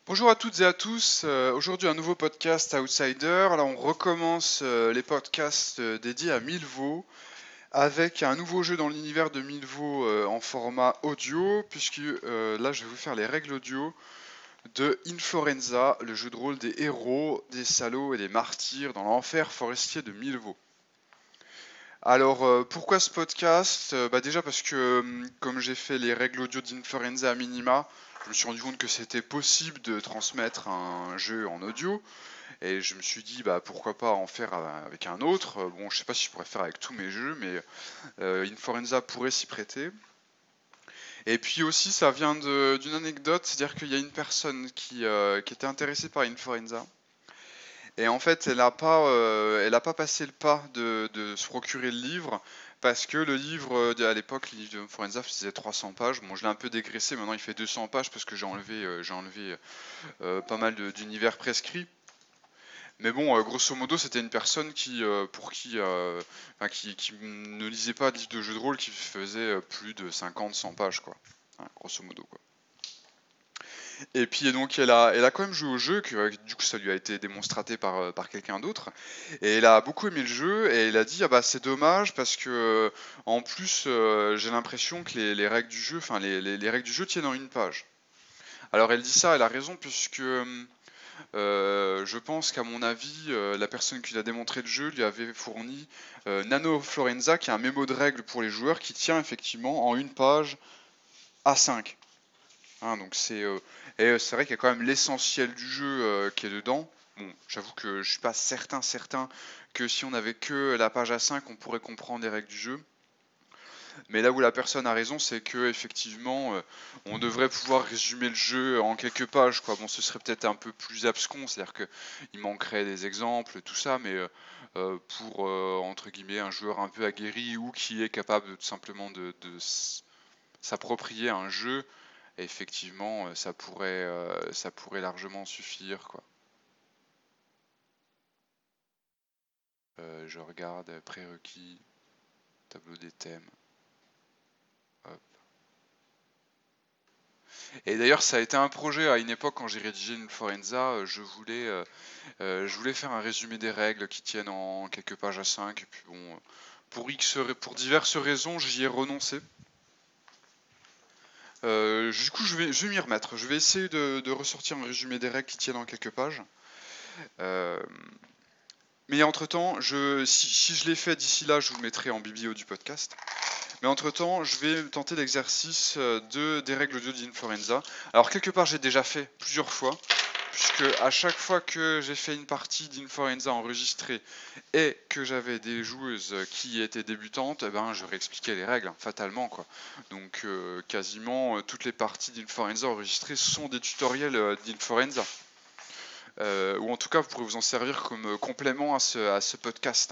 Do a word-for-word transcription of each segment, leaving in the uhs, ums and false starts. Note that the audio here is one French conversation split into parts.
Bonjour à toutes et à tous. Euh, aujourd'hui, un nouveau podcast Outsider. Là, on recommence euh, les podcasts euh, dédiés à Milvaux avec un nouveau jeu dans l'univers de Milvaux euh, en format audio, puisque euh, là, je vais vous faire les règles audio de Inflorenza, le jeu de rôle des héros, des salauds et des martyrs dans l'enfer forestier de Milvaux. Alors, euh, pourquoi ce podcast? Euh, bah Déjà parce que, hum, comme j'ai fait les règles audio d'Inflorenza à minima, je me suis rendu compte que c'était possible de transmettre un jeu en audio, et je me suis dit, bah pourquoi pas en faire euh, avec un autre. Euh, Bon, je sais pas si je pourrais faire avec tous mes jeux, mais euh, Inforenza pourrait s'y prêter. Et puis aussi, ça vient de- d'une anecdote, c'est-à-dire qu'il y a une personne qui, euh, qui était intéressée par Inforenza, et en fait, elle n'a pas, euh, elle a pas passé le pas de, de se procurer le livre, parce que le livre, euh, de- à l'époque, le livre de Forenza faisait trois cents pages. Bon, je l'ai un peu dégraissé, maintenant il fait deux cents pages parce que j'ai enlevé, euh, j'ai enlevé euh, pas mal de- d'univers prescrits. Mais bon, euh, grosso modo, c'était une personne qui, euh, pour qui, euh, enfin, qui, qui ne lisait pas de livre de jeu de rôle qui faisait euh, plus de cinquante, cent pages, quoi. Hein, grosso modo, quoi. Et puis donc elle a, elle a quand même joué au jeu, que euh, du coup ça lui a été démonstraté par, euh, par quelqu'un d'autre. Et elle a beaucoup aimé le jeu et elle a dit ah bah c'est dommage parce que euh, en plus euh, j'ai l'impression que les, les règles du jeu, enfin les, les- les règles du jeu tiennent en une page. Alors elle dit ça, elle a raison puisque euh, je pense qu'à mon avis euh, la personne qui lui a démontré le jeu lui avait fourni euh, Nano Florenza qui est un mémo de règles pour les joueurs qui tient effectivement en une page A cinq. Hein, donc c'est euh, et euh, c'est vrai qu'il y a quand même l'essentiel du jeu euh, qui est dedans. Bon, j'avoue que je suis pas certain certain que si on avait que la page A cinq, on pourrait comprendre les règles du jeu. Mais là où la personne a raison, c'est que effectivement, euh, on devrait pouvoir résumer le jeu en quelques pages, quoi. Bon, ce serait peut-être un peu plus abscon, c'est-à-dire que il manquerait des exemples, tout ça, mais euh, euh, pour euh, entre guillemets un joueur un peu aguerri ou qui est capable de, tout simplement de, de s'approprier un jeu, effectivement, euh, ça pourrait, euh, ça pourrait largement suffire, quoi. Euh, je regarde euh, prérequis, tableau des thèmes. Hop. Et d'ailleurs, ça a été un projet à une époque quand j'ai rédigé une Forenza. euh, Je voulais, euh, euh, je voulais faire un résumé des règles qui tiennent en quelques pages à cinq. Et puis bon, euh, pour X, pour diverses raisons, j'y ai renoncé. Euh, du coup, je vais, je vais m'y remettre. Je vais essayer de, de ressortir un résumé des règles qui tiennent en quelques pages. Euh, Mais entre-temps, je, si, si je l'ai fait d'ici là, je vous le mettrai en biblio du podcast. Mais entre-temps, je vais tenter l'exercice euh, de, des règles audio d'Influenza. Alors, quelque part, j'ai déjà fait plusieurs fois, puisque à chaque fois que j'ai fait une partie d'Influenza enregistrée et que j'avais des joueuses qui étaient débutantes, eh ben, je réexpliquais les règles, hein, fatalement, quoi. Donc, euh, quasiment euh, toutes les parties d'Influenza enregistrées sont des tutoriels euh, d'Influenza. Euh, ou en tout cas, vous pourrez vous en servir comme euh, complément à ce, à ce podcast.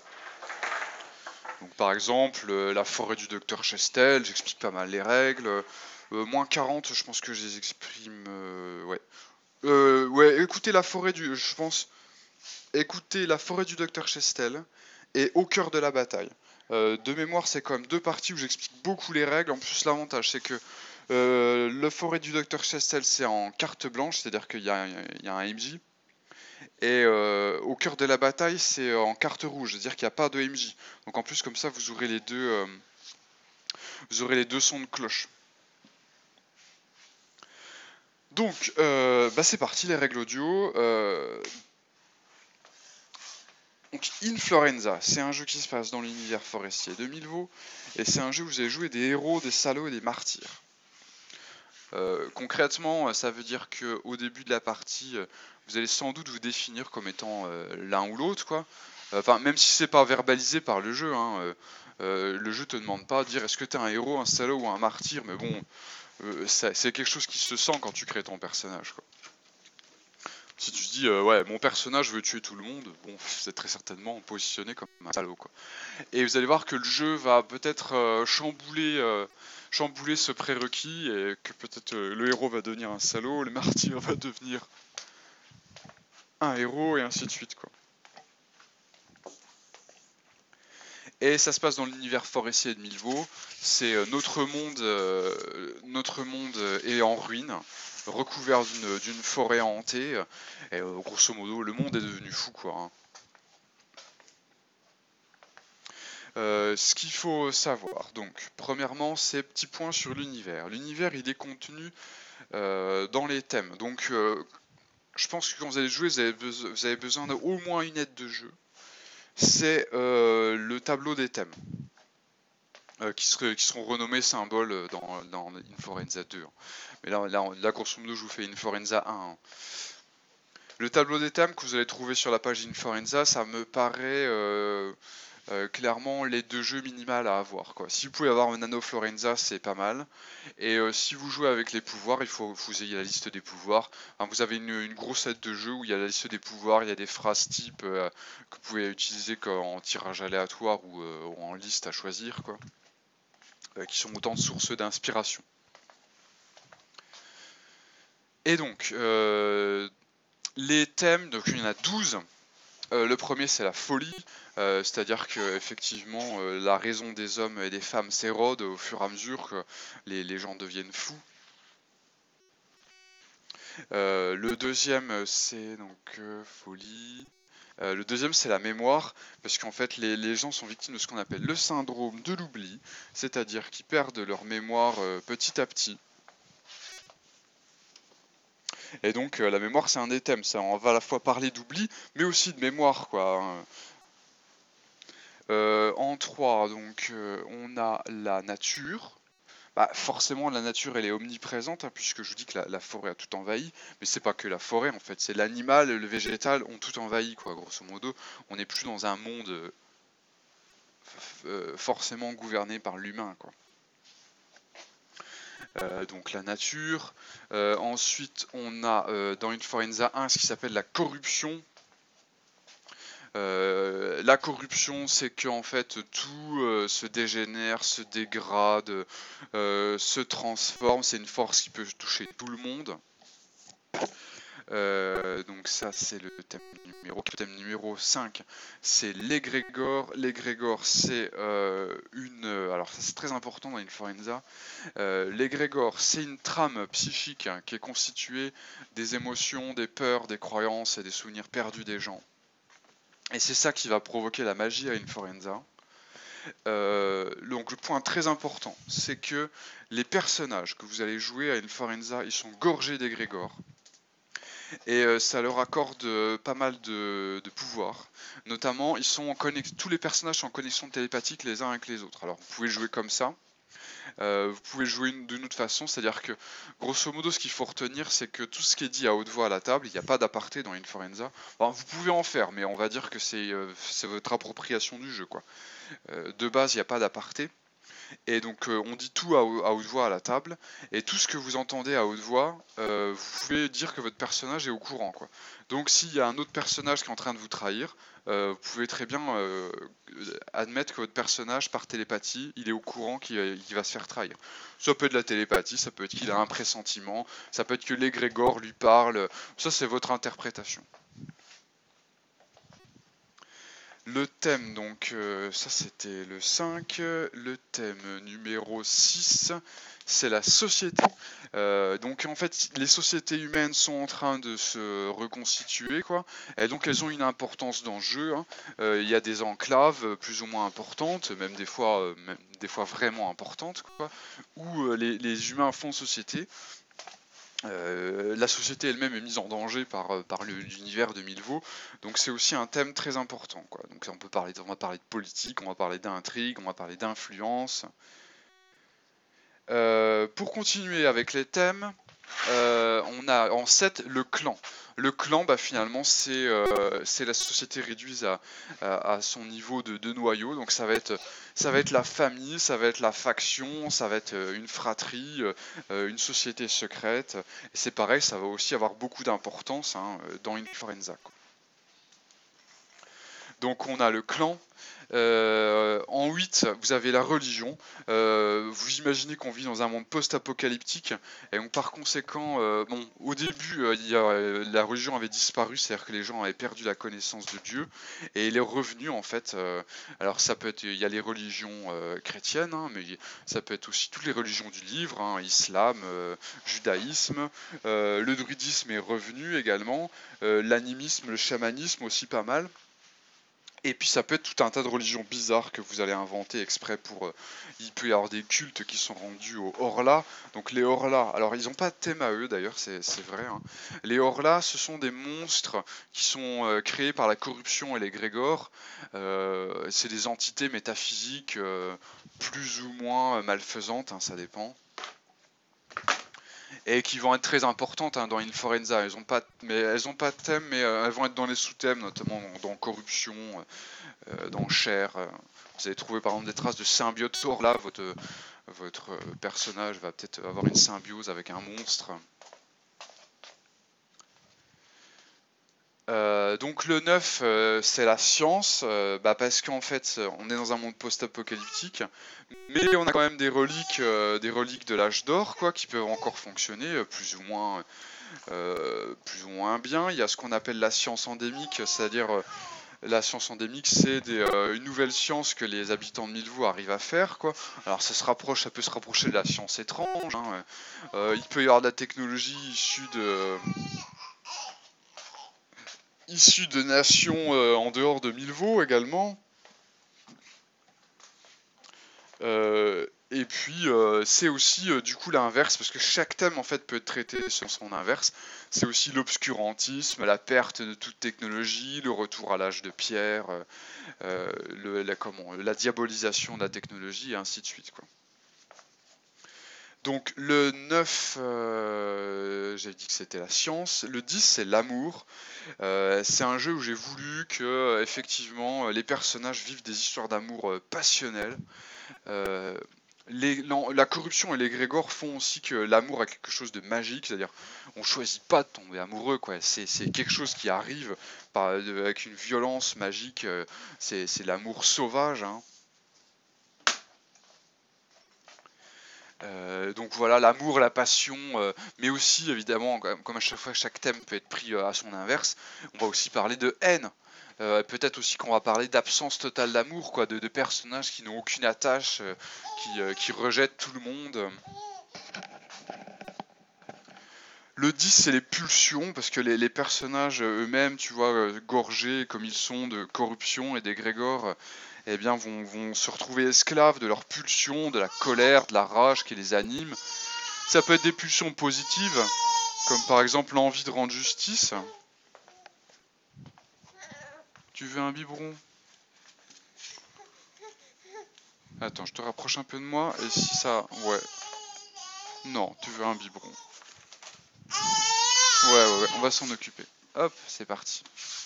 Donc, par exemple, euh, la forêt du docteur Chestel, j'explique pas mal les règles. Euh, moins quarante, je pense que je les exprime. Euh, ouais. Euh, ouais, écoutez la forêt du. Je pense. Écoutez la forêt du docteur Chestel et au cœur de la bataille. Euh, de mémoire, c'est quand même deux parties où j'explique beaucoup les règles. En plus, l'avantage, c'est que euh, le forêt du docteur Chestel, c'est en carte blanche, c'est-à-dire qu'il y, y a un M J. Et euh, au cœur de la bataille, c'est en carte rouge, c'est-à-dire qu'il n'y a pas de M J. Donc en plus, comme ça, vous aurez les deux, euh, vous aurez les deux sons de cloche. Donc, euh, bah c'est parti, les règles audio. Euh, donc, Inflorenza, c'est un jeu qui se passe dans l'univers forestier de Milvaux, et c'est un jeu où vous allez jouer des héros, des salauds et des martyrs. Euh, concrètement, ça veut dire qu'au début de la partie, vous allez sans doute vous définir comme étant euh, l'un ou l'autre, quoi. Enfin, même si c'est pas verbalisé par le jeu, hein, euh, euh, le jeu te demande pas de dire est-ce que t'es un héros, un salaud ou un martyr, mais bon, euh, ça- c'est quelque chose qui se sent quand tu crées ton personnage, quoi. Si tu te dis euh, ouais, mon personnage veut tuer tout le monde, bon, c'est très certainement positionné comme un salaud, quoi. Et vous allez voir que le jeu va peut-être euh, chambouler, euh, chambouler ce prérequis et que peut-être euh, le héros va devenir un salaud, le martyr va devenir un héros et ainsi de suite, quoi. Et ça se passe dans l'univers forestier de Milvaux. C'est euh, notre monde, euh, notre monde est en ruine. recouvert d'une d'une forêt hantée. Et euh, grosso modo, le monde est devenu fou, quoi. Hein. Euh, ce qu'il faut savoir, donc, premièrement, c'est petit point sur l'univers. L'univers, il est contenu euh, dans les thèmes. Donc, euh, je pense que quand vous allez jouer, vous avez, beso- vous avez besoin d'au moins une aide de jeu. C'est euh, le tableau des thèmes, euh, qui, seraient- qui seront renommés symboles dans, dans Inforenza deux. Hein. Mais là, là, là, grosso modo, je vous fais Inforenza un. Hein. Le tableau des thèmes que vous allez trouver sur la page Inforenza, ça me paraît euh, euh, clairement les deux jeux minimales à avoir. Quoi. Si vous pouvez avoir un Nano Florenza, c'est pas mal. Et euh, si vous jouez avec les pouvoirs, il faut que vous ayez la liste des pouvoirs. Enfin, vous avez une, une grosse aide de jeu où il y a la liste des pouvoirs, il y a des phrases types euh, que vous pouvez utiliser en tirage aléatoire ou, euh, ou en liste à choisir, quoi, euh, qui sont autant de sources d'inspiration. Et donc, euh, les thèmes, donc il y en a douze. Euh, le premier, c'est la folie, euh, c'est-à-dire que effectivement, euh, la raison des hommes et des femmes s'érode au fur et à mesure que les, les gens deviennent fous. Euh, le deuxième, c'est donc euh, folie. Euh, le deuxième, c'est la mémoire, parce qu'en fait, les, les gens sont victimes de ce qu'on appelle le syndrome de l'oubli, c'est-à-dire qu'ils perdent leur mémoire euh, petit à petit. Et donc, euh, la mémoire, c'est un des thèmes. Ça, on va à la fois parler d'oubli, mais aussi de mémoire, quoi. Hein. Euh, en trois, donc, euh, on a la nature. Bah, forcément, la nature, elle est omniprésente, hein, puisque je vous dis que la, la forêt a tout envahi. Mais c'est pas que la forêt, en fait, c'est l'animal, le végétal ont tout envahi, quoi. Grosso modo, on n'est plus dans un monde euh, euh, forcément gouverné par l'humain, quoi. Euh, donc la nature. Euh, ensuite, on a euh, dans Inforenza un ce qui s'appelle la corruption. Euh, la corruption, c'est que en fait tout euh, se dégénère, se dégrade, euh, se transforme. C'est une force qui peut toucher tout le monde. Euh, donc ça c'est le thème numéro quatre. Le thème numéro cinq, c'est l'égrégore. L'égrégore, c'est euh, une... Alors ça c'est très important dans Inforenza. Euh, l'égrégore, c'est une trame psychique hein, qui est constituée des émotions, des peurs, des croyances et des souvenirs perdus des gens. Et c'est ça qui va provoquer la magie à Inforenza. Euh, donc le point très important, c'est que les personnages que vous allez jouer à Inforenza, ils sont gorgés d'égrégores. Et euh, ça leur accorde euh, pas mal de, de pouvoirs. Notamment, ils sont en connex- tous les personnages sont en connexion télépathique les uns avec les autres. Alors vous pouvez jouer comme ça. Euh, vous pouvez jouer d'une autre façon, c'est-à-dire que grosso modo ce qu'il faut retenir c'est que tout ce qui est dit à haute voix à la table, il n'y a pas d'aparté dans Inforenza. Enfin, vous pouvez en faire, mais on va dire que c'est euh, votre appropriation du jeu, quoi. Euh, de base, il n'y a pas d'aparté. Et donc euh, on dit tout à, à haute voix à la table, et tout ce que vous entendez à haute voix, euh, vous pouvez dire que votre personnage est au courant, quoi. Donc s'il y a un autre personnage qui est en train de vous trahir, euh, vous pouvez très bien euh, admettre que votre personnage, par télépathie, il est au courant qu'il qu'il va se faire trahir. Ça peut être de la télépathie, ça peut être qu'il a un pressentiment, ça peut être que l'égrégore lui parle, ça c'est votre interprétation. Le thème, donc, euh, ça c'était le cinq. Le thème numéro six, c'est la société. Euh, donc en fait, les sociétés humaines sont en train de se reconstituer, quoi. Et donc elles ont une importance dans le jeu. Hein. Euh, Il y a des enclaves plus ou moins importantes, même des fois, euh, même des fois vraiment importantes, quoi, où euh, les, les humains font société. Euh, la société elle-même est mise en danger par, euh, par l'univers de Milvaux, donc c'est aussi un thème très important, quoi. Donc on peut parler, de, on va parler de politique, on va parler d'intrigue, on va parler d'influence. Euh, pour continuer avec les thèmes, euh, on a en sept le clan. Le clan, bah, finalement, c'est euh, c'est la société réduite à, à, à son niveau de, de noyau. Donc ça va, être, ça va être la famille, ça va être la faction, ça va être une fratrie, euh, une société secrète. Et c'est pareil, ça va aussi avoir beaucoup d'importance hein, dans Inforenza, quoi. Donc on a le clan. Euh, en huit, vous avez la religion. Euh, vous imaginez qu'on vit dans un monde post-apocalyptique, et donc par conséquent, euh, bon, au début, euh, il y a, euh, la religion avait disparu, c'est-à-dire que les gens avaient perdu la connaissance de Dieu, et il est revenu en fait. Euh, alors ça peut être, il y a les religions euh, chrétiennes, hein, mais ça peut être aussi toutes les religions du livre, hein, islam, euh, judaïsme, euh, le druidisme est revenu également, euh, l'animisme, le chamanisme aussi pas mal. Et puis ça peut être tout un tas de religions bizarres que vous allez inventer exprès pour... euh, il peut y avoir des cultes qui sont rendus aux Horla. Donc les Horla, alors ils n'ont pas de thème à eux d'ailleurs, c'est c'est vrai, hein. Les Horla, ce sont des monstres qui sont euh, créés par la corruption et l'égrégore. Euh, c'est des entités métaphysiques euh, plus ou moins malfaisantes, hein, ça dépend. Et qui vont être très importantes, hein, dans Inforenza. Elles ont pas, mais elles ont pas de thème, mais euh, elles vont être dans les sous-thèmes, notamment dans, dans corruption, euh, dans chair. euh. Vous allez trouver par exemple des traces de symbiote. Là, votre, votre personnage va peut-être avoir une symbiose avec un monstre. Euh, donc le neuf, euh, c'est la science, euh, bah, parce qu'en fait, on est dans un monde post-apocalyptique, mais on a quand même des reliques, euh, des reliques de l'âge d'or, quoi, qui peuvent encore fonctionner, euh, plus ou moins, euh, plus ou moins bien. Il y a ce qu'on appelle la science endémique, c'est-à-dire euh, la science endémique, c'est des, euh, une nouvelle science que les habitants de Millevaux arrivent à faire, quoi. Alors ça se rapproche, ça peut se rapprocher de la science étrange, hein, ouais. Euh, il peut y avoir de la technologie issue de issue de nations euh, en dehors de Millevaux également. Euh, et puis euh, c'est aussi euh, du coup l'inverse, parce que chaque thème en fait peut être traité sur son inverse. C'est aussi l'obscurantisme, la perte de toute technologie, le retour à l'âge de pierre, euh, euh, le, la, comment, la diabolisation de la technologie, et ainsi de suite, quoi. Donc le neuf, euh, j'ai dit que c'était la science. Le dix, c'est l'amour. Euh, c'est un jeu où j'ai voulu que, euh, effectivement, les personnages vivent des histoires d'amour euh, passionnelles. Euh, les- non, la corruption et l'égrégore font aussi que l'amour a quelque chose de magique, c'est-à-dire on choisit pas de tomber amoureux, quoi. C'est c'est quelque chose qui arrive par- avec une violence magique. euh, C'est c'est l'amour sauvage, hein. Euh, donc voilà, l'amour, la passion, euh, mais aussi évidemment, comme, comme à chaque fois, chaque thème peut être pris euh, à son inverse. On va aussi parler de haine. Euh, peut-être aussi qu'on va parler d'absence totale d'amour, quoi, de, de personnages qui n'ont aucune attache, euh, qui, euh, qui rejettent tout le monde. Le dix, c'est les pulsions, parce que les, les personnages eux-mêmes, tu vois, euh, gorgés comme ils sont de corruption et d'égrégore, euh, eh bien, vont, vont se retrouver esclaves de leurs pulsions, de la colère, de la rage qui les anime. Ça peut être des pulsions positives, comme par exemple l'envie de rendre justice. Tu veux un biberon? Attends, je te rapproche un peu de moi, et si ça... Ouais. Non, tu veux un biberon. Ouais, ouais, ouais, on va s'en occuper. Hop, c'est parti.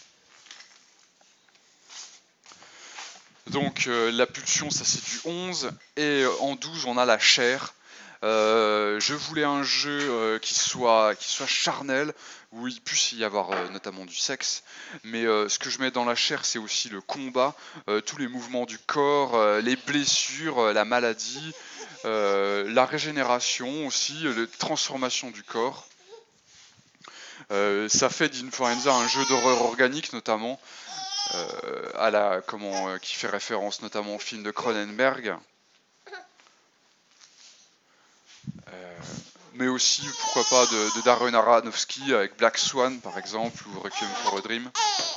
Donc euh, la pulsion, ça c'est du onze, et euh, en douze, on a la chair. Euh, je voulais un jeu euh, qui soit, qui soit charnel, où il puisse y avoir euh, notamment du sexe, mais euh, ce que je mets dans la chair, c'est aussi le combat, euh, tous les mouvements du corps, euh, les blessures, euh, la maladie, euh, la régénération aussi, la transformation du corps. Euh, ça fait d'Influenza un jeu d'horreur organique notamment, euh, à la, comment, euh, qui fait référence notamment au film de Cronenberg. Euh, mais aussi, pourquoi pas, de, de Darren Aronofsky avec Black Swan par exemple, ou Requiem for a Dream.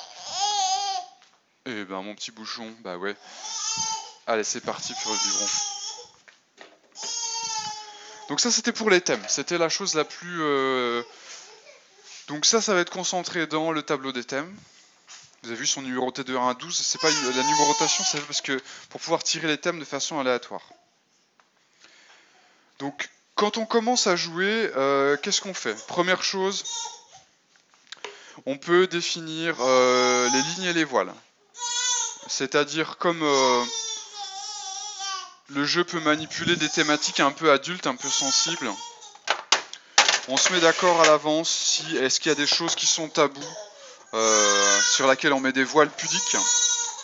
Et ben mon petit bouchon, bah ouais. Allez, c'est parti pour le biberon. Donc ça c'était pour les thèmes, c'était la chose la plus... Euh... Donc ça, ça va être concentré dans le tableau des thèmes. Vous avez vu, son numéroté de un à douze, c'est pas une... la numérotation, c'est parce que pour pouvoir tirer les thèmes de façon aléatoire. Donc quand on commence à jouer, euh, qu'est-ce qu'on fait? Première chose, on peut définir euh, les lignes et les voiles. C'est-à-dire comme euh, le jeu peut manipuler des thématiques un peu adultes, un peu sensibles, on se met d'accord à l'avance si est-ce qu'il y a des choses qui sont tabous, euh, sur laquelle on met des voiles pudiques.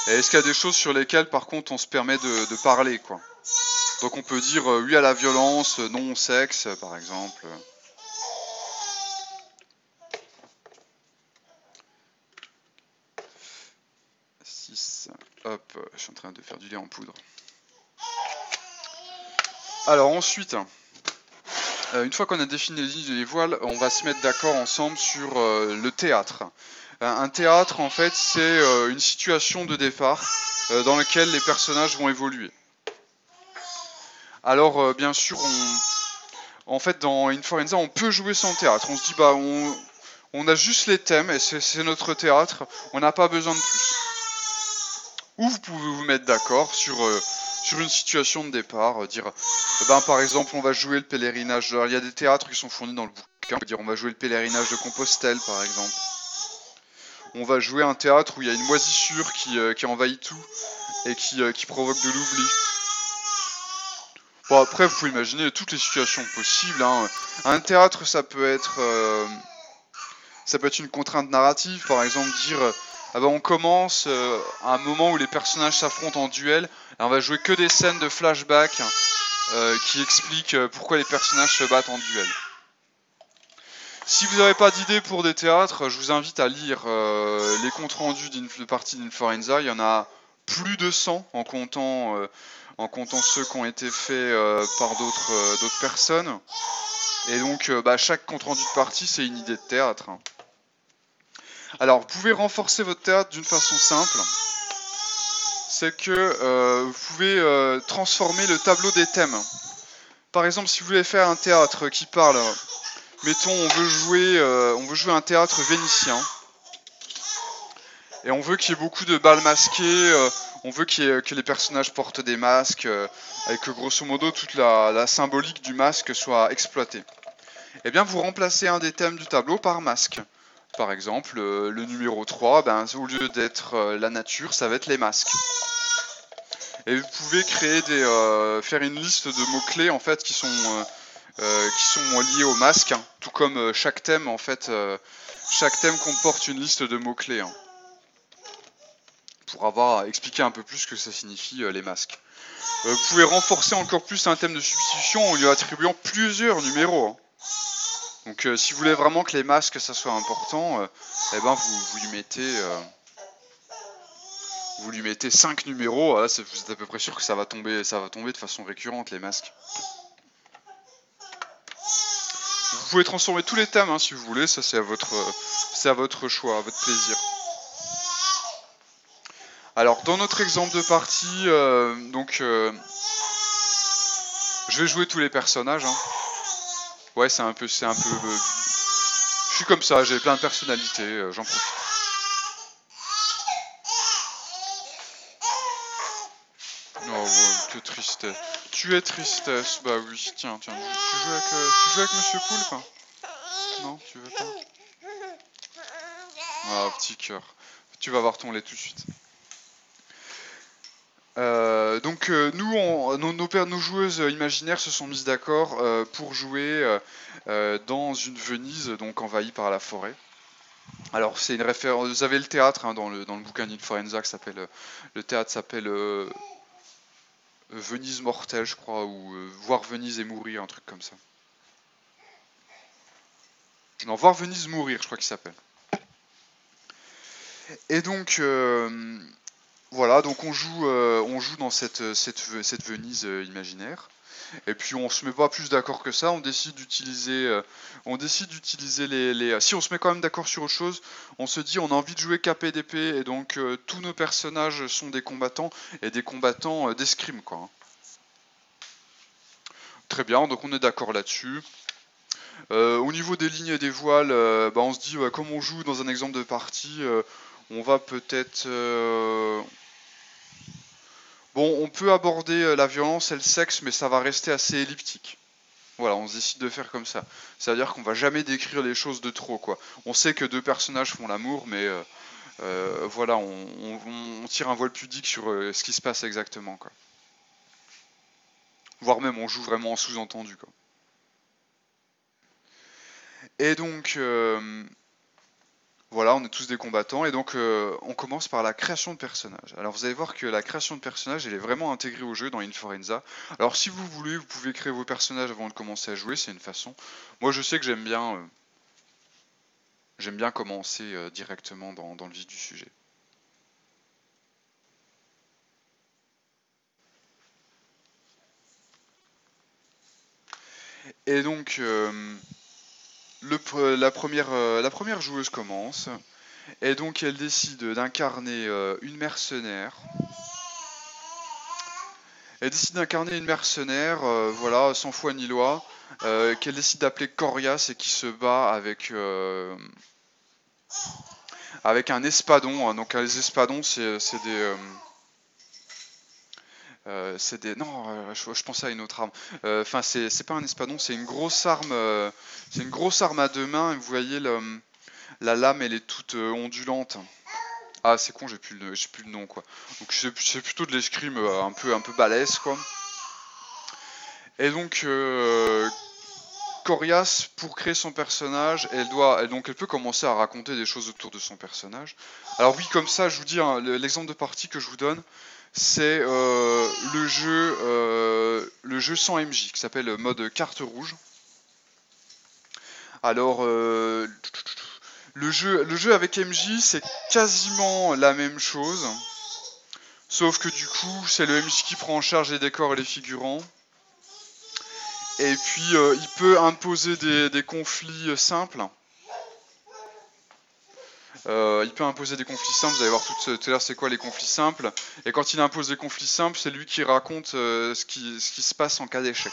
Et est-ce qu'il y a des choses sur lesquelles, par contre, on se permet de, de parler, quoi. Donc on peut dire euh, oui à la violence, euh, non au sexe, euh, par exemple. six. Hop, euh, je suis en train de faire du lait en poudre. Alors ensuite, euh, une fois qu'on a défini les lignes et les voiles, on va se mettre d'accord ensemble sur euh, le théâtre. Un théâtre, en fait, c'est euh, une situation de départ euh, dans laquelle les personnages vont évoluer. Alors, euh, bien sûr, on, en fait, dans Inforenza, on peut jouer sans théâtre. On se dit, bah, on, on a juste les thèmes et c'est notre théâtre. On n'a pas besoin de plus. Ou vous pouvez vous mettre d'accord sur, euh, sur une situation de départ, euh, dire, euh, ben, par exemple, on va jouer le pèlerinage. Alors, il y a des théâtres qui sont fournis dans le bouquin. On peut dire, on va jouer le pèlerinage de Compostelle, par exemple. On va jouer un théâtre où il y a une moisissure qui, euh, qui envahit tout et qui, euh, qui provoque de l'oubli. Bon, après, vous pouvez imaginer toutes les situations possibles. Hein. Un théâtre, ça peut être, euh, ça peut être une contrainte narrative, par exemple, dire, euh, ah ben, on commence euh, à un moment où les personnages s'affrontent en duel, et on va jouer que des scènes de flashback euh, qui expliquent euh, pourquoi les personnages se battent en duel. Si vous n'avez pas d'idée pour des théâtres, je vous invite à lire euh, les comptes rendus de partie d'Inforenza. Il y en a plus de cent en comptant, euh, en comptant ceux qui ont été faits euh, par d'autres euh, d'autres personnes. Et donc, euh, bah, chaque compte rendu de partie, c'est une idée de théâtre. Alors, vous pouvez renforcer votre théâtre d'une façon simple. C'est que euh, vous pouvez euh, transformer le tableau des thèmes. Par exemple, si vous voulez faire un théâtre qui parle... Mettons, on veut jouer, euh, on veut jouer un théâtre vénitien. Et on veut qu'il y ait beaucoup de balles masquées, euh, on veut qu'il y ait, que les personnages portent des masques, euh, et que grosso modo toute la, la symbolique du masque soit exploitée. Et bien vous remplacez un des thèmes du tableau par masque. Par exemple, euh, le numéro trois, ben, au lieu d'être euh, la nature, ça va être les masques. Et vous pouvez créer des, euh, faire une liste de mots-clés en fait qui sont... Euh, Euh, qui sont liés au masque, hein, tout comme euh, chaque thème en fait, euh, chaque thème comporte une liste de mots-clés, hein, pour avoir expliqué un peu plus ce que ça signifie euh, les masques. Euh, vous pouvez renforcer encore plus un thème de substitution en lui attribuant plusieurs numéros. Hein. Donc euh, si vous voulez vraiment que les masques ça soit important, euh, eh ben vous, vous lui mettez euh, vous lui mettez cinq numéros, voilà, vous êtes à peu près sûr que ça va tomber, ça va tomber de façon récurrente les masques. Vous pouvez transformer tous les thèmes hein, si vous voulez, ça c'est à votre, c'est à votre choix, à votre plaisir. Alors dans notre exemple de partie, euh, donc euh, je vais jouer tous les personnages. Hein. Ouais, c'est un peu, c'est un peu, euh, je suis comme ça, j'ai plein de personnalités, euh, j'en profite. Oh ouais, que tristesse. Tu es tristesse, bah oui, tiens, tiens. Tu joues avec, euh, tu joues avec Monsieur Poulpe hein. Non, tu veux pas. Ah, petit cœur. Tu vas voir ton lait tout de suite. Euh, donc euh, nous, on, nos, nos, nos joueuses imaginaires se sont mises d'accord euh, pour jouer euh, euh, dans une Venise donc envahie par la forêt. Alors c'est une référence. Vous avez le théâtre hein, dans, le, dans le bouquin d'Inforenza qui s'appelle le théâtre s'appelle euh, Venise mortelle, je crois, ou euh, voir Venise et mourir, un truc comme ça. Non, voir Venise mourir, je crois qu'il s'appelle. Et donc euh, voilà, donc on joue, euh, on joue dans cette, cette, cette Venise euh, imaginaire. Et puis on se met pas plus d'accord que ça, on décide d'utiliser, euh, on décide d'utiliser les, les. Si on se met quand même d'accord sur autre chose, on se dit on a envie de jouer K P D P et donc euh, tous nos personnages sont des combattants et des combattants euh, d'escrime quoi. Hein. Très bien, donc on est d'accord là-dessus. Euh, au niveau des lignes et des voiles, euh, bah, on se dit ouais, comme on joue dans un exemple de partie, euh, on va peut-être. Euh... Bon, on peut aborder la violence et le sexe, mais ça va rester assez elliptique. Voilà, on se décide de faire comme ça. C'est-à-dire qu'on va jamais décrire les choses de trop, quoi. On sait que deux personnages font l'amour, mais euh, euh, voilà, on, on, on tire un voile pudique sur euh, ce qui se passe exactement, quoi. Voire même, on joue vraiment en sous-entendu, quoi. Et donc, euh, Voilà, on est tous des combattants et donc euh, on commence par la création de personnages. Alors vous allez voir que la création de personnages, elle est vraiment intégrée au jeu dans Inforenza. Alors si vous voulez, vous pouvez créer vos personnages avant de commencer à jouer, c'est une façon. Moi je sais que j'aime bien, euh, j'aime bien commencer euh, directement dans, dans le vif du sujet. Et donc euh, le, la, première, euh, la première joueuse commence et donc elle décide d'incarner euh, une mercenaire. Elle décide d'incarner une mercenaire, euh, voilà, sans foi ni loi, euh, qu'elle décide d'appeler Corias et qui se bat avec, euh, avec un espadon. Hein. Donc les espadons, c'est c'est des, euh, euh, c'est des. Non, euh, je, je pensais à une autre arme. Euh, Enfin, c'est c'est pas un espadon, c'est une grosse arme. euh, c'est une grosse arme à deux mains. Et vous voyez, le- la lame, elle est toute euh, ondulante. Ah, c'est con, j'ai plus le, j'ai plus le nom, quoi. Donc c'est c'est plutôt de l'escrime euh, un peu un peu balèze, quoi. Et donc, euh, Corias, pour créer son personnage, elle doit, elle, donc elle peut commencer à raconter des choses autour de son personnage. Alors oui, comme ça, je vous dis, hein, l'exemple de partie que je vous donne, c'est euh, le jeu, euh, le jeu sans M J, qui s'appelle mode carte rouge. Alors, euh, le jeu, le jeu avec M J, c'est quasiment la même chose, sauf que du coup, c'est le M J qui prend en charge les décors et les figurants. Et puis, euh, il peut imposer des, des conflits simples. Euh, il peut imposer des conflits simples, vous allez voir tout, tout à l'heure c'est quoi les conflits simples. Et quand il impose des conflits simples, c'est lui qui raconte euh, ce, qui, ce qui se passe en cas d'échec.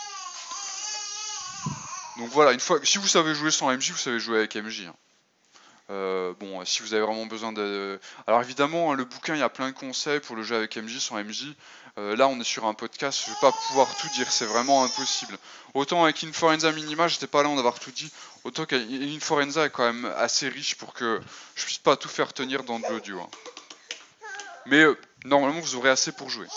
Donc voilà, une fois, si vous savez jouer sans M J, vous savez jouer avec M J. Hein. Euh, bon, si vous avez vraiment besoin de... Alors évidemment, hein, le bouquin, il y a plein de conseils pour le jeu avec M J, sans M J. Euh, là, on est sur un podcast, je vais pas pouvoir tout dire, c'est vraiment impossible. Autant avec Inforenza Minima, j'étais pas là en avoir tout dit. Autant qu'Inforenza est quand même assez riche pour que je puisse pas tout faire tenir dans de l'audio. Hein. Mais euh, normalement, vous aurez assez pour jouer.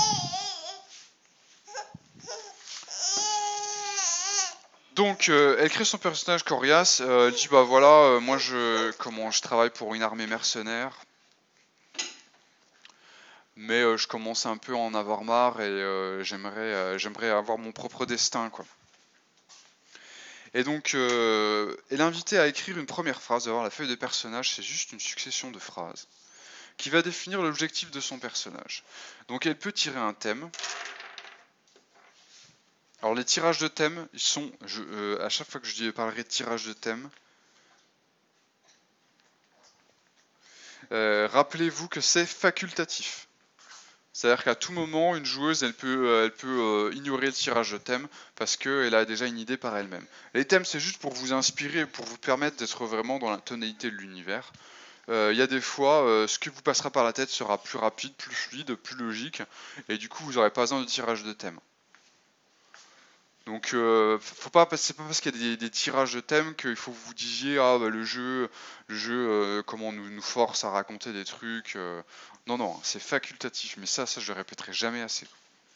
Donc, euh, elle crée son personnage Corias. Euh, elle dit bah voilà, euh, moi je comment je travaille pour une armée mercenaire, mais euh, je commence un peu à en avoir marre et euh, j'aimerais euh, j'aimerais avoir mon propre destin quoi. Et donc, euh, elle est invitée à écrire une première phrase. D'avoir la feuille de personnage, c'est juste une succession de phrases qui va définir l'objectif de son personnage. Donc, elle peut tirer un thème. Alors les tirages de thème, ils sont, je, euh, à chaque fois que je parlerai de tirage de thème, euh, rappelez-vous que c'est facultatif. C'est-à-dire qu'à tout moment, une joueuse, elle peut, euh, elle peut euh, ignorer le tirage de thème parce qu'elle a déjà une idée par elle-même. Les thèmes, c'est juste pour vous inspirer, pour vous permettre d'être vraiment dans la tonalité de l'univers. Euh, Il y a des fois, euh, ce qui vous passera par la tête sera plus rapide, plus fluide, plus logique, et du coup, vous n'aurez pas besoin de tirage de thème. Donc, euh, faut pas, c'est pas parce qu'il y a des, des tirages de thèmes qu'il faut que vous disiez ah bah, le jeu, le jeu, euh, comment nous, nous force à raconter des trucs. euh. Non, non, c'est facultatif. Mais ça, ça je le répéterai jamais assez.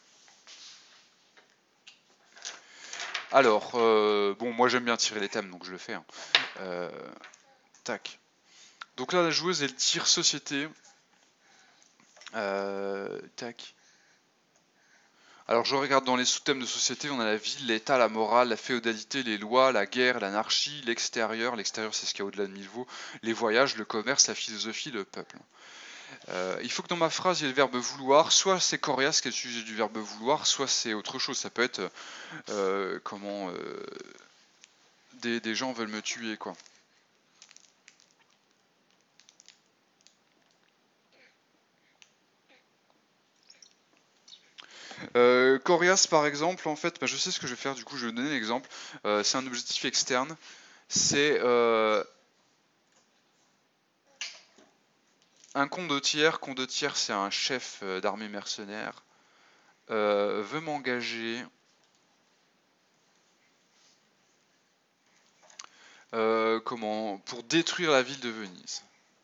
Alors, euh, bon, moi j'aime bien tirer les thèmes, donc je le fais. Hein. Euh, tac. Donc là, la joueuse, elle tire société. Euh, tac. Alors je regarde dans les sous-thèmes de société, on a la ville, l'état, la morale, la féodalité, les lois, la guerre, l'anarchie, l'extérieur, l'extérieur c'est ce qu'il y a au-delà de Milvaux, les voyages, le commerce, la philosophie, le peuple. Euh, il faut que dans ma phrase il y ait le verbe vouloir, soit c'est Corias qui est le sujet du verbe vouloir, soit c'est autre chose, ça peut être euh, comment euh, des, des gens veulent me tuer quoi. Euh, Corias par exemple, en fait, bah, je sais ce que je vais faire, du coup je vais donner l'exemple, euh, c'est un objectif externe, c'est euh, un condottiere. Condottiere, c'est un chef euh, d'armée mercenaire. Euh, veut m'engager euh, comment pour détruire la ville de Venise.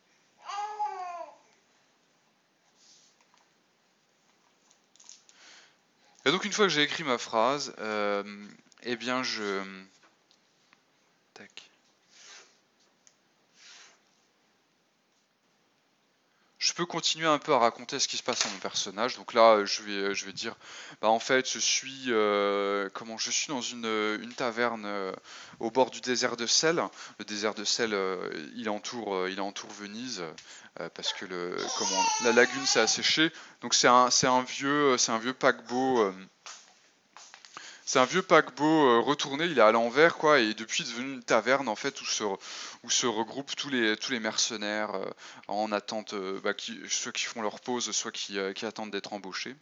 Et donc une fois que j'ai écrit ma phrase, euh, eh bien je tac. je peux continuer un peu à raconter ce qui se passe à mon personnage. Donc là, je vais, je vais dire, bah en fait, je suis, euh, comment, je suis dans une, une taverne euh, au bord du désert de sel. Le désert de sel, euh, il entoure, euh, il entoure Venise euh, parce que le, comment, la lagune s'est asséchée. Donc c'est un, c'est un vieux, c'est un vieux paquebot. euh, c'est un vieux paquebot euh, retourné, il est à l'envers quoi, et depuis devenu une taverne en fait où se, où se regroupent tous les, tous les mercenaires euh, en attente, euh, bah, qui, soit qui font leur pause, soit qui, euh, qui attendent d'être embauchés.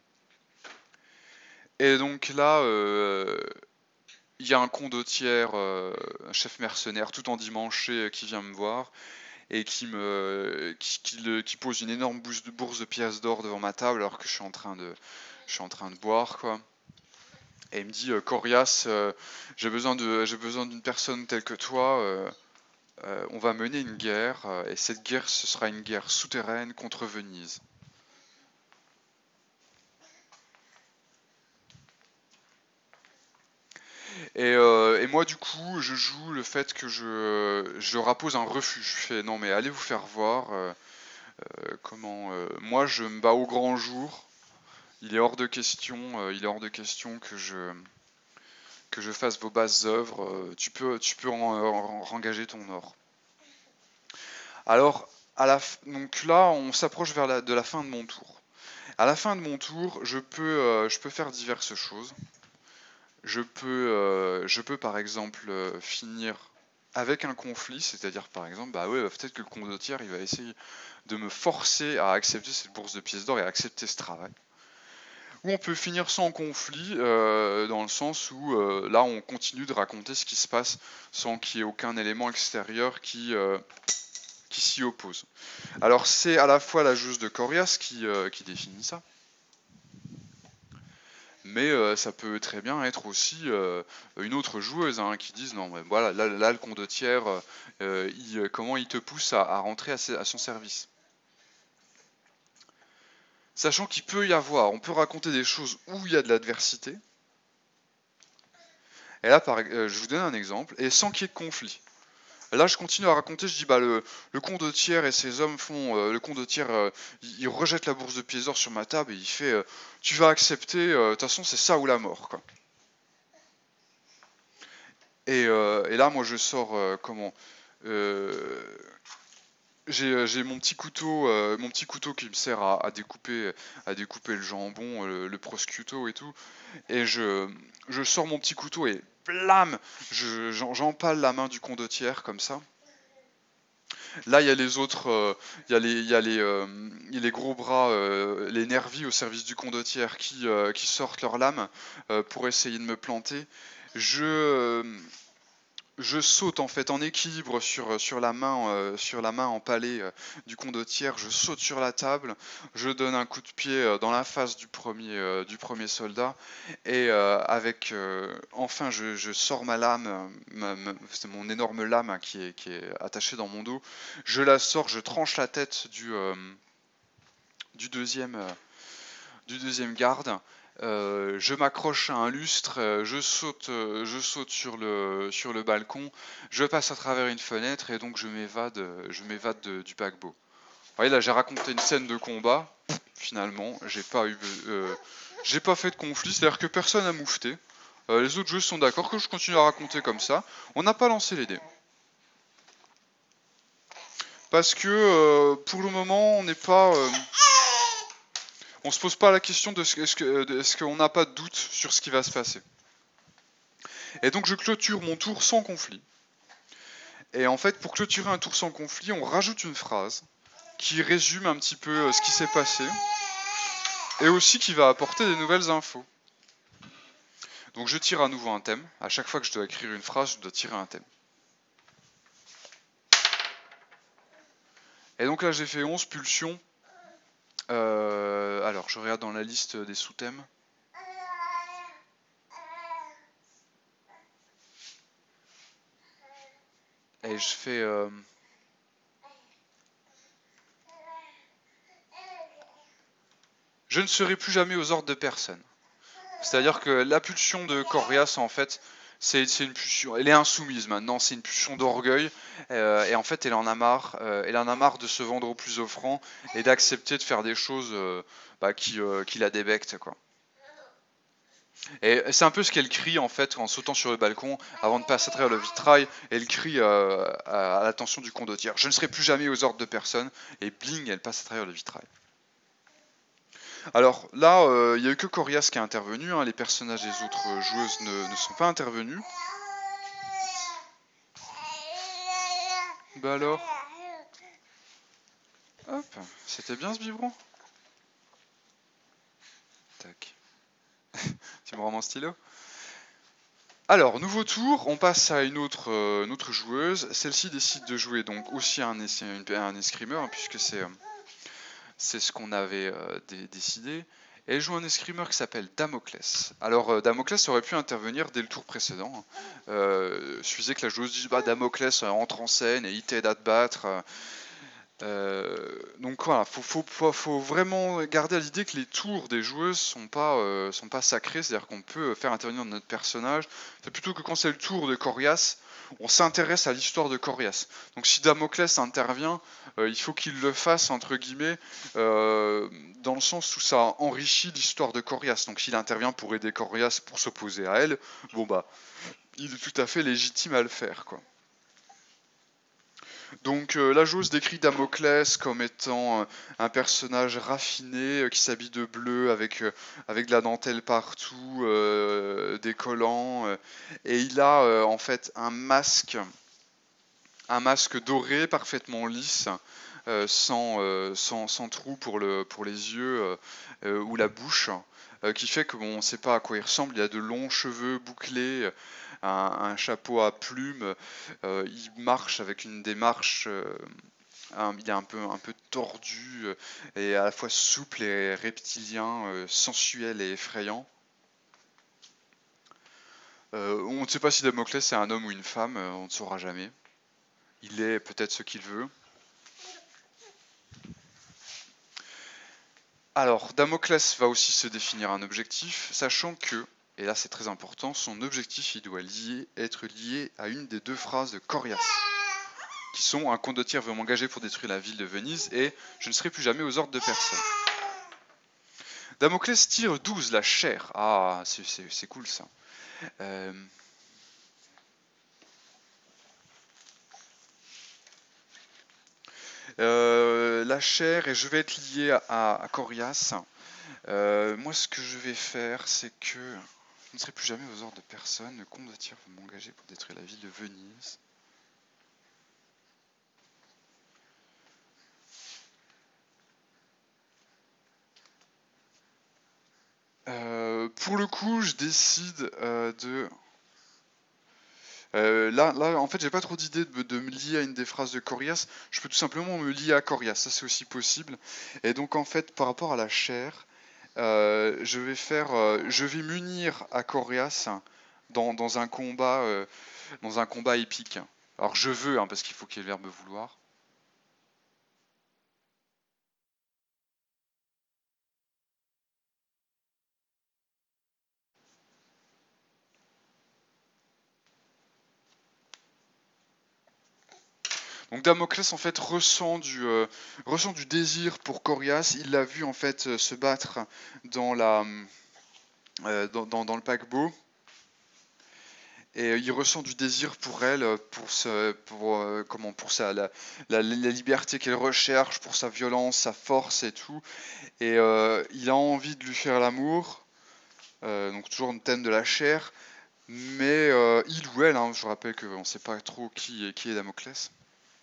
Et donc là, euh, il y a un condottiere, euh, un chef mercenaire tout endimanché euh, qui vient me voir et qui me qui, qui le- qui pose une énorme bourse de, bourse de pièces d'or devant ma table alors que je suis en train de, je suis en train de boire quoi. Et il me dit, euh, Corias, euh, j'ai besoin de, j'ai besoin d'une personne telle que toi. euh, euh, on va mener une guerre, euh, et cette guerre, ce sera une guerre souterraine contre Venise. Et, euh, et moi, du coup, je joue le fait que je, je rappose un refus. Je fais, non, mais allez vous faire voir. euh, euh, comment euh, Moi, je me bats au grand jour. Il est hors de question, euh, il est hors de question que je que je fasse vos basses œuvres. euh, tu peux, tu peux en, en- rengager ton or. Alors, à la f- donc là, on s'approche vers la, de la fin de mon tour. À la fin de mon tour, je peux, euh, je peux faire diverses choses. Je peux, euh, je peux par exemple euh, finir avec un conflit, c'est-à-dire par exemple, bah ouais, peut-être que le condottiere il va essayer de me forcer à accepter cette bourse de pièces d'or et à accepter ce travail. Ou on peut finir sans conflit, euh, dans le sens où euh, là on continue de raconter ce qui se passe sans qu'il y ait aucun élément extérieur qui, euh, qui s'y oppose. Alors c'est à la fois la joueuse de Corias qui, euh, qui définit ça, mais euh, ça peut très bien être aussi euh, une autre joueuse hein, qui dise non mais voilà là, là, le condottiere euh, il, comment il te pousse à, à rentrer à, ses- à son service. Sachant qu'il peut y avoir, on peut raconter des choses où il y a de l'adversité, et là par, euh, je vous donne un exemple, et sans qu'il y ait de conflit. Là, je continue à raconter, je dis, bah, le, le condottiere et ses hommes font. Euh, le condottiere, euh, il, il rejette la bourse de pièces d'or sur ma table et il fait euh, tu vas accepter, euh, de toute façon, c'est ça ou la mort, quoi. Et, euh, et là, moi, je sors, euh, comment euh, j'ai, euh, j'ai mon petit couteau, euh, mon petit couteau qui me sert à, à découper, à découper le jambon, le, le prosciutto et tout. Et je, je sors mon petit couteau et blam, je, j'en- j'empale la main du condottiere comme ça. Là, il y a les autres, euh, il y a les, il y a les, euh, il y a les gros bras, euh, les nervis au service du condottiere qui, euh, qui sortent leurs lames euh, pour essayer de me planter. Je, euh, je saute en fait en équilibre sur, sur la main, euh, sur la main empalée euh, du condottiere. Je saute sur la table, je donne un coup de pied euh, dans la face du premier, euh, du premier soldat et euh, avec, euh, enfin, je, je sors ma lame, euh, ma- ma- c'est mon énorme lame hein, qui est, qui est attachée dans mon dos. Je la sors, je tranche la tête du, euh, du deuxième, euh, du deuxième garde. Euh, je m'accroche à un lustre, euh, je saute, euh, je saute sur le, sur le balcon, je passe à travers une fenêtre et donc je m'évade, euh, je m'évade de- du paquebot. Vous voyez là, j'ai raconté une scène de combat. Finalement, j'ai pas eu, euh, j'ai pas fait de conflit, c'est-à-dire que personne a moufté. Euh, les autres joueurs sont d'accord que je continue à raconter comme ça. On n'a pas lancé les dés. Parce que euh, pour le moment, on n'est pas. euh, on se pose pas la question de ce, est-ce que, de- est-ce qu'on n'a pas de doute sur ce qui va se passer. Et donc je clôture mon tour sans conflit. Et en fait, pour clôturer un tour sans conflit, on rajoute une phrase qui résume un petit peu euh, ce qui s'est passé et aussi qui va apporter des nouvelles infos. Donc je tire à nouveau un thème. À chaque fois que je dois écrire une phrase, je dois tirer un thème. Et donc là, j'ai fait onze pulsions. Euh, alors, je regarde dans la liste des sous-thèmes. Et je fais... euh, je ne serai plus jamais aux ordres de personne. C'est-à-dire que la pulsion de Corias, en fait, C'est c'est une pulsion. Elle est insoumise maintenant. C'est une pulsion d'orgueil. euh, et en fait, elle en a marre. euh, elle en a marre de se vendre au plus offrant et d'accepter de faire des choses euh, bah, qui, euh, qui la débectent, quoi. Et c'est un peu ce qu'elle crie en fait en sautant sur le balcon avant de passer à travers le vitrail. Elle crie euh, à, à l'attention du condottiere: je ne serai plus jamais aux ordres de personne. Et bling, elle passe à travers le vitrail. Alors là, euh, il n'y a eu que Corias qui est intervenu, hein. Les personnages des autres euh, joueuses ne, ne sont pas intervenus. Bah alors, hop, c'était bien ce biberon. Tac. Tu me rends mon stylo. Alors, nouveau tour, on passe à une autre, euh, une autre joueuse. Celle-ci décide de jouer donc aussi un, es- un escrimeur, hein, puisque c'est euh, c'est ce qu'on avait euh, dé- décidé. Et elle joue un escrimeur qui s'appelle Damoclès. Alors, euh, Damoclès aurait pu intervenir dès le tour précédent. Hein. Euh, suffisait que la joueuse dise bah, Damoclès euh, entre en scène et il t'aide à te battre. euh, Euh, donc voilà, faut, faut, faut, faut vraiment garder à l'idée que les tours des joueuses sont pas, euh, sont pas sacrés, c'est-à-dire qu'on peut faire intervenir notre personnage. C'est plutôt que quand c'est le tour de Corias, on s'intéresse à l'histoire de Corias. Donc si Damoclès intervient, euh, il faut qu'il le fasse entre guillemets, euh, dans le sens où ça enrichit l'histoire de Corias. Donc s'il intervient pour aider Corias pour s'opposer à elle, bon bah, il est tout à fait légitime à le faire, quoi. Donc euh, la joueuse décrit Damoclès comme étant euh, un personnage raffiné euh, qui s'habille de bleu avec, euh, avec de la dentelle partout, euh, des collants, euh, et il a euh, en fait un masque, un masque doré parfaitement lisse, euh, sans, euh, sans, sans trou pour, le, pour les yeux euh, euh, ou la bouche, euh, qui fait qu'on ne sait pas à quoi il ressemble. Il a de longs cheveux bouclés, un, un chapeau à plumes, euh, il marche avec une démarche, euh, un- il est un peu, un peu tordu, euh, et à la fois souple et reptilien, euh, sensuel et effrayant. Euh, on ne sait pas si Damoclès est un homme ou une femme, euh, on ne saura jamais. Il est peut-être ce qu'il veut. Alors, Damoclès va aussi se définir un objectif, sachant que, et là c'est très important, son objectif il doit lier, être lié à une des deux phrases de Corias, qui sont: un condottiere veut m'engager pour détruire la ville de Venise et je ne serai plus jamais aux ordres de personne. Damoclès tire douze, la chair. Ah, c'est, c'est, c'est cool ça. Euh, euh, la chair, et je vais être lié à, à Corias. Euh, moi, ce que je vais faire, c'est que je ne serai plus jamais aux ordres de personne. Le condottiere veut m'engager pour détruire la ville de Venise. Euh, pour le coup, je décide euh, de. Euh, là, là, en fait, j'ai pas trop d'idée de, de me lier à une des phrases de Corias. Je peux tout simplement me lier à Corias, ça c'est aussi possible. Et donc, en fait, par rapport à la chair, euh, je vais faire, euh, je vais m'unir à Corias dans, dans un combat, euh, dans un combat épique. Alors, je veux, hein, parce qu'il faut qu'il y ait le verbe vouloir. Donc Damoclès en fait ressent du, euh, ressent du désir pour Corias. Il l'a vu en fait euh, se battre dans la, euh, dans, dans- dans le paquebot. Et euh, il ressent du désir pour elle, euh, pour, ce, pour, euh, comment, pour sa, la, la- la liberté qu'elle recherche, pour sa violence, sa force et tout. Et euh, il a envie de lui faire l'amour, euh, donc toujours le thème de la chair. Mais euh, il ou elle, hein, je rappelle qu'on ne sait pas trop qui est, qui est Damoclès.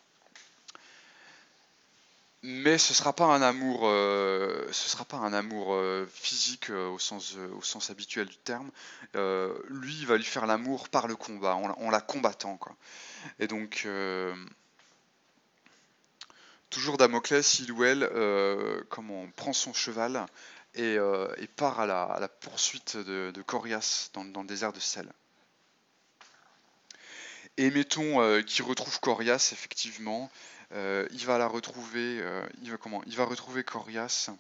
Mais ce sera pas un amour, euh, ce sera pas un amour euh, physique euh, au sens, euh, au sens habituel du terme. Euh, lui, il va lui faire l'amour par le combat, en, la en la combattant, quoi. Et donc, euh, toujours Damoclès, il ou elle, euh, comment, prend son cheval et, euh, et part à la, à la poursuite de, de Corias dans, dans le désert de Sel. Et mettons euh, qu'il retrouve Corias, effectivement, euh, il va la retrouver, euh, il va comment, il va retrouver Corias,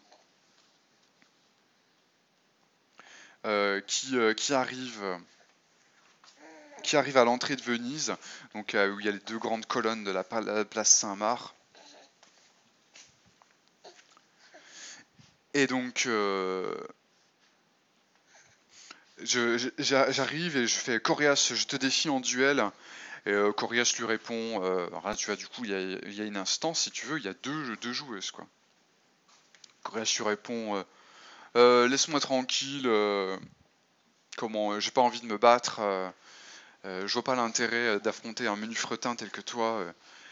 euh, qui, euh, qui arrive qui arrive à l'entrée de Venise, donc euh, où il y a les deux grandes colonnes de la, la place Saint-Marc. Et donc, euh, je- je- j'arrive et je fais Corias, je te défie en duel. Et euh, Corias lui répond, euh, alors là, tu vois, du coup, il y a, il y a une instance, si tu veux, il y a deux, deux joueuses, quoi. Corias lui répond, euh, Euh, laisse-moi tranquille, euh, comment, euh, j'ai pas envie de me battre, euh, euh, je vois pas l'intérêt euh, d'affronter un menu fretin tel que toi. euh.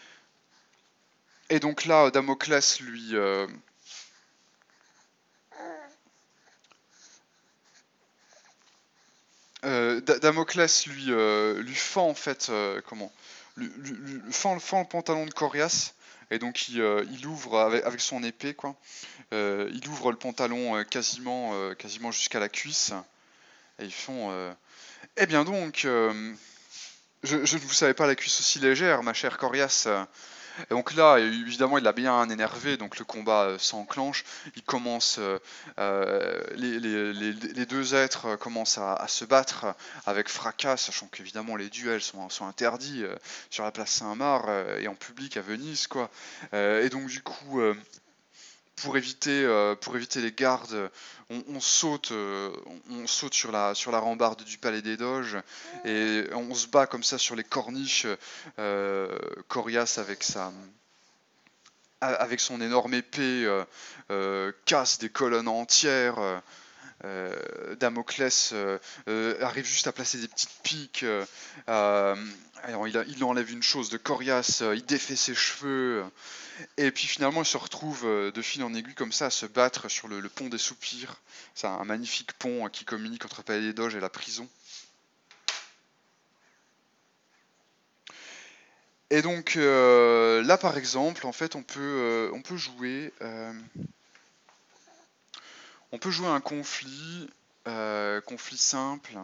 Et donc là, Damoclès lui, euh, euh, Da- Damoclès lui, euh, lui fend en fait, euh, comment, lui, lui- lui fend, fend le pantalon de Corias. Et donc il, euh, il ouvre avec, avec son épée, quoi. Euh, il ouvre le pantalon euh, quasiment, euh, quasiment jusqu'à la cuisse. Et ils font, euh, eh bien donc, euh, je, je ne vous savais pas la cuisse aussi légère, ma chère Corias. euh, Et donc là, évidemment, il a bien énervé, donc le combat euh, s'enclenche. Il commence, euh, euh, les, les- les- les deux êtres euh, commencent à, à se battre avec fracas, sachant qu'évidemment les duels sont, sont interdits euh, sur la place Saint-Marc euh, et en public à Venise, quoi. Euh, et donc du coup, euh, pour éviter, euh, pour éviter les gardes, on, on saute, euh, on, on saute sur la, sur la rambarde du Palais des Doges et on se bat comme ça sur les corniches. Euh, Corias avec sa avec son énorme épée, euh, euh, casse des colonnes entières. euh, euh, Damoclès euh, euh, arrive juste à placer des petites piques. euh, euh, alors il, a- il enlève une chose de Corias, euh, il défait ses cheveux. euh, et puis finalement, il se retrouve euh, de fil en aiguille comme ça à se battre sur le, le pont des Soupirs. C'est un, un magnifique pont euh, qui communique entre Palais des Doges et la prison. Et donc euh, là, par exemple, en fait, on peut, euh, on peut jouer. euh, On peut jouer un conflit, euh, conflit simple.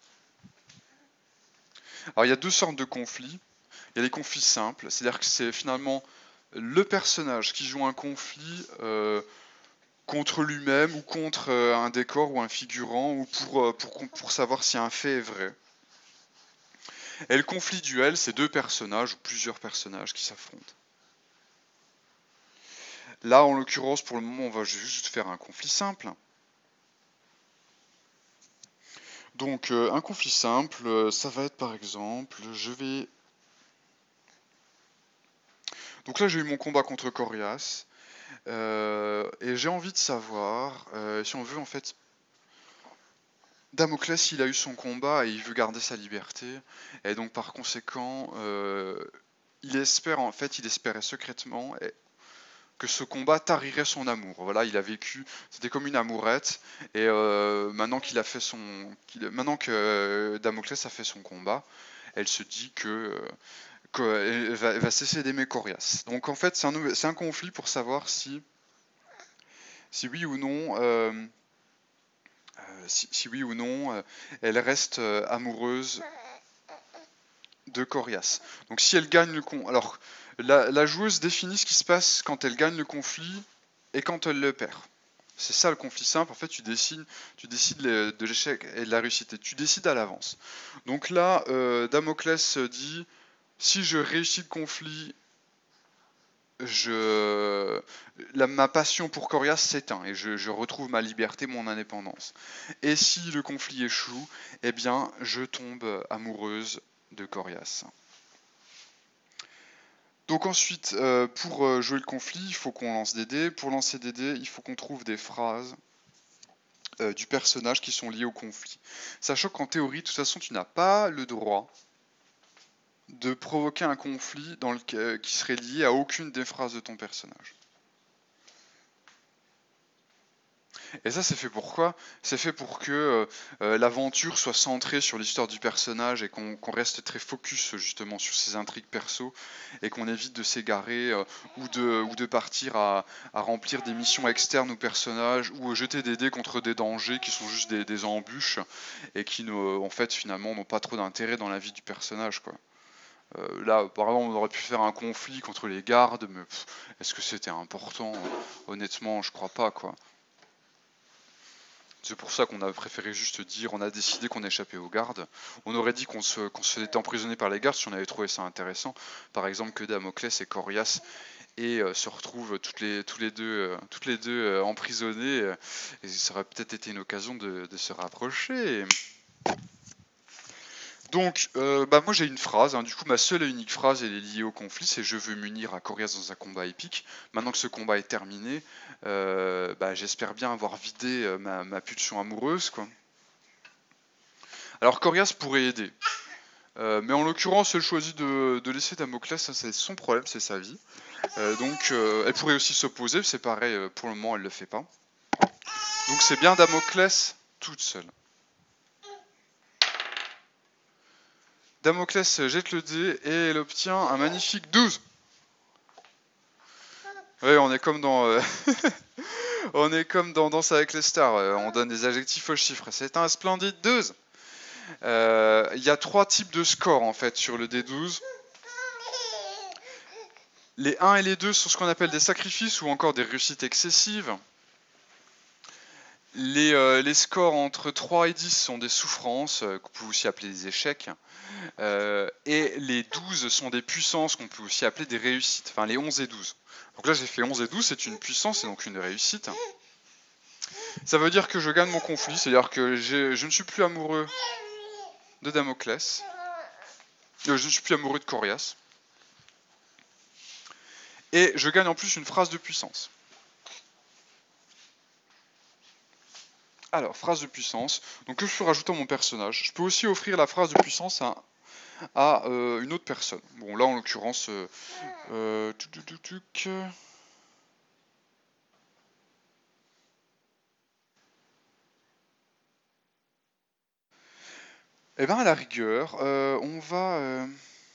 Alors il y a deux sortes de conflits. Il y a les conflits simples, c'est-à-dire que c'est finalement le personnage qui joue un conflit euh, contre lui-même ou contre euh, un décor ou un figurant ou pour, euh, pour, pour savoir si un fait est vrai. Et le conflit duel, c'est deux personnages ou plusieurs personnages qui s'affrontent. Là, en l'occurrence, pour le moment, on va juste faire un conflit simple. Donc, euh, un conflit simple, euh, ça va être par exemple, je vais. Donc là, j'ai eu mon combat contre Corias. Euh, et j'ai envie de savoir, euh, si on veut en fait, Damoclès il a eu son combat et il veut garder sa liberté, et donc par conséquent, euh, il espère en fait, il espérait secrètement eh, que ce combat tarirait son amour. Voilà, il a vécu, c'était comme une amourette, et euh, maintenant qu'il a fait son, qu'il- maintenant que euh, Damoclès a fait son combat, elle se dit que euh, qu'elle va, elle va cesser d'aimer Corias. Donc en fait, c'est un, c'est un conflit pour savoir si, si oui ou non. euh, Euh, si, si oui ou non, euh, elle reste euh, amoureuse de Corias. Donc si elle gagne le con, alors la, la joueuse définit ce qui se passe quand elle gagne le conflit et quand elle le perd. C'est ça le conflit simple. En fait, tu décides, tu décides le- de l'échec et de la réussite. Et tu décides à l'avance. Donc là, euh, Damoclès dit si je réussis le conflit, je, la- ma passion pour Corias s'éteint et je, je retrouve ma liberté, mon indépendance. Et si le conflit échoue, eh bien, je tombe amoureuse de Corias. Donc ensuite, euh, pour euh, jouer le conflit, il faut qu'on lance des dés. Pour lancer des dés, il faut qu'on trouve des phrases euh, du personnage qui sont liées au conflit. Sachant qu'en théorie, de toute façon, tu n'as pas le droit de provoquer un conflit dans le, qui serait lié à aucune des phrases de ton personnage. Et ça, c'est fait pourquoi? C'est fait pour que euh, euh, l'aventure soit centrée sur l'histoire du personnage et qu'on qu'on reste très focus justement sur ses intrigues perso et qu'on évite de s'égarer euh, ou, de, ou de partir à, à remplir des missions externes au personnage ou jeter des dés contre des dangers qui sont juste des, des embûches et qui, ne, en fait, finalement, n'ont pas trop d'intérêt dans la vie du personnage, quoi. Euh, là, par exemple, on aurait pu faire un conflit contre les gardes, mais est-ce que c'était important? Honnêtement, je crois pas, quoi. C'est pour ça qu'on a préféré juste dire, on a décidé qu'on échappait aux gardes. On aurait dit qu'on se, qu'on se était emprisonné par les gardes si on avait trouvé ça intéressant. Par exemple que Damoclès et Corias et euh, se retrouvent toutes les, tous les deux, euh, toutes les deux euh, emprisonnés. euh, et ça aurait peut-être été une occasion de, de se rapprocher. Donc, euh, bah moi j'ai une phrase, hein. Du coup ma seule et unique phrase elle est liée au conflit, c'est je veux m'unir à Corias dans un combat épique. Maintenant que ce combat est terminé, euh, bah, j'espère bien avoir vidé euh, ma, ma pulsion amoureuse, quoi. Alors Corias pourrait aider, euh, mais en l'occurrence elle choisit de, de laisser Damoclès, ça c'est son problème, c'est sa vie. Euh, donc euh, elle pourrait aussi s'opposer, c'est pareil, euh, pour le moment elle le fait pas. Donc c'est bien Damoclès toute seule. Damoclès jette le dé et elle obtient un magnifique douze. Oui, on est comme dans, euh, on est comme dans Danse avec les stars, euh, on donne des adjectifs aux chiffres. C'est un splendide douze. Euh, Il y a trois types de scores en fait sur le dé douze. Les un et les deux sont ce qu'on appelle des sacrifices ou encore des réussites excessives. Les, euh, les scores entre trois et dix sont des souffrances, euh, qu'on peut aussi appeler des échecs. Euh, et les douze sont des puissances qu'on peut aussi appeler des réussites. Enfin, les onze et douze. Donc là, j'ai fait onze et douze, c'est une puissance et donc une réussite. Ça veut dire que je gagne mon conflit, c'est-à-dire que je ne suis plus amoureux de Damoclès. Euh, je ne suis plus amoureux de Corias. Et je gagne en plus une phrase de puissance. Alors, phrase de puissance. Donc, que je peux rajouter à mon personnage. Je peux aussi offrir la phrase de puissance à, à euh, une autre personne. Bon, là, en l'occurrence... Euh, euh, tuc, tuc, tuc, tuc. Eh bien, à la rigueur, euh, on va... Euh...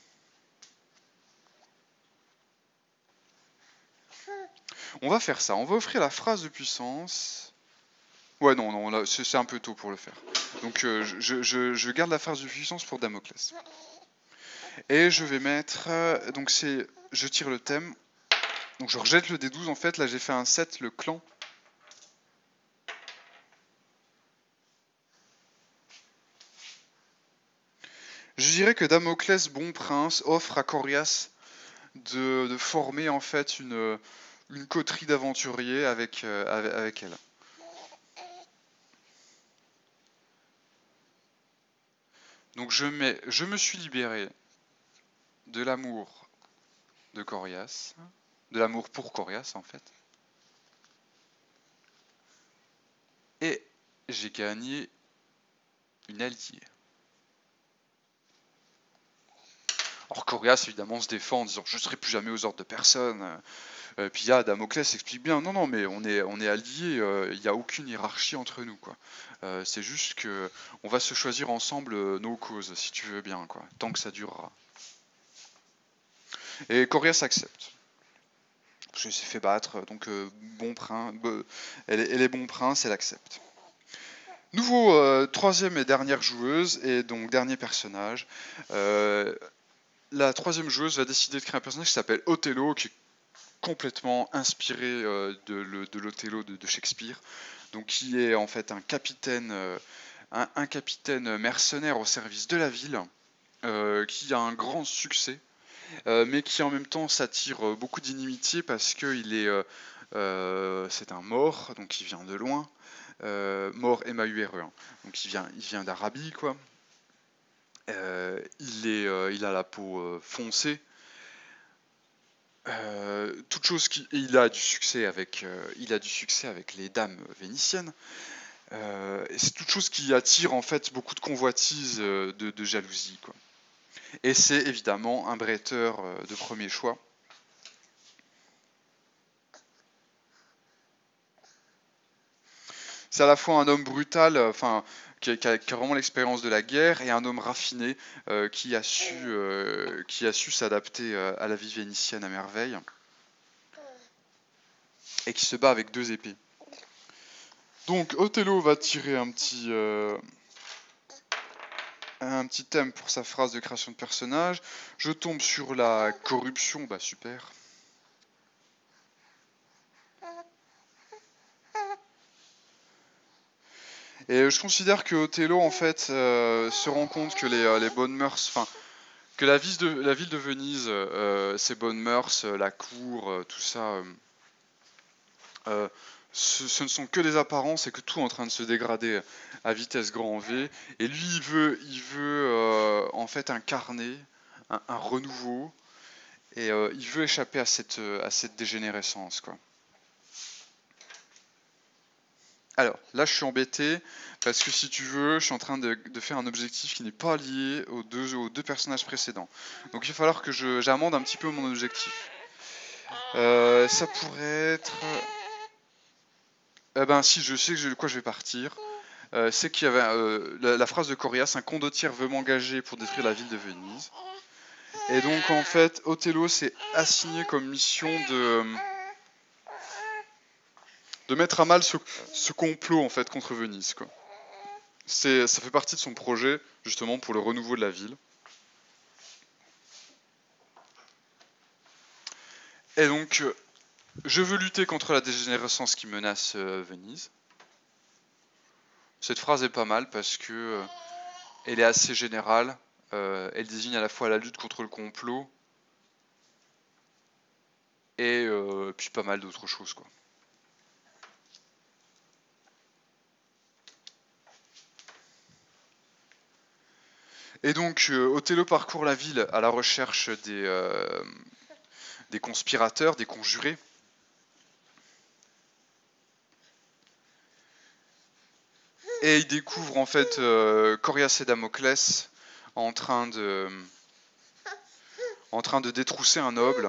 On va faire ça. On va offrir la phrase de puissance... Ouais, non, non, c'est un peu tôt pour le faire. Donc, euh, je, je, je garde la phrase de puissance pour Damoclès. Et je vais mettre... Euh, donc, c'est... Je tire le thème. Donc, je rejette le dé douze, en fait. Là, j'ai fait un sept, le clan. Je dirais que Damoclès, bon prince, offre à Corias de, de former, en fait, une, une coterie d'aventuriers avec, euh, avec, avec elle. Donc, je mets... Je me suis libéré de l'amour de Corias, de l'amour pour Corias en fait, et j'ai gagné une alliée. Alors Corias évidemment se défend en disant je ne serai plus jamais aux ordres de personne. Euh, puis là Damoclès explique bien non non mais on est on est alliés, il euh, n'y a aucune hiérarchie entre nous quoi. Euh, c'est juste que on va se choisir ensemble euh, nos causes si tu veux bien quoi, tant que ça durera. Et Corias accepte. Parce qu'elle s'est fait battre, donc euh, bon prince, elle, est, elle est bon prince, elle accepte. Nouveau euh, troisième et dernière joueuse, et donc dernier personnage. Euh, la troisième joueuse va décider de créer un personnage qui s'appelle Othello, qui est complètement inspiré euh, de, de l'Othello de, de Shakespeare. Donc qui est en fait un capitaine, euh, un, un, capitaine mercenaire au service de la ville, euh, qui a un grand succès, euh, mais qui en même temps s'attire beaucoup d'inimitié parce qu'il est, euh, euh, c'est un mort, donc il vient de loin. Euh, mort M A U R E, hein. Donc il vient, il vient d'Arabie quoi. Euh, il, est, euh, il a la peau euh, foncée. Euh, toute chose qui, il a du succès avec, euh, il a du succès avec les dames vénitiennes. Euh, et c'est toute chose qui attire en fait beaucoup de convoitises, euh, de, de jalousie quoi. Et c'est évidemment un bretteur euh, de premier choix. C'est à la fois un homme brutal, enfin, qui a, qui a- qui a vraiment l'expérience de la guerre, et un homme raffiné euh, qui a su, euh, qui a su s'adapter euh, à la vie vénitienne à merveille, et qui se bat avec deux épées. Donc Othello va tirer un petit, euh, un petit thème pour sa phrase de création de personnage. Je tombe sur la corruption, bah super. Et je considère que Othello, en fait, euh, se rend compte que les, euh, les bonnes mœurs, enfin, que la ville de, la ville de Venise, euh, ses bonnes mœurs, euh, la cour, euh, tout ça, euh, euh, ce, ce ne sont que des apparences et que tout est en train de se dégrader à vitesse grand V. Et lui, il veut, il veut euh, en fait incarner un, un renouveau et euh, il veut échapper à cette, à cette dégénérescence, quoi. Alors, là, je suis embêté parce que si tu veux, je suis en train de, de faire un objectif qui n'est pas lié aux deux, aux deux personnages précédents. Donc, il va falloir que je, j'amende un petit peu mon objectif. Euh, ça pourrait être... Eh ben, si, je sais que je- de quoi je vais partir. Euh, c'est qu'il y avait euh, la, la phrase de Corias, un condottiere veut m'engager pour détruire la ville de Venise. Et donc, en fait, Othello s'est assigné comme mission de, de mettre à mal ce, ce complot, en fait, contre Venise, quoi. C'est, ça fait partie de son projet, justement, pour le renouveau de la ville. Et donc, euh, je veux lutter contre la dégénérescence qui menace euh, Venise. Cette phrase est pas mal parce que euh, elle est assez générale. Euh, elle désigne à la fois la lutte contre le complot et euh, puis pas mal d'autres choses, quoi. Et donc, euh, Othello parcourt la ville à la recherche des, euh, des conspirateurs, des conjurés. Et il découvre en fait euh, Corias et Damoclès en train de, en train de détrousser un noble.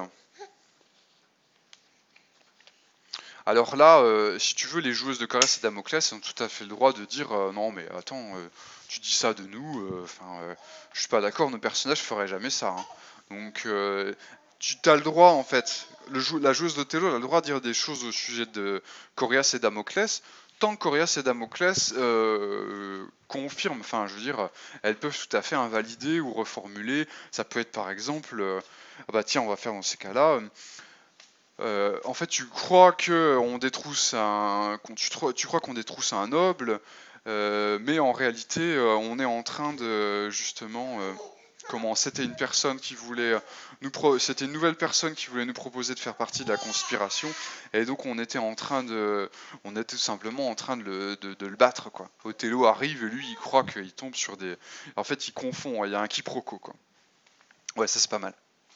Alors là, euh, si tu veux, les joueuses de Corias et Damoclès ont tout à fait le droit de dire euh, non mais attends, euh, tu dis ça de nous, enfin, euh, euh, je suis pas d'accord, nos personnages feraient jamais ça, hein. Donc euh, tu as le droit en fait, le jou la joueuse d'Othello a le droit de dire des choses au sujet de Corias et Damoclès, tant que Corias et Damoclès euh, confirment, enfin je veux dire, elles peuvent tout à fait invalider ou reformuler, ça peut être par exemple, euh, ah bah tiens on va faire dans ces cas-là, euh, en fait, tu crois que on détrousse un, qu'on- tu, tro- tu crois qu'on détrousse un noble, euh, mais en réalité, euh, on est en train de justement, euh, comment, c'était une personne qui voulait nous, pro- c'était une nouvelle personne qui voulait nous proposer de faire partie de la conspiration, et donc on était en train de, on était tout simplement en train de le, de, de le battre, quoi. Othello arrive et lui, il croit qu'il tombe sur des, en fait, il confond, il y a un quiproquo, quoi. Ouais, ça c'est pas mal.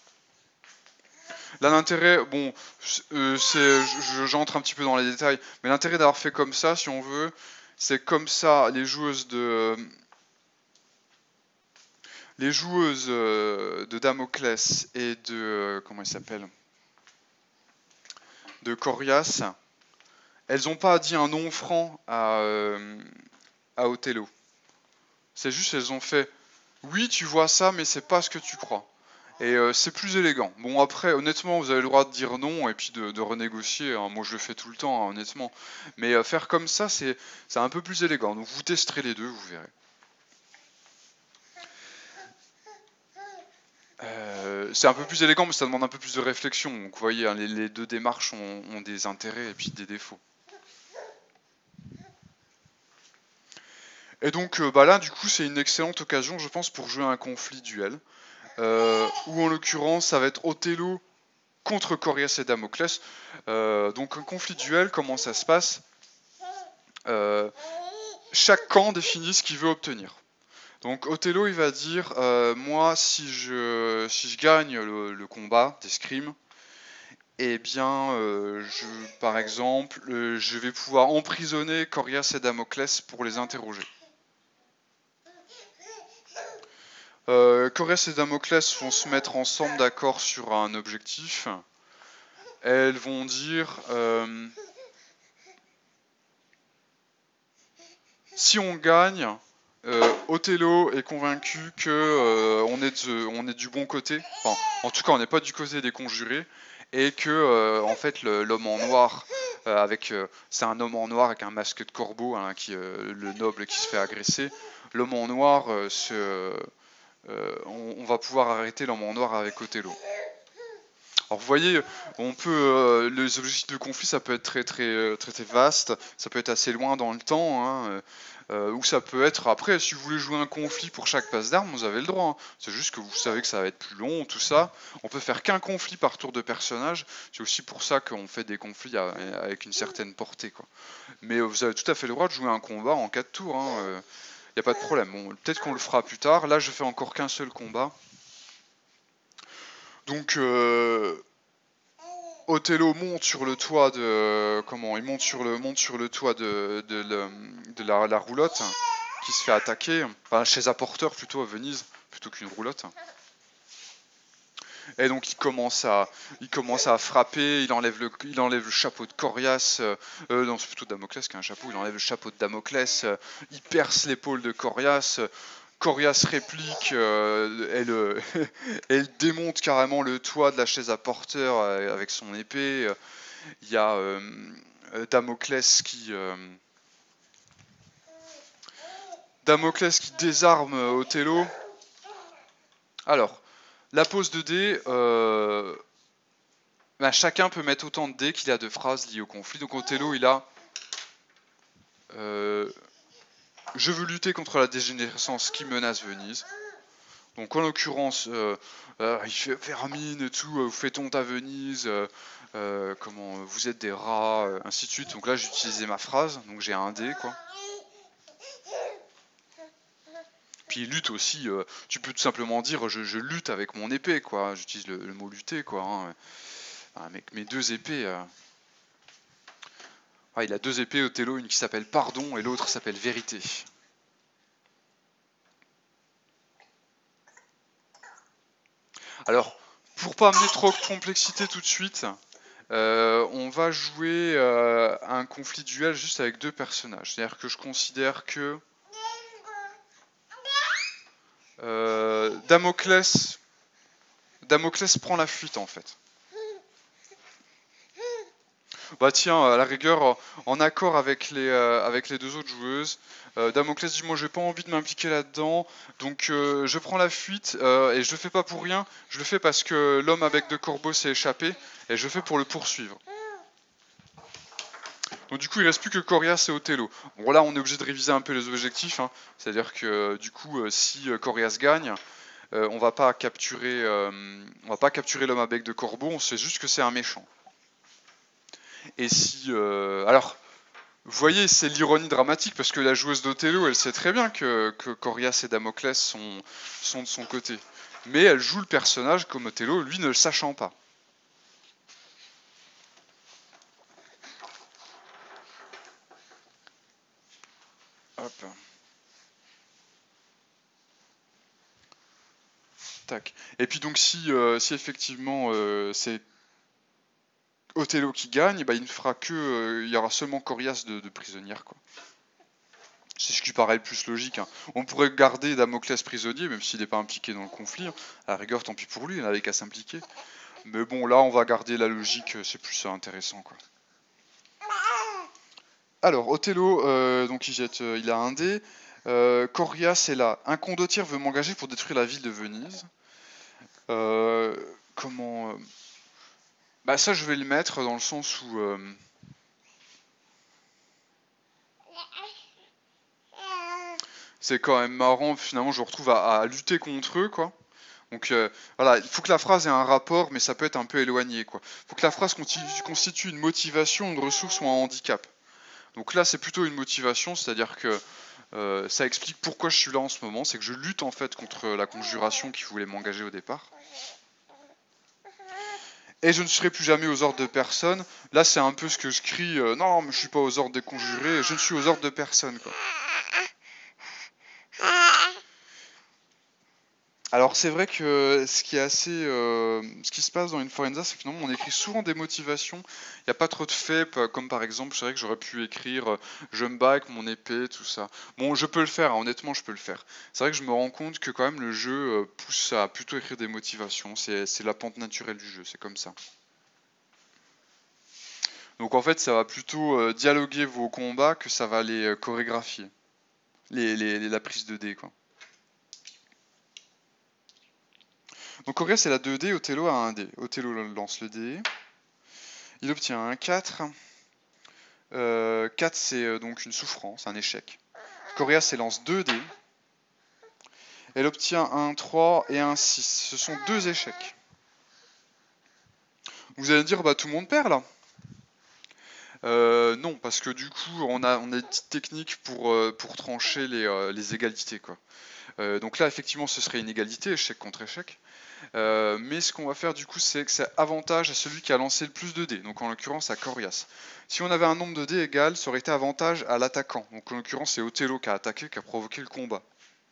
Là, l'intérêt, bon, euh, c'est, je- j'entre un petit peu dans les détails, mais l'intérêt d'avoir fait comme ça, si on veut, c'est comme ça, les joueuses de, les joueuses euh, de Damoclès et de, euh, comment il s'appelle, de Corias, elles n'ont pas dit un nom franc à, euh, à Othello. C'est juste, elles ont fait, oui, tu vois ça, mais c'est pas ce que tu crois. Et euh, c'est plus élégant. Bon, après, honnêtement, vous avez le droit de dire non et puis de, de renégocier, hein. Moi, je le fais tout le temps, hein, honnêtement. Mais euh, faire comme ça, c'est c'est un peu plus élégant. Donc, vous testerez les deux, vous verrez. Euh, c'est un peu plus élégant, mais ça demande un peu plus de réflexion. Donc, vous voyez, hein, les, les deux démarches ont, ont des intérêts et puis des défauts. Et donc, euh, bah là, du coup, c'est une excellente occasion, je pense, pour jouer un conflit duel. Euh, où, en l'occurrence, ça va être Othello contre Corias et Damoclès. Euh, donc, un conflit duel, comment ça se passe? Euh, Chaque camp définit ce qu'il veut obtenir. Donc Othello il va dire euh, moi si je si je gagne le, le combat d'escrime, eh bien euh, je, par exemple euh, je vais pouvoir emprisonner Corias et Damoclès pour les interroger. Euh, Corias et Damoclès vont se mettre ensemble d'accord sur un objectif. Elles vont dire euh, si on gagne, euh, Othello est convaincu que euh, on, est de- on est du bon côté. Enfin, en tout cas, on n'est pas du côté des conjurés et que euh, en fait le- l'homme en noir, euh, avec, euh, c'est un homme en noir avec un masque de corbeau, hein, qui, euh, le noble qui se fait agresser. L'homme en noir, euh, se- euh, on, on va pouvoir arrêter l'homme en noir avec Othello. Alors vous voyez, on peut, euh, les objectifs de conflit, ça peut être très très euh, très, très vaste, ça peut être assez loin dans le temps, hein, euh, euh, ou ça peut être, après, si vous voulez jouer un conflit pour chaque passe d'armes, vous avez le droit, hein. C'est juste que vous savez que ça va être plus long, tout ça. On peut faire qu'un conflit par tour de personnage, c'est aussi pour ça qu'on fait des conflits à- avec une certaine portée, quoi. Mais euh, vous avez tout à fait le droit de jouer un combat en quatre tours, hein, euh, y a pas de problème. Bon, peut-être qu'on le fera plus tard, là je fais encore qu'un seul combat. Donc... Euh, Othello monte sur le toit de comment il monte sur le monte sur le toit de, de, le- de la, la roulotte qui se fait attaquer, enfin chez un porteur plutôt à Venise plutôt qu'une roulotte. Et donc il commence à il commence à frapper, il enlève le il enlève le chapeau de Corias, euh, euh, non c'est plutôt Damoclès qui a un chapeau, il enlève le chapeau de Damoclès, euh, il perce l'épaule de Corias. euh, Corias réplique, euh, elle, euh, elle démonte carrément le toit de la chaise à porteur euh, avec son épée. euh, Il y a euh, euh, Damoclès qui euh, Damoclès qui désarme euh, Othello. Alors, la pose de dés, euh, ben, chacun peut mettre autant de dés qu'il a de phrases liées au conflit. Donc Othello, il a euh, je veux lutter contre la dégénérescence qui menace Venise. Donc en l'occurrence, euh, euh, il fait vermine et tout, euh, vous faites honte à Venise, euh, euh, comment vous êtes des rats, euh, ainsi de suite. Donc là, j'ai utilisé ma phrase, donc j'ai un dé, quoi. Puis lutte aussi, euh, tu peux tout simplement dire je, je lutte avec mon épée, quoi. J'utilise le, le mot lutter, quoi. Hein. Avec mes deux épées. Euh... Ah, il a deux épées, Othello, une qui s'appelle Pardon et l'autre s'appelle Vérité. Alors, pour pas amener trop de complexité tout de suite, euh, on va jouer euh, un conflit duel juste avec deux personnages. C'est-à-dire que je considère que euh, Damoclès, Damoclès prend la fuite en fait. Bah tiens, à la rigueur, en accord avec les, euh, avec les deux autres joueuses, euh, Damoclès dit moi j'ai pas envie de m'impliquer là-dedans, donc euh, je prends la fuite euh, et je le fais pas pour rien, je le fais parce que l'homme avec deux corbeaux s'est échappé et je le fais pour le poursuivre. Donc du coup il reste plus que Corias et Othello. Bon là on est obligé de réviser un peu les objectifs, hein. C'est-à-dire que du coup euh, si euh, Corias gagne, euh, on va pas capturer, euh, on va pas capturer l'homme avec deux corbeaux, on sait juste que c'est un méchant. Et si, euh, alors vous voyez, c'est l'ironie dramatique parce que la joueuse d'Othello, elle sait très bien que, que Corias et Damoclès sont, sont de son côté. Mais elle joue le personnage comme Othello, lui ne le sachant pas. Hop. Tac. Et puis donc si, euh, si effectivement euh, c'est Othello qui gagne, bah, il ne fera que, euh, il y aura seulement Corias de, de prisonnière, quoi. C'est ce qui paraît le plus logique, hein. On pourrait garder Damoclès prisonnier, même s'il n'est pas impliqué dans le conflit, hein. À la rigueur, tant pis pour lui, il n'avait qu'à s'impliquer. Mais bon, là, on va garder la logique, c'est plus intéressant, quoi. Alors, Othello, euh, donc il jette, euh, il a un dé. Euh, Corias est là. Un condottiere veut m'engager pour détruire la ville de Venise. Euh, comment euh, Bah ça, je vais le mettre dans le sens où euh, c'est quand même marrant. Finalement, je me retrouve à, à lutter contre eux, quoi. Donc euh, voilà, il faut que la phrase ait un rapport, mais ça peut être un peu éloigné, quoi. Il faut que la phrase constitu- constitue une motivation, une ressource ou un handicap. Donc là, c'est plutôt une motivation, c'est-à-dire que euh, ça explique pourquoi je suis là en ce moment, c'est que je lutte en fait contre la conjuration qui voulait m'engager au départ. Et je ne serai plus jamais aux ordres de personne. Là, c'est un peu ce que je crie, euh, non, mais je suis pas aux ordres des conjurés, je ne suis aux ordres de personne, quoi. Alors c'est vrai que ce qui est assez, euh, ce qui se passe dans une forenza, c'est que finalement on écrit souvent des motivations. Il n'y a pas trop de faits, p- comme par exemple, c'est vrai que j'aurais pu écrire euh, je me bats avec mon épée, tout ça. Bon, je peux le faire, hein, honnêtement, je peux le faire. C'est vrai que je me rends compte que quand même le jeu euh, pousse à plutôt écrire des motivations. C'est, c'est la pente naturelle du jeu, c'est comme ça. Donc en fait, ça va plutôt euh, dialoguer vos combats que ça va les euh, chorégraphier, les, les- les- la prise de dés, quoi. Donc Corias elle a deux dés, Othello a un dé. Othello lance le dé. Il obtient un quatre. Euh, quatre c'est euh, donc une souffrance, un échec. Corias elle lance deux dés. Elle obtient un trois et un six. Ce sont deux échecs. Vous allez me dire, bah tout le monde perd là. Euh, non, parce que du coup, on a, on a des petites techniques pour, euh, pour trancher les, euh, les égalités, quoi. Euh, donc là, effectivement, ce serait une égalité, échec contre échec. Euh, mais ce qu'on va faire du coup, c'est que c'est avantage à celui qui a lancé le plus de dés, donc en l'occurrence à Corias. Si on avait un nombre de dés égal, ça aurait été avantage à l'attaquant. Donc en l'occurrence, c'est Othello qui a attaqué, qui a provoqué le combat.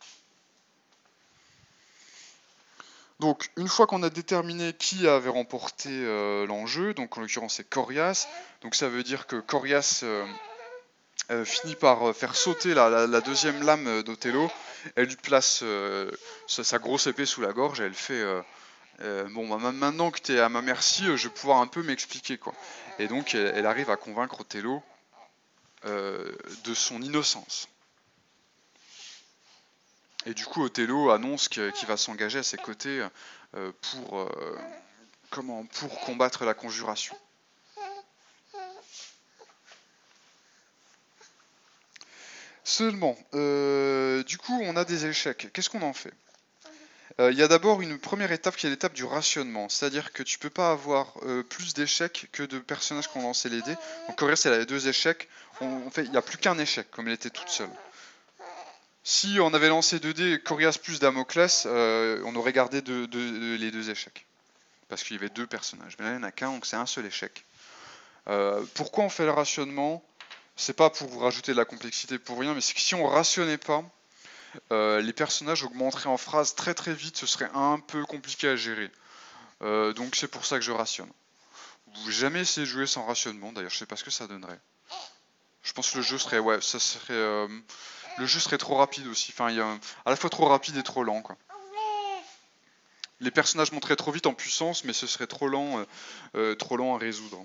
Donc une fois qu'on a déterminé qui avait remporté euh, l'enjeu, donc en l'occurrence c'est Corias, donc ça veut dire que Corias euh, euh, finit par faire sauter la, la, la deuxième lame d'Othello, elle lui place euh, sa, sa grosse épée sous la gorge et elle fait euh, euh, bon bah, maintenant que tu es à ma merci, je vais pouvoir un peu m'expliquer quoi. Et donc elle, elle arrive à convaincre Othello euh, de son innocence. Et du coup Othello annonce qu'il va s'engager à ses côtés euh, pour, euh, comment, pour combattre la conjuration. Seulement, euh, du coup on a des échecs. Qu'est-ce qu'on en fait? Euh, Il y a d'abord une première étape qui est l'étape du rationnement, c'est-à-dire que tu peux pas avoir euh, plus d'échecs que de personnages qui ont lancé les dés. Donc Corias elle avait deux échecs, on, en fait il n'y a plus qu'un échec comme elle était toute seule. Si on avait lancé deux dés, Corias plus Damoclès, euh, on aurait gardé deux, deux, les deux échecs. Parce qu'il y avait deux personnages. Mais là il n'y en a qu'un, donc c'est un seul échec. Euh, pourquoi on fait le rationnement? C'est pas pour vous rajouter de la complexité pour rien, mais c'est que si on rationnait pas, euh, les personnages augmenteraient en phrase très très vite, ce serait un peu compliqué à gérer. Euh, donc c'est pour ça que je rationne. Vous jamais essayé de jouer sans rationnement, d'ailleurs je sais pas ce que ça donnerait. Je pense que le jeu serait, ouais, ça serait, euh, le jeu serait trop rapide aussi. Enfin, il y a à la fois trop rapide et trop lent, quoi. Les personnages monteraient trop vite en puissance, mais ce serait trop lent, euh, euh, trop lent à résoudre.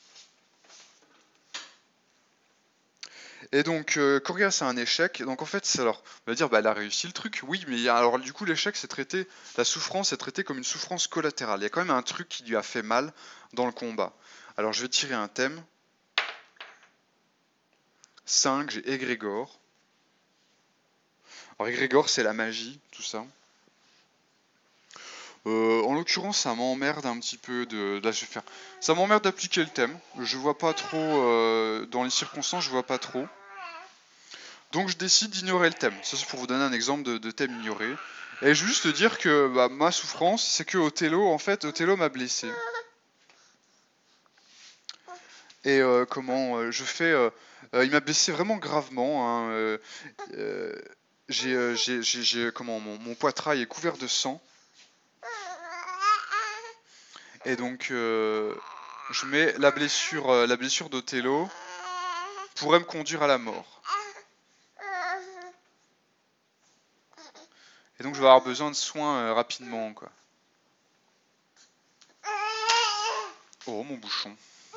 Et donc, euh, Corias a un échec. Donc en fait, c'est alors, on va dire, bah, elle a réussi le truc. Oui, mais alors du coup, l'échec, c'est traité, la souffrance est traitée comme une souffrance collatérale. Il y a quand même un truc qui lui a fait mal dans le combat. Alors je vais tirer un thème. cinq, j'ai Égrégore. Alors Égrégore, c'est la magie, tout ça. Euh, en l'occurrence, ça m'emmerde un petit peu de. Là, je vais faire. Ça m'emmerde d'appliquer le thème. Je vois pas trop. Euh, dans les circonstances, je vois pas trop. Donc, je décide d'ignorer le thème. Ça, c'est pour vous donner un exemple de, de thème ignoré. Et je veux juste dire que bah, ma souffrance, c'est que Othello, en fait, Othello m'a blessé. Et euh, comment euh, je fais. Euh, euh, il m'a blessé vraiment gravement. Hein, euh, euh, j'ai, euh, j'ai, j'ai, j'ai- comment mon, mon poitrail est couvert de sang. Et donc, euh, je mets la blessure, euh, la blessure d'Othello pourrait me conduire à la mort. Et donc, je vais avoir besoin de soins euh, rapidement, quoi. Oh, mon bouchon.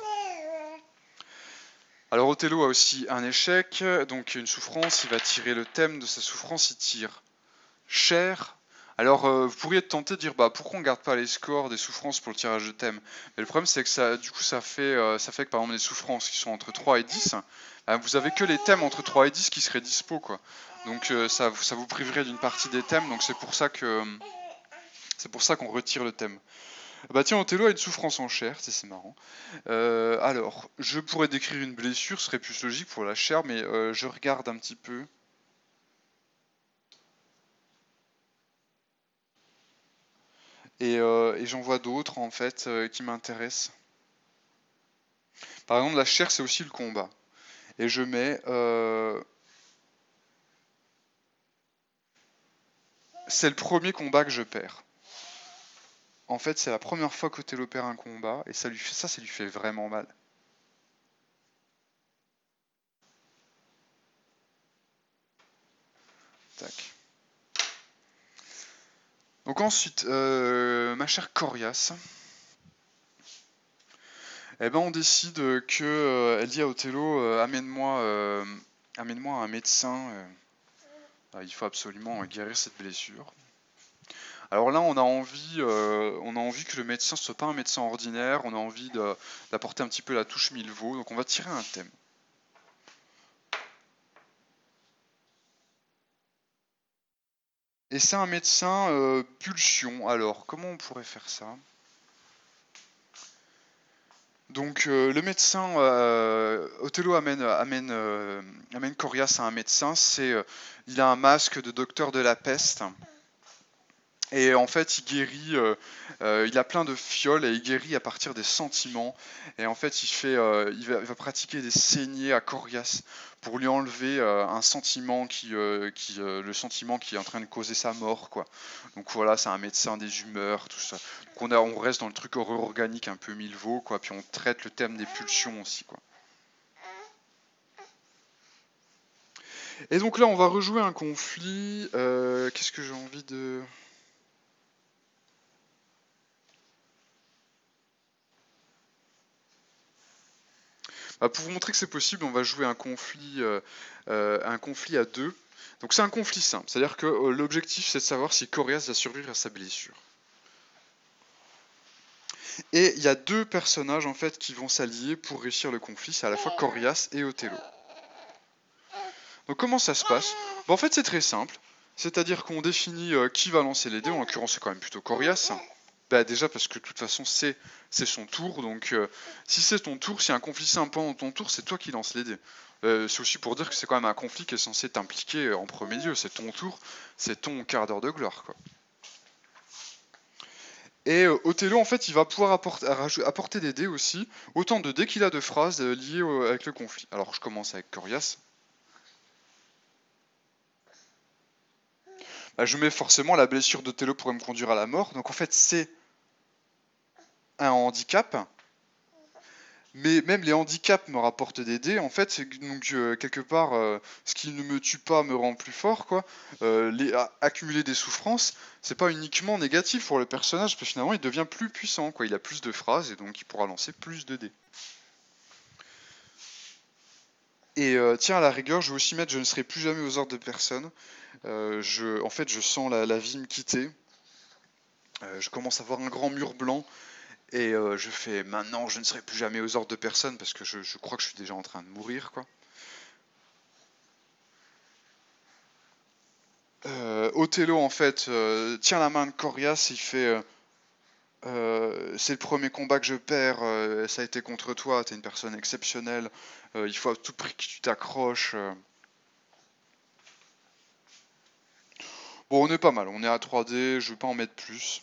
Alors, Othello a aussi un échec, donc une souffrance. Il va tirer le thème de sa souffrance. Il tire cher. Alors, euh, vous pourriez être tenté de dire, bah, pourquoi on garde pas les scores des souffrances pour le tirage de thème? Mais le problème, c'est que ça, du coup, ça fait, euh, ça fait que par exemple, les souffrances qui sont entre trois et dix, euh, vous avez que les thèmes entre trois et dix qui seraient dispo, quoi. Donc, euh, ça, ça vous priverait d'une partie des thèmes, donc c'est pour ça que c'est pour ça qu'on retire le thème. Bah tiens, Othello a une souffrance en chair, c'est marrant. Euh, alors, je pourrais décrire une blessure, ce serait plus logique pour la chair, mais euh, je regarde un petit peu. Et, euh, et j'en vois d'autres en fait euh, qui m'intéressent. Par exemple, la chair, c'est aussi le combat. Et je mets. Euh, c'est le premier combat que je perds. En fait, c'est la première fois qu'Othello perd un combat, et ça, lui fait, ça, ça lui fait vraiment mal. Tac. Donc ensuite, euh, ma chère Corias, eh ben on décide que euh, elle dit à Othello, euh, amène-moi, euh, amène-moi un médecin. Euh, il faut absolument guérir cette blessure. Alors là, on a envie, euh, on a envie que le médecin ne soit pas un médecin ordinaire, on a envie de- d'apporter un petit peu la touche Milvaux, donc on va tirer un thème. Et c'est un médecin euh, pulsion. Alors, comment on pourrait faire ça? Donc euh, le médecin, euh, Othello amène, amène, euh, amène Corias à un médecin. C'est, euh, il a un masque de docteur de la peste. Et en fait, il guérit, euh, euh, il a plein de fioles et il guérit à partir des sentiments. Et en fait, il fait, euh, il va, il va pratiquer des saignées à Corias pour lui enlever euh, un sentiment qui, euh, qui euh, le sentiment qui est en train de causer sa mort, quoi. Donc voilà, c'est un médecin des humeurs, tout ça. Donc on a, on reste dans le truc horreur organique un peu Milvaux, quoi. Puis on traite le thème des pulsions aussi, quoi. Et donc là, on va rejouer un conflit. Euh, Qu'est-ce que j'ai envie de Bah, pour vous montrer que c'est possible, on va jouer un conflit, euh, euh, un conflit à deux. Donc c'est un conflit simple, c'est-à-dire que euh, l'objectif c'est de savoir si Corias va survivre à sa blessure. Et il y a deux personnages en fait qui vont s'allier pour réussir le conflit, c'est à la fois Corias et Othello. Donc comment ça se passe? Bah, en fait c'est très simple, c'est-à-dire qu'on définit euh, qui va lancer les dés, en l'occurrence c'est quand même plutôt Corias. Bah déjà parce que de toute façon c'est c'est son tour, donc euh, si c'est ton tour, si y a un conflit simple pendant ton tour, c'est toi qui lances les dés. Euh, c'est aussi pour dire que c'est quand même un conflit qui est censé t'impliquer en premier lieu, c'est ton tour, c'est ton quart d'heure de gloire, quoi. Et euh, Othello en fait il va pouvoir apporter, apporter des dés aussi, autant de dés qu'il a de phrases euh, liées au- avec le conflit. Alors je commence avec Corias. Bah, je mets forcément la blessure d'Othello pourrait me conduire à la mort, donc en fait c'est un handicap. Mais même les handicaps me rapportent des dés, en fait, c'est que- donc euh, quelque part, euh, ce qui ne me tue pas me rend plus fort, quoi. Euh, les, a- accumuler des souffrances, c'est pas uniquement négatif pour le personnage, parce que finalement, il devient plus puissant, quoi. Il a plus de phrases et donc il pourra lancer plus de dés. Et euh, tiens, à la rigueur, je vais aussi mettre, je ne serai plus jamais aux ordres de personne. Euh, je, en fait, je sens la, la vie me quitter. Euh, je commence à voir un grand mur blanc et euh, je fais maintenant, je ne serai plus jamais aux ordres de personne parce que je, je crois que je suis déjà en train de mourir, quoi. Euh, Othello en fait euh, tient la main de Corias, il fait euh, euh, c'est le premier combat que je perds, euh, ça a été contre toi, t'es une personne exceptionnelle, euh, il faut à tout prix que tu t'accroches. euh. Bon, on est pas mal, on est à trois D, je vais pas en mettre plus.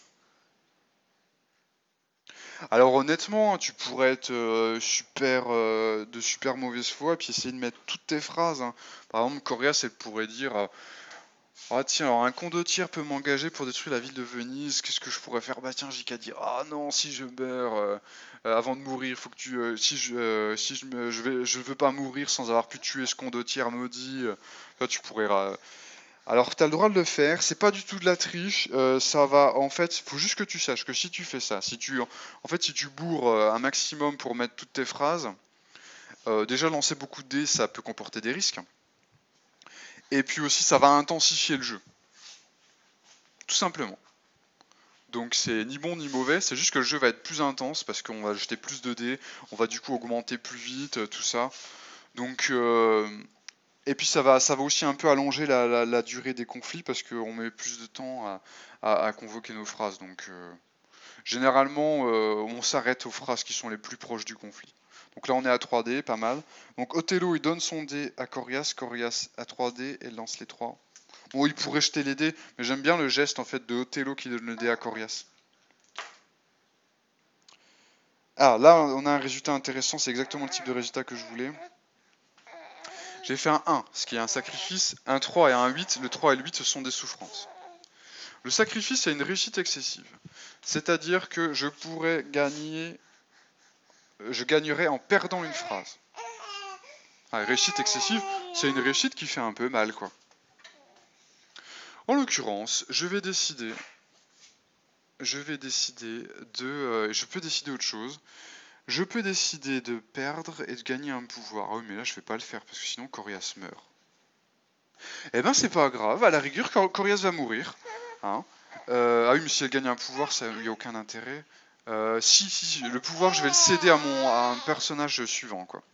Alors honnêtement, tu pourrais être euh, super euh, de super mauvaise foi et puis essayer de mettre toutes tes phrases, hein. Par exemple, Corias elle pourrait dire euh, ah tiens, alors un condottiere peut m'engager pour détruire la ville de Venise. Qu'est-ce que je pourrais faire? Bah tiens, J K dit ah non, si je meurs euh, euh, avant de mourir, faut que tu euh, si je euh, si je me je vais je veux pas mourir sans avoir pu tuer ce condottiere maudit. euh, Toi tu pourrais ra- Alors t'as le droit de le faire, c'est pas du tout de la triche, euh, ça va en fait, faut juste que tu saches que si tu fais ça, si tu en fait si tu bourres euh, un maximum pour mettre toutes tes phrases, euh, déjà lancer beaucoup de dés, ça peut comporter des risques. Et puis aussi ça va intensifier le jeu, tout simplement. Donc c'est ni bon ni mauvais, c'est juste que le jeu va être plus intense parce qu'on va jeter plus de dés, on va du coup augmenter plus vite, euh, tout ça. Donc euh, et puis ça va, ça va aussi un peu allonger la, la- la durée des conflits parce qu'on met plus de temps à, à- à convoquer nos phrases. Donc euh, généralement euh, on s'arrête aux phrases qui sont les plus proches du conflit. Donc là on est à trois dés, pas mal. Donc Othello il donne son dé à Corias, Corias à trois dés et lance les trois. Bon il pourrait jeter les dés, mais j'aime bien le geste en fait de Othello qui donne le dé à Corias. Ah, là, on a un résultat intéressant, c'est exactement le type de résultat que je voulais. J'ai fait un un, ce qui est un sacrifice, un trois et un huit. Le trois et le huit, ce sont des souffrances. Le sacrifice est une réussite excessive. C'est-à-dire que je pourrais gagner, je gagnerais en perdant une phrase. Ah, réussite excessive, c'est une réussite qui fait un peu mal, quoi. En l'occurrence, je vais décider, je vais décider de, euh, je peux décider autre chose. Je peux décider de perdre et de gagner un pouvoir. Ah oui, mais là, je vais pas le faire parce que sinon Corias meurt. Eh ben c'est pas grave, à la rigueur, Cor- Corias va mourir. Hein. Euh, ah oui, mais si elle gagne un pouvoir, il n'y a aucun intérêt. Euh, si, si, si, le pouvoir, je vais le céder à, mon, à un personnage suivant, quoi.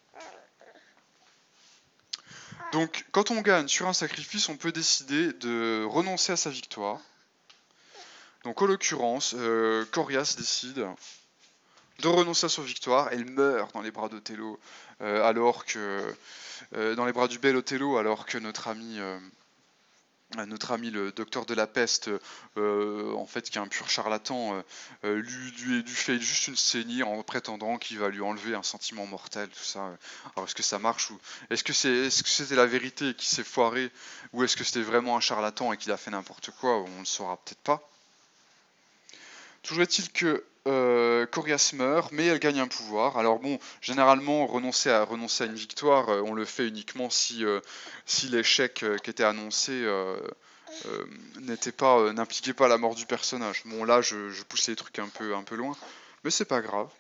Donc, quand on gagne sur un sacrifice, on peut décider de renoncer à sa victoire. Donc, en l'occurrence, euh, Corias décide de renoncer à sa victoire. Elle meurt dans les bras d'Othello, euh, alors que euh, dans les bras du bel Othello, alors que notre ami, euh, notre ami le docteur de la peste, euh, en fait, qui est un pur charlatan, euh, lui, lui, lui fait juste une saignée en prétendant qu'il va lui enlever un sentiment mortel, tout ça. Alors, est-ce que ça marche ou est-ce que c'est, est-ce que c'était la vérité qui s'est foiré, ou est-ce que c'était vraiment un charlatan et qu'il a fait n'importe quoi? On ne le saura peut-être pas. Toujours est-il que euh, Corias meurt, mais elle gagne un pouvoir. Alors bon, généralement, renoncer à, renoncer à une victoire, euh, on le fait uniquement si, euh, si l'échec euh, qui était annoncé euh, euh, n'était pas, euh, n'impliquait pas la mort du personnage. Bon, là, je, je pousse les trucs un peu, un peu loin, mais c'est pas grave.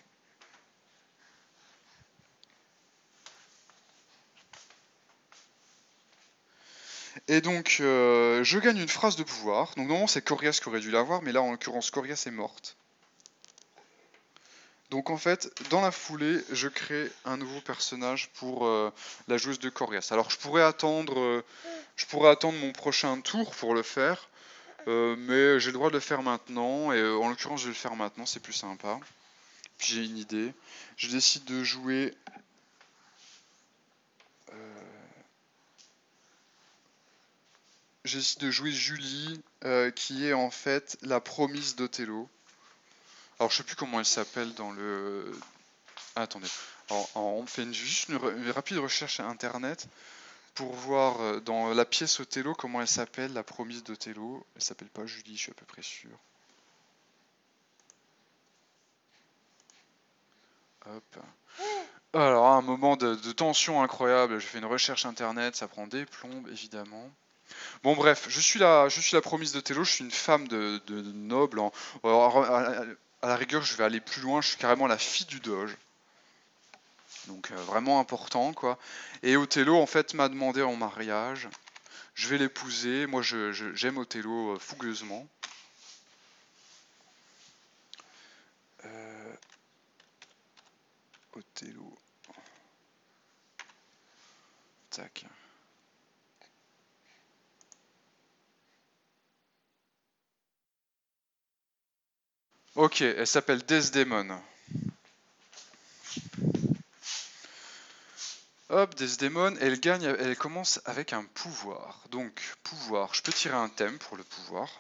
Et donc, euh, je gagne une phrase de pouvoir. Donc normalement, c'est Corias qui aurait dû l'avoir, mais là, en l'occurrence, Corias est morte. Donc en fait, dans la foulée, je crée un nouveau personnage pour euh, la joueuse de Corias. Alors je pourrais attendre, euh, je pourrais attendre mon prochain tour pour le faire, euh, mais j'ai le droit de le faire maintenant, et euh, en l'occurrence je vais le faire maintenant, c'est plus sympa. Puis j'ai une idée. Je décide de jouer... Euh, je décide de jouer Julie, euh, qui est en fait la promise d'Othello. Alors je sais plus comment elle s'appelle dans le... Ah, attendez. Alors, on fait une, juste une, une rapide recherche à internet pour voir euh, dans la pièce Othello comment elle s'appelle, la promise d'Othello. Elle s'appelle pas Julie, je suis à peu près sûr. Hop. Alors, un moment de, de tension incroyable, je fais une recherche internet, ça prend des plombes, évidemment. Bon, bref, je suis la, je suis la promise d'Othello, je suis une femme de, de- de noble. En- alors, à, à- à la rigueur, je vais aller plus loin, je suis carrément la fille du doge. Donc, euh, vraiment important, quoi. Et Othello, en fait, m'a demandé en mariage. Je vais l'épouser. Moi, je, je- j'aime Othello euh, fougueusement. Euh, Othello. Tac. Ok, elle s'appelle Desdemone. Hop, Desdemone, elle gagne, elle commence avec un pouvoir. Donc, pouvoir, je peux tirer un thème pour le pouvoir.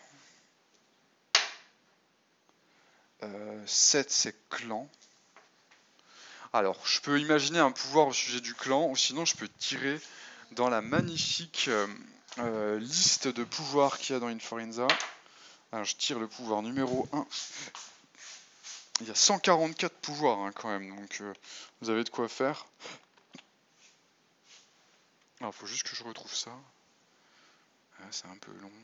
Euh, sept, c'est clan. Alors, je peux imaginer un pouvoir au sujet du clan, ou sinon je peux tirer dans la magnifique euh, euh, liste de pouvoirs qu'il y a dans Inforenza. Alors, je tire le pouvoir numéro un. Il y a cent quarante-quatre pouvoirs hein, quand même, donc euh, vous avez de quoi faire. Alors, il faut juste que je retrouve ça. Ah, c'est un peu long.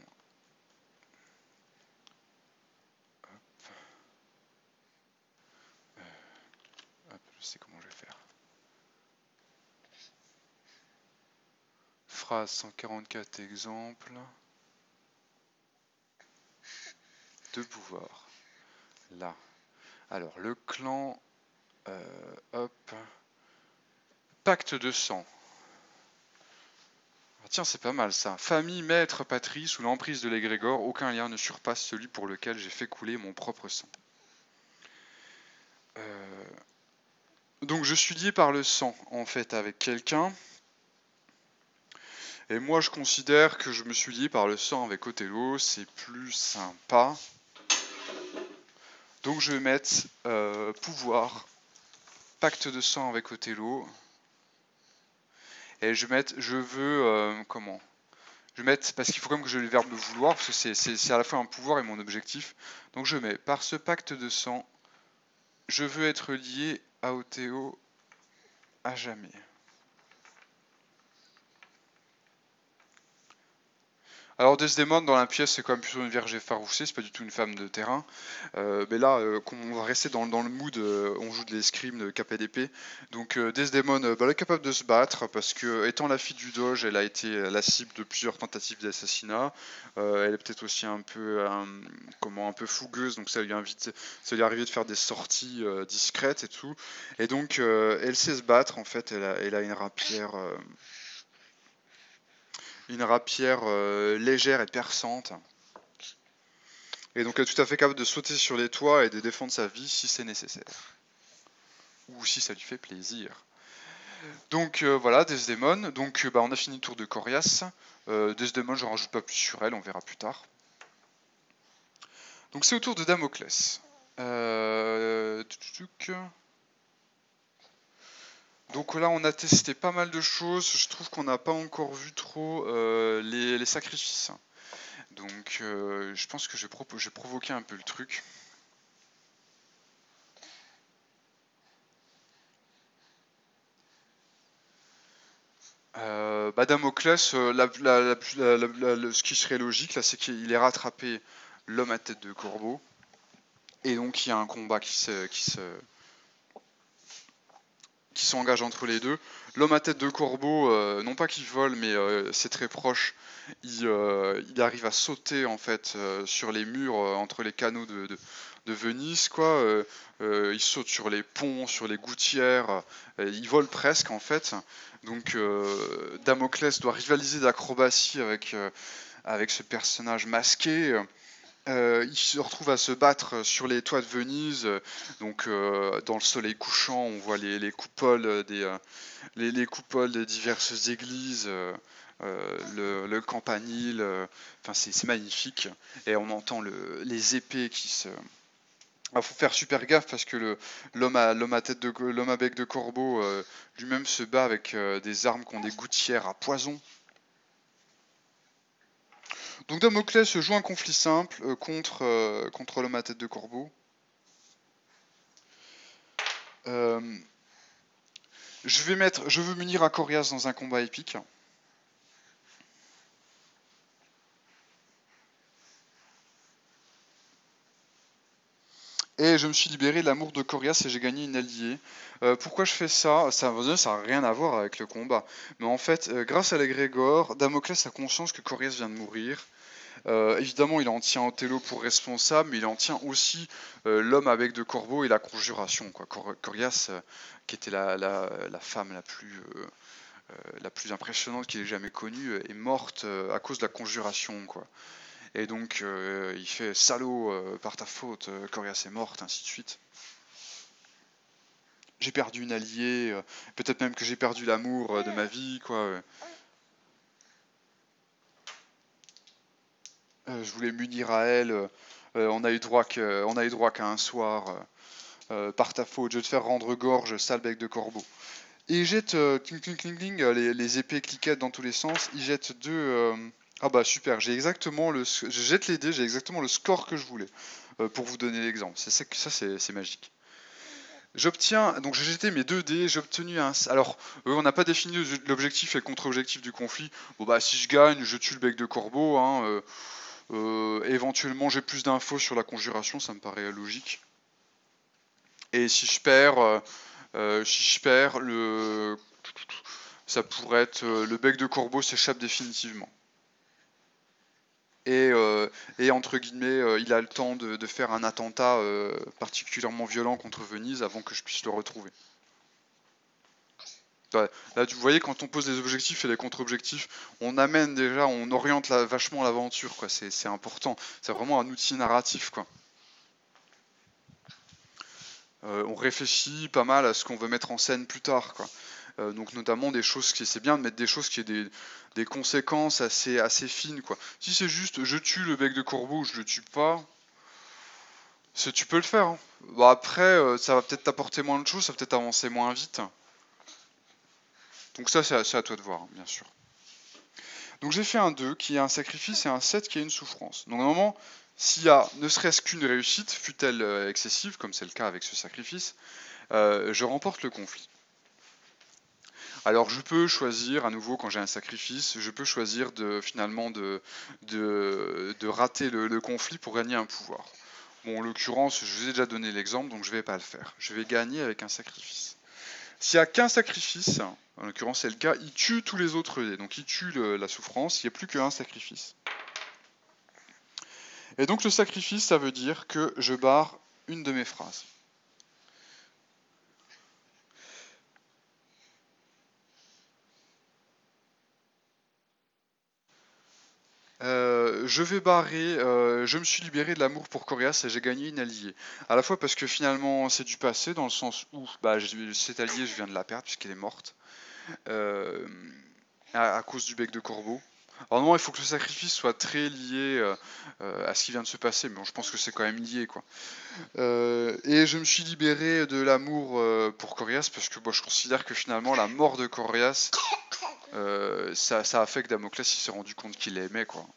Euh, hop, je sais comment je vais faire. Phrase cent quarante-quatre exemples de pouvoir. Là. Alors, le clan. Euh, hop. Pacte de sang. Ah, tiens, c'est pas mal ça. Famille, maître, patrie, sous l'emprise de l'égrégore, aucun lien ne surpasse celui pour lequel j'ai fait couler mon propre sang. Euh, Donc je suis lié par le sang, en fait, avec quelqu'un. Et moi, je considère que je me suis lié par le sang avec Othello, c'est plus sympa. Donc je vais mettre euh, pouvoir, pacte de sang avec Othello. Et je vais mettre, je veux, euh, comment Je vais mettre, parce qu'il faut quand même que je le verbe de vouloir, parce que c'est, c'est, c'est à la fois un pouvoir et mon objectif. Donc je mets, par ce pacte de sang, je veux être lié à Othello à jamais. Alors Desdemone dans la pièce c'est quand même plutôt une vierge effarouchée, c'est pas du tout une femme de terrain. Euh, mais là euh, on va rester dans, dans le mood, euh, on joue de l'escrime, de cap et d'épée. Donc euh, Desdemone euh, bah, elle est capable de se battre parce que étant la fille du doge, elle a été la cible de plusieurs tentatives d'assassinat. Euh, elle est peut-être aussi un peu un, comment un peu fougueuse, donc ça lui invite, ça lui est arrivé de faire des sorties euh, discrètes et tout. Et donc euh, elle sait se battre en fait, elle a, elle a une rapière. euh, une rapière euh, légère et perçante. Et donc elle est tout à fait capable de sauter sur les toits et de défendre sa vie si c'est nécessaire. Ou si ça lui fait plaisir. Donc euh, voilà, Desdemone. Donc euh, bah, on a fini le tour de Corias. Euh, Desdemone, je rajoute pas plus sur elle, on verra plus tard. Donc c'est au tour de Damoclès. Euh... Donc là on a testé pas mal de choses. Je trouve qu'on n'a pas encore vu trop euh, les, les sacrifices. Donc euh, je pense que je vais provoquer un peu le truc. Euh, bah Damoclès, euh, la- la- la- la- la- la- ce qui serait logique là, c'est qu'il ait rattrapé l'homme à tête de corbeau, et donc il y a un combat qui se, qui se, qui s'engage entre les deux. L'homme à tête de corbeau, euh, non pas qu'il vole, mais euh, c'est très proche. Il, euh, il arrive à sauter en fait euh, sur les murs euh, entre les canaux de, de- de Venise, quoi. Euh, euh, il saute sur les ponts, sur les gouttières. Euh, il vole presque en fait. Donc euh, Damoclès doit rivaliser d'acrobatie avec euh, avec ce personnage masqué. Euh, il se retrouve à se battre sur les toits de Venise, donc euh, dans le soleil couchant, on voit les, les coupoles des euh, les, les coupoles des diverses églises, euh, euh, le, le campanile, euh, enfin c'est c'est magnifique, et on entend le, les épées qui se. Il faut faire super gaffe parce que le- l'homme à l'homme à tête de l'homme à bec de corbeau euh, lui-même se bat avec euh, des armes qui ont des gouttières à poison. Donc Damoclès joue un conflit simple euh, contre, euh, contre l'homme à tête de corbeau. Euh, je vais mettre, je veux munir Akorias dans un combat épique. Et je me suis libéré de l'amour de Corias et j'ai gagné une alliée. Euh, pourquoi je fais ça? Ça n'a rien à voir avec le combat. Mais en fait, euh, grâce à l'égrégore, Damoclès a conscience que Corias vient de mourir. Euh, évidemment, il en tient Othello pour responsable, mais il en tient aussi euh, l'homme avec de corbeau et la conjuration. Quoi. Cor Corias, euh, qui était la, la, la, femme la plus, euh, euh, la plus impressionnante qu'il ait jamais connue, euh, est morte euh, à cause de la conjuration. Quoi. Et donc, euh, il fait salaud, euh, par ta faute, euh, Corias est morte, ainsi de suite. J'ai perdu une alliée, euh, peut-être même que j'ai perdu l'amour euh, de ma vie, quoi. Euh, Euh, je voulais m'unir à elle. euh, euh, on a eu droit que, on a eu droit qu'à un soir. euh, euh, par ta faute, je vais te faire rendre gorge, sale bec de corbeau. Et il jette, euh, cling, cling, cling, cling, euh, les, les épées cliquettent dans tous les sens. Il jette deux. euh, Ah bah super, j'ai exactement le. Je jette les dés, j'ai exactement le score que je voulais. euh, pour vous donner l'exemple. C'est ça, ça c'est c'est magique. J'obtiens, donc j'ai jeté mes deux dés, j'ai obtenu un. Alors, euh, on n'a pas défini l'objectif et le contre-objectif du conflit. Bon bah si je gagne, je tue le bec de corbeau. Hein, euh, euh, éventuellement, j'ai plus d'infos sur la conjuration, ça me paraît logique. Et si je perds, euh, euh, si je perds, le, ça pourrait être euh, le bec de corbeau s'échappe définitivement. Et, euh, et entre guillemets, euh, il a le temps de, de faire un attentat euh, particulièrement violent contre Venise avant que je puisse le retrouver. Ouais, là, vous voyez, quand on pose des objectifs et des contre-objectifs, on amène déjà, on oriente la, vachement l'aventure, quoi. C'est, c'est important. C'est vraiment un outil narratif, quoi. Euh, on réfléchit pas mal à ce qu'on veut mettre en scène plus tard, quoi. Euh, donc notamment des choses qui, c'est bien de mettre des choses qui aient des, des conséquences assez, assez fines, quoi. Si c'est juste je tue le bec de corbeau ou je le tue pas, c'est, tu peux le faire. Hein. Bon, après, euh, ça va peut-être t'apporter moins de choses, ça va peut-être avancer moins vite. Donc ça, c'est à, c'est à toi de voir, hein, bien sûr. Donc j'ai fait un deux qui est un sacrifice et un sept qui est une souffrance. Donc normalement, s'il y a ne serait-ce qu'une réussite, fut-elle euh, excessive, comme c'est le cas avec ce sacrifice, euh, je remporte le conflit. Alors je peux choisir, à nouveau quand j'ai un sacrifice, je peux choisir de finalement de, de, de rater le, le conflit pour gagner un pouvoir. Bon, en l'occurrence, je vous ai déjà donné l'exemple, donc je ne vais pas le faire. Je vais gagner avec un sacrifice. S'il n'y a qu'un sacrifice, en l'occurrence c'est le cas, il tue tous les autres dés, donc il tue le- la souffrance, il n'y a plus qu'un sacrifice. Et donc le sacrifice, ça veut dire que je barre une de mes phrases. Euh, je vais barrer, euh, je me suis libéré de l'amour pour Corias et j'ai gagné une alliée. À la fois parce que finalement c'est du passé, dans le sens où bah, j'ai- cette alliée je viens de la perdre puisqu'elle est morte, euh, à, à cause du bec de corbeau. Alors non, il faut que le sacrifice soit très lié euh, euh, à ce qui vient de se passer, mais bon, je pense que c'est quand même lié, quoi. Euh, et je me suis libéré de l'amour euh, pour Corias parce que bon, je considère que finalement la mort de Corias, euh, ça, ça a fait que Damoclès il s'est rendu compte qu'il l'aimait, quoi.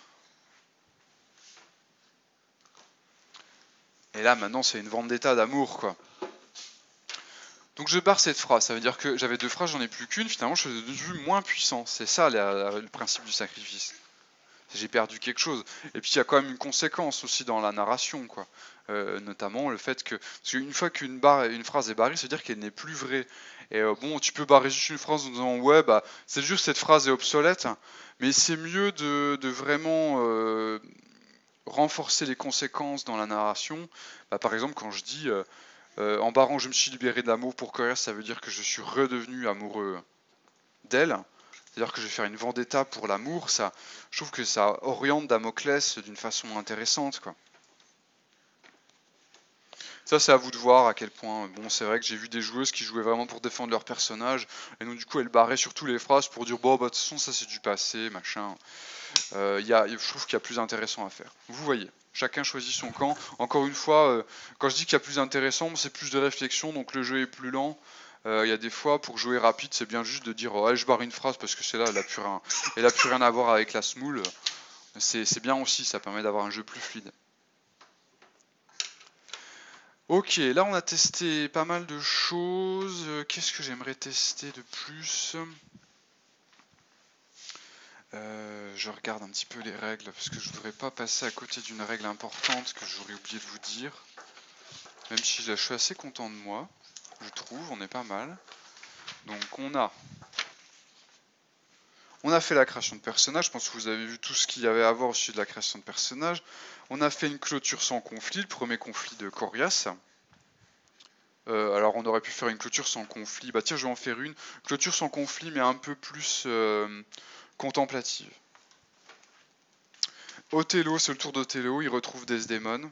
Et là, maintenant, c'est une vendetta d'amour, quoi. Donc je barre cette phrase, ça veut dire que j'avais deux phrases, j'en ai plus qu'une, finalement je suis devenu moins puissant. C'est ça la- la- le principe du sacrifice. J'ai perdu quelque chose. Et puis il y a quand même une conséquence aussi dans la narration, quoi. Euh, notamment le fait que, parce qu'une fois qu'une barre, une phrase est barrée, ça veut dire qu'elle n'est plus vraie. Et euh, bon, tu peux barrer juste une phrase en disant ouais, bah c'est juste cette phrase est obsolète, mais c'est mieux de, de vraiment euh, renforcer les conséquences dans la narration. Bah, par exemple, quand je dis euh, euh, en barrant je me suis libéré de l'amour pour Coria, ça veut dire que je suis redevenu amoureux d'elle. C'est-à-dire que je vais faire une vendetta pour l'amour, ça, je trouve que ça oriente Damoclès d'une façon intéressante, quoi. Ça, c'est à vous de voir à quel point. Bon, c'est vrai que j'ai vu des joueuses qui jouaient vraiment pour défendre leur personnage, et donc du coup, elles barraient surtout les phrases pour dire bon, bah de toute façon, ça c'est du passé, machin. Euh, y a, je trouve qu'il y a plus intéressant à faire. Vous voyez, chacun choisit son camp. Encore une fois, euh, quand je dis qu'il y a plus intéressant, c'est plus de réflexion, donc le jeu est plus lent. Euh, Il y a des fois, pour jouer rapide, c'est bien juste de dire oh, allez, je barre une phrase parce que c'est là, elle n'a plus, rien, elle a plus rien à voir avec la smoule. C'est bien aussi, ça permet d'avoir un jeu plus fluide. Ok, là on a testé pas mal de choses. Euh, Qu'est-ce que j'aimerais tester de plus? Euh, je regarde un petit peu les règles parce que je voudrais pas passer à côté d'une règle importante que j'aurais oublié de vous dire. Même si je suis assez content de moi, je trouve, on est pas mal. Donc on a, on a fait la création de personnages. Je pense que vous avez vu tout ce qu'il y avait à voir au sujet de la création de personnages. On a fait une clôture sans conflit, le premier conflit de Corias. Euh, alors on aurait pu faire une clôture sans conflit. Bah tiens, je vais en faire une. Clôture sans conflit, mais un peu plus euh, contemplative. Othello, c'est le tour d'Othello, il retrouve Desdemone.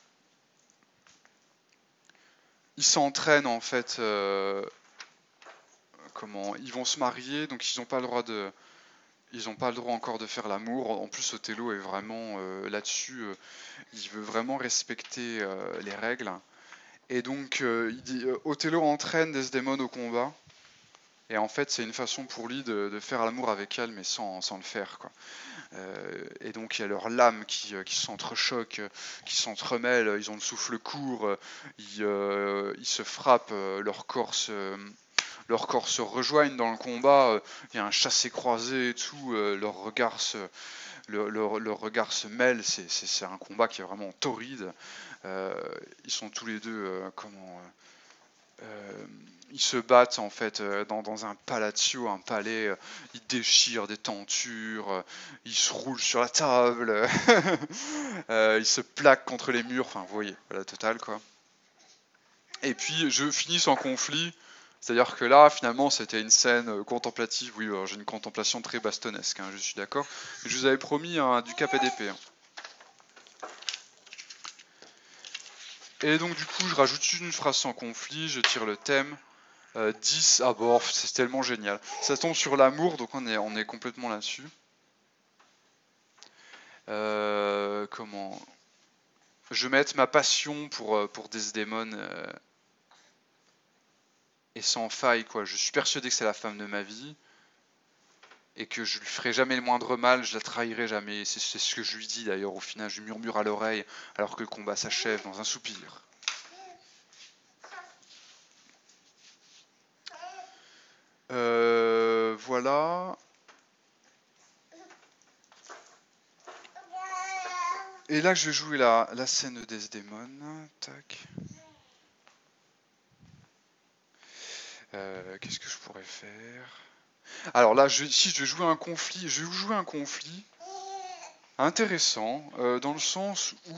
Ils s'entraînent en fait. Euh, comment Ils vont se marier, donc ils n'ont pas le droit de. Ils n'ont pas le droit encore de faire l'amour. En plus, Othello est vraiment euh, là-dessus. Euh, il veut vraiment respecter euh, les règles. Et donc, euh, il dit, euh, Othello entraîne Desdemone au combat. Et en fait, c'est une façon pour lui de, de faire l'amour avec elle, mais sans, sans le faire, quoi. Euh, et donc il y a leurs lames qui, euh, qui s'entrechoquent, euh, qui s'entremêlent, ils ont le souffle court, euh, ils, euh, ils se frappent, euh, leur corps se, leurs corps se rejoignent dans le combat, euh, il y a un chassé-croisé et tout, euh, leurs regards se, leur, leur, leur regard se mêlent, c'est, c'est, c'est un combat qui est vraiment torride. Euh, ils sont tous les deux, euh, comment... Euh, ils se battent en fait euh, dans, dans un palazzo, un palais, euh, ils déchirent des tentures, euh, ils se roulent sur la table, euh, ils se plaquent contre les murs, enfin vous voyez, voilà, total quoi. Et puis je finis sans conflit, c'est-à-dire que là finalement c'était une scène euh, contemplative, oui alors, j'ai une contemplation très bastonesque, hein, je suis d'accord, mais je vous avais promis hein, du cap et d'épée. Hein. Et donc du coup je rajoute une phrase sans conflit, je tire le thème. Euh, dix, ah bon, c'est tellement génial. Ça tombe sur l'amour, donc on est, on est complètement là-dessus. Euh, comment Je vais mettre ma passion pour, euh, pour Desdemone euh, et sans faille, quoi. Je suis persuadé que c'est la femme de ma vie et que je lui ferai jamais le moindre mal, je la trahirai jamais. C'est, c'est ce que je lui dis d'ailleurs au final, je lui murmure à l'oreille alors que le combat s'achève dans un soupir. Euh, voilà. Et là, je vais jouer la, la scène de Desdemone. Tac. Euh, Qu'est-ce que je pourrais faire? Alors là, je, si je vais jouer un conflit, je vais jouer un conflit intéressant, euh, dans le sens où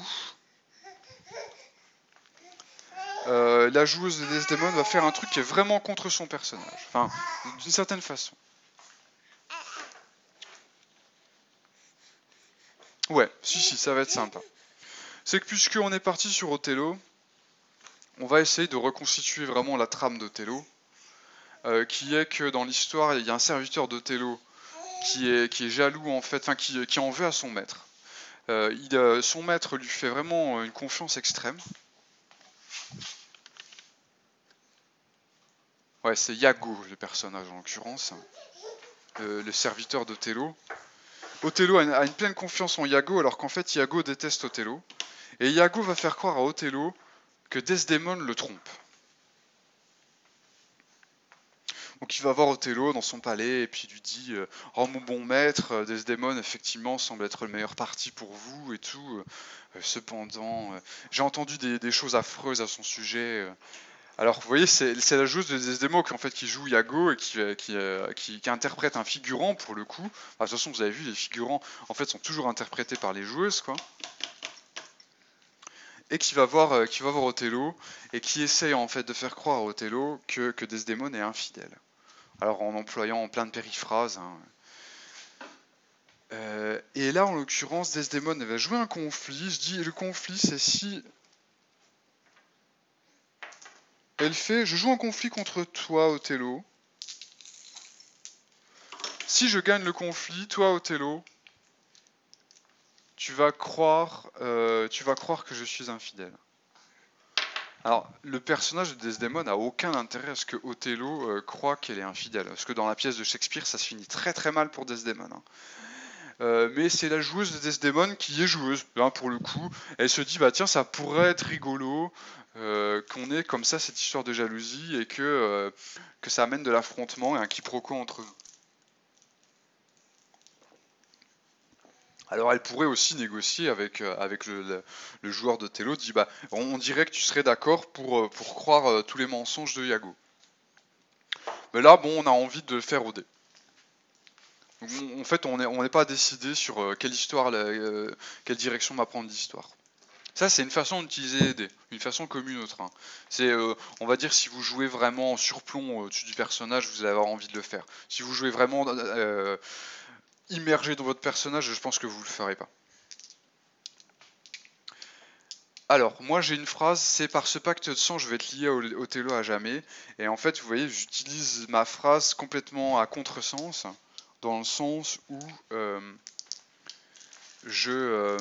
euh, la joueuse de Desdemone va faire un truc qui est vraiment contre son personnage. Enfin, d'une certaine façon. Ouais, si, si, ça va être sympa. C'est que puisqu'on est parti sur Othello, on va essayer de reconstituer vraiment la trame d'Othello, euh, qui est que dans l'histoire, il y a un serviteur d'Othello qui est, qui est jaloux, en fait, enfin, qui, qui en veut à son maître. Euh, il, euh, son maître lui fait vraiment une confiance extrême. Ouais, c'est Iago, le personnage en l'occurrence, le, le serviteur d'Othello. Othello a une, a une pleine confiance en Iago, alors qu'en fait, Iago déteste Othello. Et Iago va faire croire à Othello que Desdémone le trompe. Donc il va voir Othello dans son palais et puis il lui dit euh, oh mon bon maître, Desdémone effectivement semble être le meilleur parti pour vous et tout. Euh, cependant, euh, j'ai entendu des, des choses affreuses à son sujet. euh. Alors vous voyez, c'est c'est la joueuse de Desdémone qui en fait qui joue Iago et qui, euh, qui, euh, qui- qui interprète un figurant pour le coup. Enfin, de toute façon, vous avez vu, les figurants en fait sont toujours interprétés par les joueuses, quoi. Et qui va voir, euh, qui va voir Othello et qui essaye en fait de faire croire à Othello que, que Desdémone est infidèle. Alors en employant plein de périphrases, hein. Euh, et là, en l'occurrence, Desdemone va jouer un conflit. Je dis, le conflit, c'est si elle fait, je joue un conflit contre toi, Othello. Si je gagne le conflit, toi, Othello, tu vas croire, euh, tu vas croire que je suis infidèle. Alors, le personnage de Desdemone n'a aucun intérêt à ce que Othello euh, croit qu'elle est infidèle. Parce que dans la pièce de Shakespeare, ça se finit très très mal pour Desdemone, hein. Euh, mais c'est la joueuse de Desdemone qui est joueuse, hein, pour le coup. Elle se dit, bah tiens, ça pourrait être rigolo euh, qu'on ait comme ça cette histoire de jalousie et que, euh, que ça amène de l'affrontement et un quiproquo entre eux. Alors elle pourrait aussi négocier avec, euh, avec le, le, le joueur d'Othello, dit bah on, on dirait que tu serais d'accord pour, euh, pour croire euh, tous les mensonges de Iago. Mais là, bon, on a envie de le faire au dé. Donc, on- en fait, on n'est on n'est pas décidé sur euh, quelle histoire, la- euh, quelle direction va prendre l'histoire. Ça, c'est une façon d'utiliser les dés, une façon comme une autre, hein. C'est, euh, on va dire, si vous jouez vraiment en surplomb au-dessus du personnage, vous allez avoir envie de le faire. Si vous jouez vraiment euh, immergé dans votre personnage, je pense que vous le ferez pas. Alors, moi j'ai une phrase, c'est par ce pacte de sang, je vais être lié au Othello à jamais. Et en fait, vous voyez, j'utilise ma phrase complètement à contresens, dans le sens où euh, je... euh,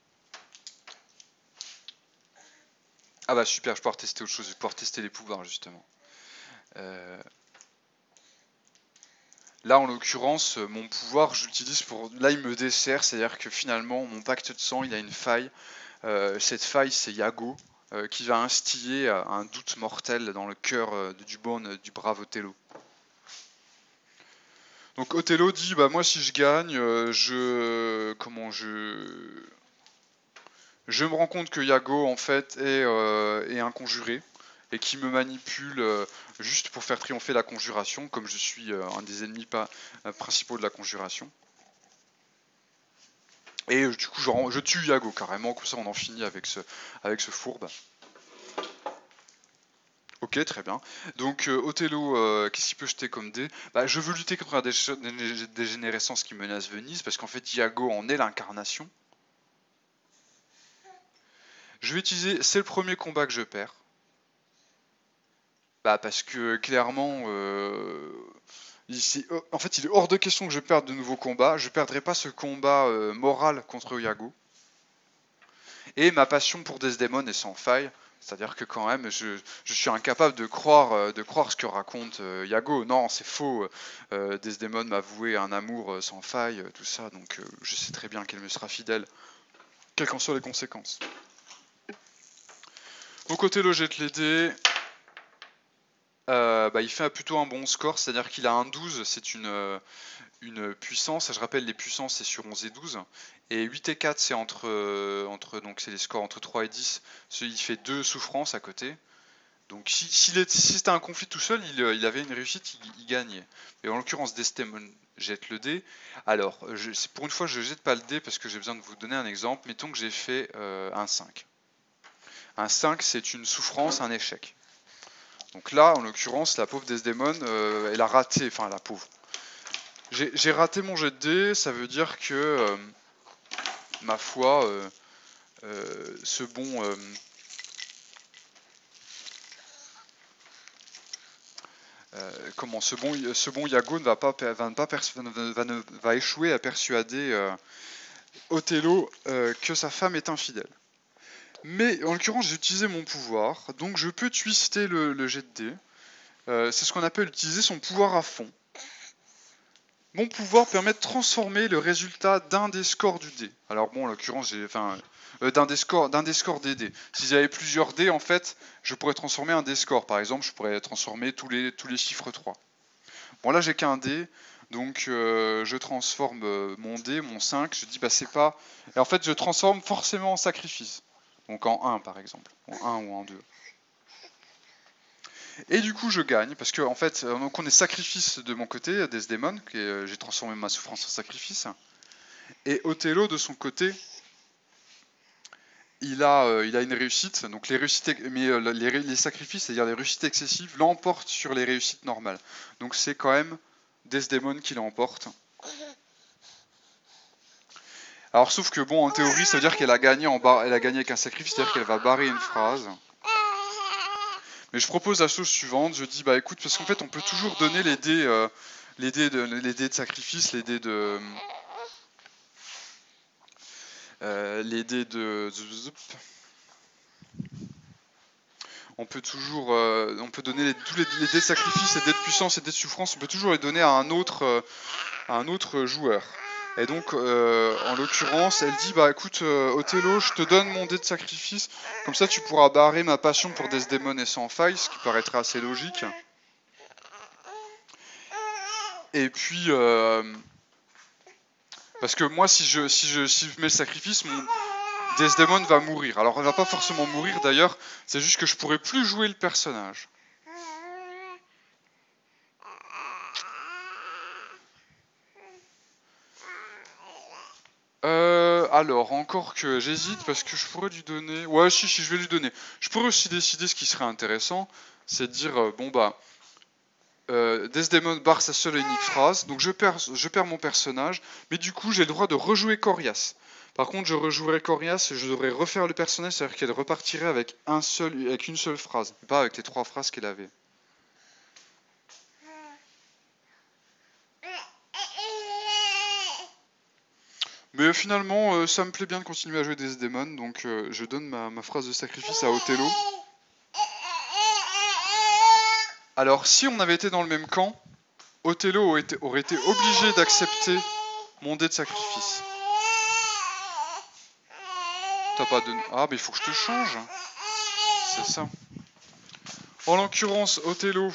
Ah bah super, je vais pouvoir tester autre chose, je vais pouvoir tester les pouvoirs justement. Euh, Là, en l'occurrence, mon pouvoir, je l'utilise pour... Là, il me dessert, c'est-à-dire que finalement, mon pacte de sang, il a une faille. Euh, cette faille, c'est Iago, euh, qui va instiller euh, un doute mortel dans le cœur euh, du bon, euh, du brave Othello. Donc Othello dit, bah moi, si je gagne, euh, je... Comment je... Je me rends compte que Iago, en fait, est, euh, est un conjuré et qui me manipule euh, juste pour faire triompher la conjuration, comme je suis euh, un des ennemis pas, euh, principaux de la conjuration. Et euh, du coup, je, je tue Iago carrément, comme ça on en finit avec ce, avec ce fourbe. Ok, très bien. Donc euh, Othello, euh, qu'est-ce qu'il peut jeter comme dé? Bah, je veux lutter contre la dé dégénérescence qui menace Venise, parce qu'en fait Iago en est l'incarnation. Je vais utiliser, c'est le premier combat que je perds. Bah parce que clairement, euh, il, en fait il est hors de question que je perde de nouveaux combats. Je perdrai pas ce combat euh, moral contre Iago. Et ma passion pour Desdemone est sans faille. C'est-à-dire que quand même, je, je suis incapable de croire, euh, de croire ce que raconte euh, Iago. Non, c'est faux. Euh, Desdemone m'a voué un amour euh, sans faille, euh, tout ça. Donc euh, je sais très bien qu'elle me sera fidèle, quelles qu'en soient les conséquences. Donc Othello jette les dés. euh, bah, il fait plutôt un bon score, c'est-à-dire qu'il a un douze, c'est une, euh, une puissance. Je rappelle, les puissances c'est sur onze et douze, et huit et quatre c'est entre, euh, entre donc c'est les scores entre trois et dix. Ce- Il fait deux souffrances à côté. Donc si, s'il est- si c'était un conflit tout seul, il, euh, il avait une réussite, il, il gagnait. Et en l'occurrence, Desdemon jette le dé. Alors, euh, je- c'est- pour une fois, je jette pas le dé parce que j'ai besoin de vous donner un exemple. Mettons que j'ai fait euh, un cinq. Un cinq, c'est une souffrance, un échec. Donc là, en l'occurrence, la pauvre Desdemon, euh, elle a raté, enfin la pauvre. J'ai j'ai raté mon jet de dé, ça veut dire que, euh, ma foi, euh, euh, ce bon... euh, Euh, comment ce bon, ce bon Iago ne va pas, va, ne pas va, ne, va échouer à persuader euh, Othello euh, que sa femme est infidèle. Mais en l'occurrence, j'ai utilisé mon pouvoir, donc je peux twister le, le jet de dé. Euh, c'est ce qu'on appelle utiliser son pouvoir à fond. Mon pouvoir permet de transformer le résultat d'un des scores du dé. Alors bon, en l'occurrence, j'ai, enfin, euh, d'un des scores, d'un des scores des dés. Si j'avais plusieurs dés, en fait, je pourrais transformer un des scores. Par exemple, je pourrais transformer tous les, tous les chiffres trois. Bon, là, j'ai qu'un dé, donc euh, je transforme euh, mon dé, mon cinq, je dis, bah c'est pas... Et en fait, je transforme forcément en sacrifice. Donc en un, par exemple. En un ou en deux. Et du coup, je gagne, parce que en fait, euh, donc on est sacrifice de mon côté, Desdemon, que euh, j'ai transformé ma souffrance en sacrifice. Et Othello, de son côté, il a, euh, il a une réussite. Donc les réussites, mais euh, les, les sacrifices, c'est-à-dire les réussites excessives, l'emportent sur les réussites normales. Donc c'est quand même Desdemon qui l'emporte. Alors sauf que bon, en théorie, ça veut dire qu'elle a gagné en bar... elle a gagné avec un sacrifice, c'est-à-dire qu'elle va barrer une phrase. Mais je propose la chose suivante, je dis bah écoute, parce qu'en fait on peut toujours donner les dés, euh, les dés de, les dés de sacrifice, les dés de, euh, les dés de, on peut toujours, euh, on peut donner les, tous les, les dés de sacrifice, les dés de puissance et les dés de souffrance, on peut toujours les donner à un autre, euh, à un autre joueur. Et donc, euh, en l'occurrence, elle dit, bah écoute, euh, Othello, je te donne mon dé de sacrifice, comme ça tu pourras barrer ma passion pour Desdemon et sans faille, ce qui paraîtrait assez logique. Et puis, euh, parce que moi, si je, si, je, si je mets le sacrifice, mon Desdemon va mourir. Alors, elle va pas forcément mourir d'ailleurs, c'est juste que je pourrais plus jouer le personnage. Euh, alors, encore que j'hésite parce que je pourrais lui donner... Ouais, si, si, je vais lui donner. Je pourrais aussi décider ce qui serait intéressant, c'est de dire, euh, bon bah, euh, Desdemon barre sa seule et unique phrase, donc je perds, je perds mon personnage, mais du coup j'ai le droit de rejouer Corias. Par contre, je rejouerai Corias et je devrais refaire le personnage, c'est-à-dire qu'elle repartirait avec, un seul, avec une seule phrase, pas avec les trois phrases qu'elle avait. Mais finalement, euh, ça me plaît bien de continuer à jouer Desdemon, donc euh, je donne ma, ma phrase de sacrifice à Othello. Alors, si on avait été dans le même camp, Othello aurait été, aurait été obligé d'accepter mon dé de sacrifice. T'as pas de... Ah, mais il faut que je te change. C'est ça. En l'occurrence, Othello...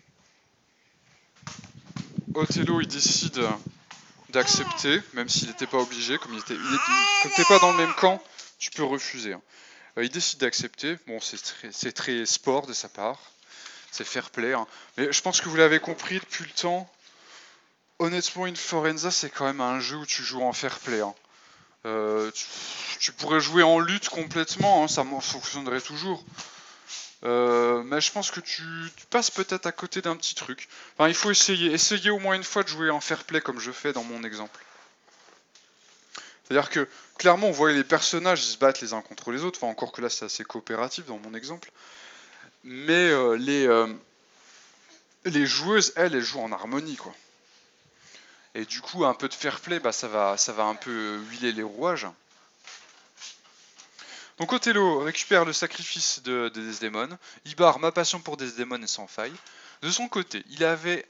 Othello, il décide d'accepter, même s'il n'était pas obligé, comme il était... Il était... Comme t'es pas dans le même camp, tu peux refuser. Euh, il décide d'accepter. Bon, c'est très... très sport de sa part. C'est fair play. Hein. Mais je pense que vous l'avez compris depuis le temps. Honnêtement, In Forenza, c'est quand même un jeu où tu joues en fair play. Hein. Euh, tu, tu, pourrais jouer en lutte complètement, hein, ça fonctionnerait toujours. Euh, mais je pense que tu, tu passes peut-être à côté d'un petit truc. Enfin, il faut essayer. Essayer au moins une fois de jouer en fair play comme je fais dans mon exemple. C'est-à-dire que, clairement, on voit les personnages, ils se battent les uns contre les autres. Enfin, encore que là, c'est assez coopératif dans mon exemple. Mais euh, les, euh, les joueuses, elles, elles jouent en harmonie, quoi. Et du coup, un peu de fair play, bah, ça va, ça va un peu huiler les rouages. Donc Othello récupère le sacrifice de, de Desdemon, il barre ma passion pour Desdemon et sans faille. De son côté, il avait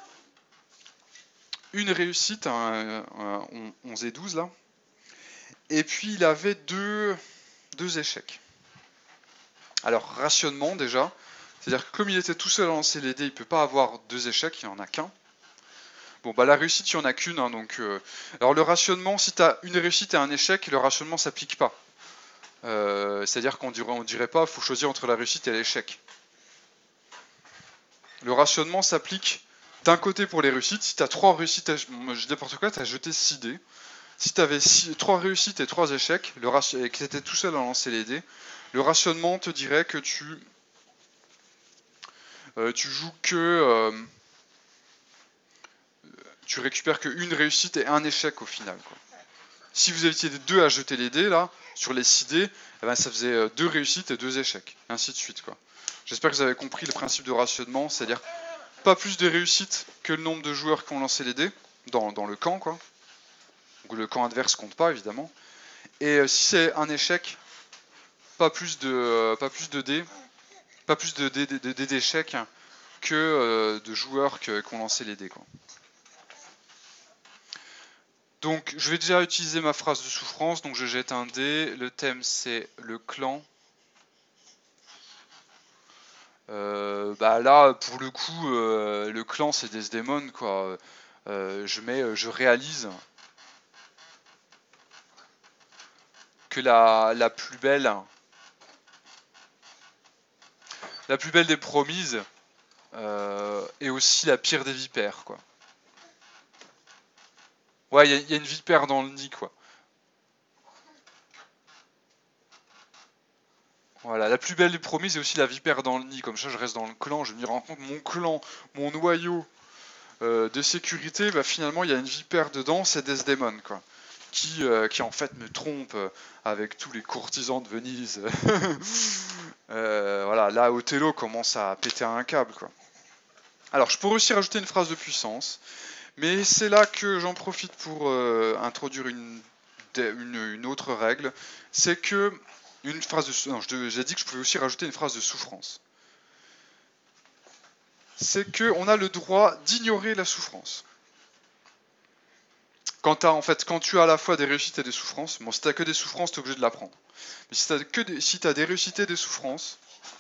une réussite, un, un onze et douze là, et puis il avait deux, deux échecs. Alors rationnement déjà, C'est-à-dire que comme il était tout seul à lancer les dés, il ne peut pas avoir deux échecs, il n'y en a qu'un. Bon, bah la réussite, il n'y en a qu'une. Hein, donc, euh... alors le rationnement, si tu as une réussite et un échec, le rationnement ne s'applique pas. Euh, C'est-à-dire qu'on dirait, on dirait pas, il faut choisir entre la réussite et l'échec. Le rationnement s'applique d'un côté pour les réussites. Si tu as trois réussites, je dis n'importe quoi, tu as jeté six dés. Si tu avais trois réussites et trois échecs, le ration... et que tu étais tout seul à lancer les dés, le rationnement te dirait que tu, euh, tu joues que... Euh... tu récupères qu'une réussite et un échec au final. Quoi. Si vous étiez les deux à jeter les dés, là, sur les six dés, eh ben, ça faisait deux réussites et deux échecs, et ainsi de suite. Quoi. J'espère que vous avez compris le principe de rationnement, c'est-à-dire pas plus de réussites que le nombre de joueurs qui ont lancé les dés, dans, dans le camp, quoi. Donc le camp adverse compte pas, évidemment. Et euh, si c'est un échec, pas plus de, euh, pas plus de dés, pas plus de dés de, de, de, d'échecs que euh, de joueurs qui ont lancé les dés, quoi. Donc je vais déjà utiliser ma phrase de souffrance, donc je jette un dé, le thème c'est le clan. Euh, bah là pour le coup euh, le clan c'est Desdemone quoi. Euh, je mets, je réalise que la, la plus belle la plus belle des promises euh, est aussi la pire des vipères quoi. Ouais, il y, y a une vipère dans le nid quoi. Voilà, la plus belle des promises est aussi la vipère dans le nid. Comme ça, je reste dans le clan, je m'y rends compte, mon clan, mon noyau euh, de sécurité, bah, finalement, il y a une vipère dedans, c'est Desdemone, quoi. Qui, euh, qui en fait me trompe euh, avec tous les courtisans de Venise. euh, voilà, là, Othello commence à péter un câble, quoi. Alors, je pourrais aussi rajouter une phrase de puissance, mais c'est là que j'en profite pour euh, introduire une, une, une autre règle, c'est que une phrase de, non, j'ai dit que je pouvais aussi rajouter une phrase de souffrance. C'est qu'on a le droit d'ignorer la souffrance. Quand, en fait, quand tu as à la fois des réussites et des souffrances, bon, si tu n'as que des souffrances, tu es obligé de l'apprendre. Mais si tu as, que des, si tu as des réussites et des souffrances,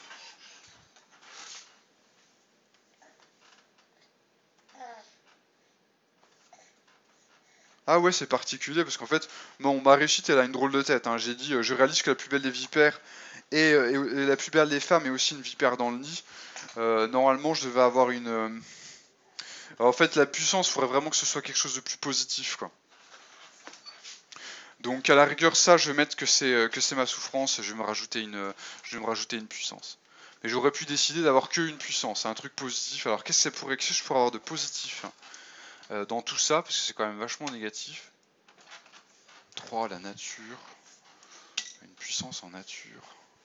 ah ouais, c'est particulier, parce qu'en fait, bon, ma réussite, elle a une drôle de tête. Hein. J'ai dit, euh, je réalise que la plus belle des vipères et, euh, et, et la plus belle des femmes est aussi une vipère dans le nid. Euh, normalement, je devais avoir une... Euh... En fait, la puissance, il faudrait vraiment que ce soit quelque chose de plus positif, quoi. Donc à la rigueur, ça, je vais mettre que c'est que c'est ma souffrance, je vais me rajouter une, je vais me rajouter une puissance. Mais j'aurais pu décider d'avoir que une puissance, un truc positif. Alors qu'est-ce que ça pourrait, qu'est-ce que je pourrais avoir de positif euh, dans tout ça, parce que c'est quand même vachement négatif. trois, la nature, une puissance en nature.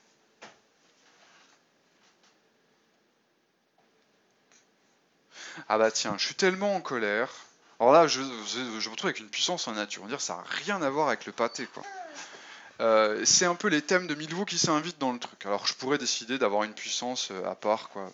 Ah bah tiens, je suis tellement en colère. Alors là, je, je, je me retrouve avec une puissance en nature. On va dire ça n'a rien à voir avec le pâté, quoi. Euh, c'est un peu les thèmes de Milvaux qui s'invitent dans le truc. Alors je pourrais décider d'avoir une puissance euh, à part, quoi.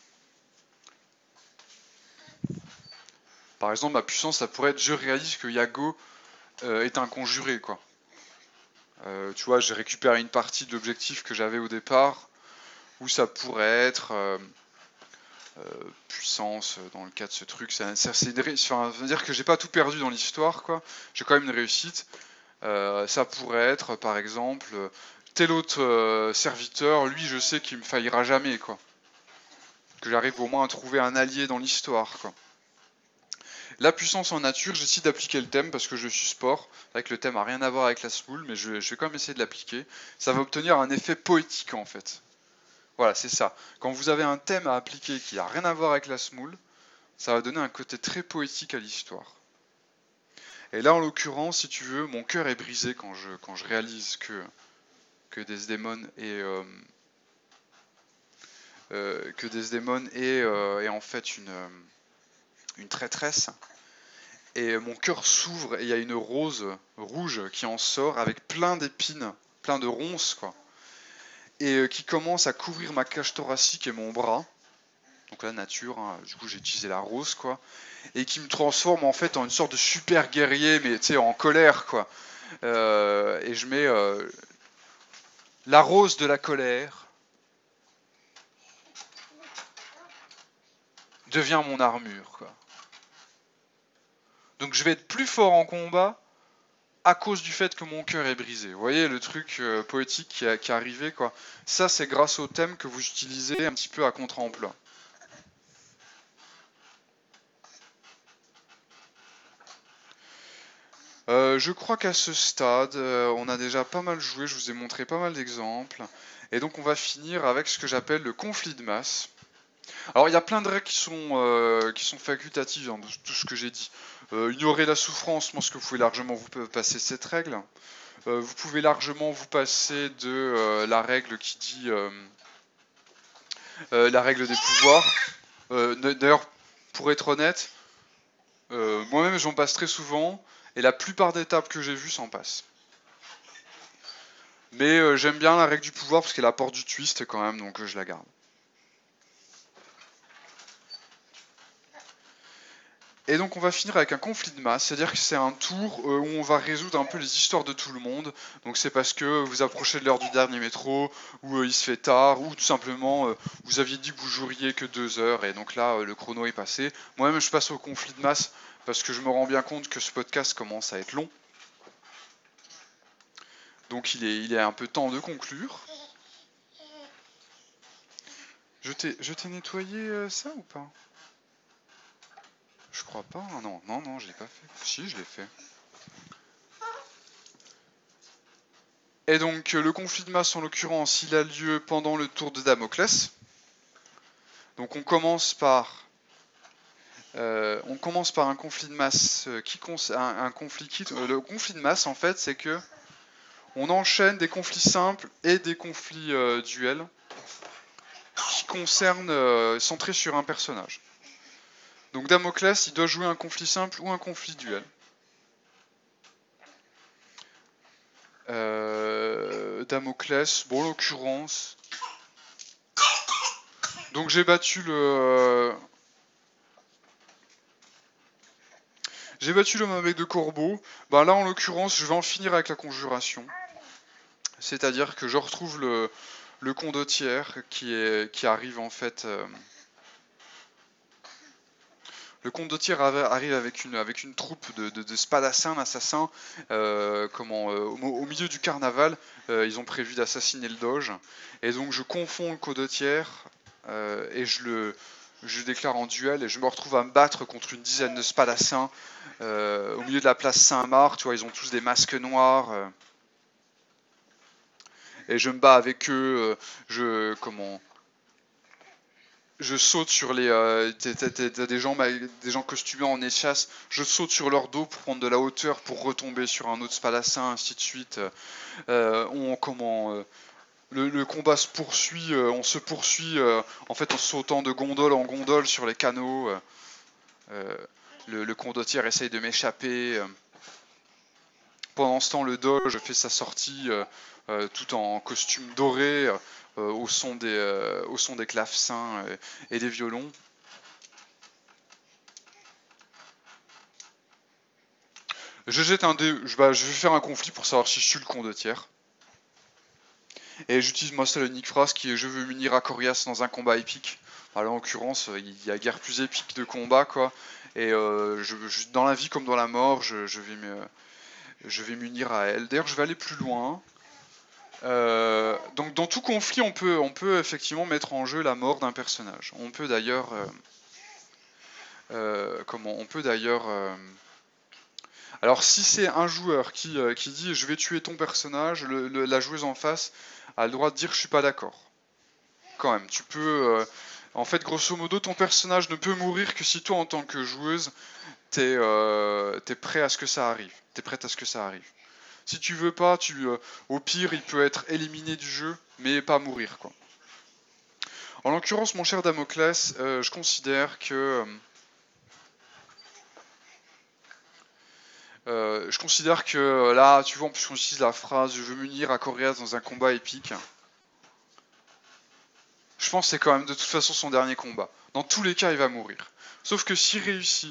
Par exemple, ma puissance, ça pourrait être je réalise que Yago euh, est un conjuré, quoi. Euh, tu vois, j'ai récupéré une partie de l'objectif que j'avais au départ, ou ça pourrait être euh, euh, puissance dans le cas de ce truc. Ça, ça, c'est une ré... enfin, ça veut dire que j'ai pas tout perdu dans l'histoire, quoi. J'ai quand même une réussite. Euh, ça pourrait être, par exemple, tel autre euh, serviteur, lui, je sais qu'il me faillira jamais, quoi. Que j'arrive au moins à trouver un allié dans l'histoire, quoi. La puissance en nature, j'essaie d'appliquer le thème parce que je suis sport. Avec le thème n'a rien à voir avec la smoule, mais je, je vais quand même essayer de l'appliquer. Ça va obtenir un effet poétique en fait. Voilà, c'est ça. Quand vous avez un thème à appliquer qui n'a rien à voir avec la smoule, ça va donner un côté très poétique à l'histoire. Et là, en l'occurrence, si tu veux, mon cœur est brisé quand je, quand je réalise que, que Desdemone est, euh, euh, que Desdemone est, euh, est en fait une, euh, une traîtresse. Et mon cœur s'ouvre et il y a une rose rouge qui en sort avec plein d'épines, plein de ronces, quoi. Et qui commence à couvrir ma cage thoracique et mon bras. Donc la nature, hein, du coup j'ai utilisé la rose, quoi. Et qui me transforme en fait en une sorte de super guerrier, mais tu sais, en colère, quoi. Euh, et je mets euh, la rose de la colère devient mon armure, quoi. Donc je vais être plus fort en combat à cause du fait que mon cœur est brisé. Vous voyez le truc euh, poétique qui, a, qui est arrivé, quoi. Ça, c'est grâce au thème que vous utilisez un petit peu à contre-emploi. Euh, je crois qu'à ce stade, euh, on a déjà pas mal joué, je vous ai montré pas mal d'exemples. Et donc on va finir avec ce que j'appelle le conflit de masse. Alors il y a plein de règles qui sont, euh, qui sont facultatives dans tout ce que j'ai dit. Euh, ignorer la souffrance, je pense que vous pouvez largement vous passer cette règle. Euh, vous pouvez largement vous passer de euh, la règle qui dit euh, euh, la règle des pouvoirs. Euh, D'ailleurs, pour être honnête, euh, moi-même j'en passe très souvent, et la plupart des tables que j'ai vues s'en passent. Mais euh, j'aime bien la règle du pouvoir parce qu'elle apporte du twist quand même, donc euh, je la garde. Et donc on va finir avec un conflit de masse, c'est-à-dire que c'est un tour euh, où on va résoudre un peu les histoires de tout le monde. Donc c'est parce que vous approchez de l'heure du dernier métro, ou euh, il se fait tard, ou tout simplement euh, vous aviez dit que vous joueriez que deux heures, et donc là euh, le chrono est passé. Moi-même je passe au conflit de masse parce que je me rends bien compte que ce podcast commence à être long. Donc il est, il est un peu temps de conclure. Je t'ai nettoyé euh, ça ou pas? Je crois pas, hein, non, non, non, je l'ai pas fait. Si, je l'ai fait. Et donc, le conflit de masse, en l'occurrence, il a lieu pendant le tour de Damoclès. Donc, on commence par, euh, on commence par un conflit de masse qui, un, un conflit qui, euh, le conflit de masse, en fait, c'est que on enchaîne des conflits simples et des conflits euh, duels qui concernent, euh, centrés sur un personnage. Donc, Damoclès, il doit jouer un conflit simple ou un conflit duel. Euh, Damoclès, bon, en l'occurrence. Donc j'ai battu le. J'ai battu l'homme avec deux corbeaux. Bah là en l'occurrence, je vais en finir avec la conjuration. C'est-à-dire que je retrouve le, le condottiere qui, est, qui arrive en fait. Euh, le condottiere arrive avec une, avec une troupe de, de, de spadassins, d'assassins. Euh, comment, euh, au, au milieu du carnaval, euh, ils ont prévu d'assassiner le doge. Et donc je confonds le condottiere euh, et je le, je le déclare en duel. Et je me retrouve à me battre contre une dizaine de spadassins euh, au milieu de la place Saint-Marc. Tu vois, ils ont tous des masques noirs. Euh, et je me bats avec eux. Euh, je comment je saute sur les euh, t'as des gens des gens costumés en échasse, je saute sur leur dos pour prendre de la hauteur pour retomber sur un autre spadassin, ainsi de suite. Euh, on comment euh, le, le combat se poursuit, euh, on se poursuit euh, en fait en sautant de gondole en gondole sur les canaux. Euh, le, le condottiere essaye de m'échapper. Euh. Pendant ce temps, le doge fait sa sortie euh, euh, tout en costume doré. Euh, au, son des, euh, au son des clavecins euh, et des violons. Je jette un dé, je, bah, je vais faire un conflit pour savoir si je suis le condottiere. Et j'utilise ma seule unique phrase qui est je veux m'unir à Corias dans un combat épique. Alors, en l'occurrence, il y a guère plus épique de combat, quoi. Et euh, je, je, dans la vie comme dans la mort, je, je vais me, je vais m'unir à elle. D'ailleurs, je vais aller plus loin. Euh, donc, dans tout conflit, on peut, on peut effectivement mettre en jeu la mort d'un personnage. On peut d'ailleurs, euh, euh, comment, on peut d'ailleurs. Euh, alors, si c'est un joueur qui, euh, qui dit je vais tuer ton personnage, le, le, la joueuse en face a le droit de dire je suis pas d'accord. Quand même, tu peux. Euh, en fait, grosso modo, ton personnage ne peut mourir que si toi, en tant que joueuse, t'es euh, t'es prêt à ce que ça arrive. T'es prête à ce que ça arrive. Si tu veux pas, tu, euh, au pire, il peut être éliminé du jeu, mais pas mourir, quoi. En l'occurrence, mon cher Damoclès, euh, je considère que. Euh, je considère que là, tu vois, en plus on utilise la phrase je veux m'unir à Corias dans un combat épique. Je pense que c'est quand même de toute façon son dernier combat. Dans tous les cas, il va mourir. Sauf que s'il réussit,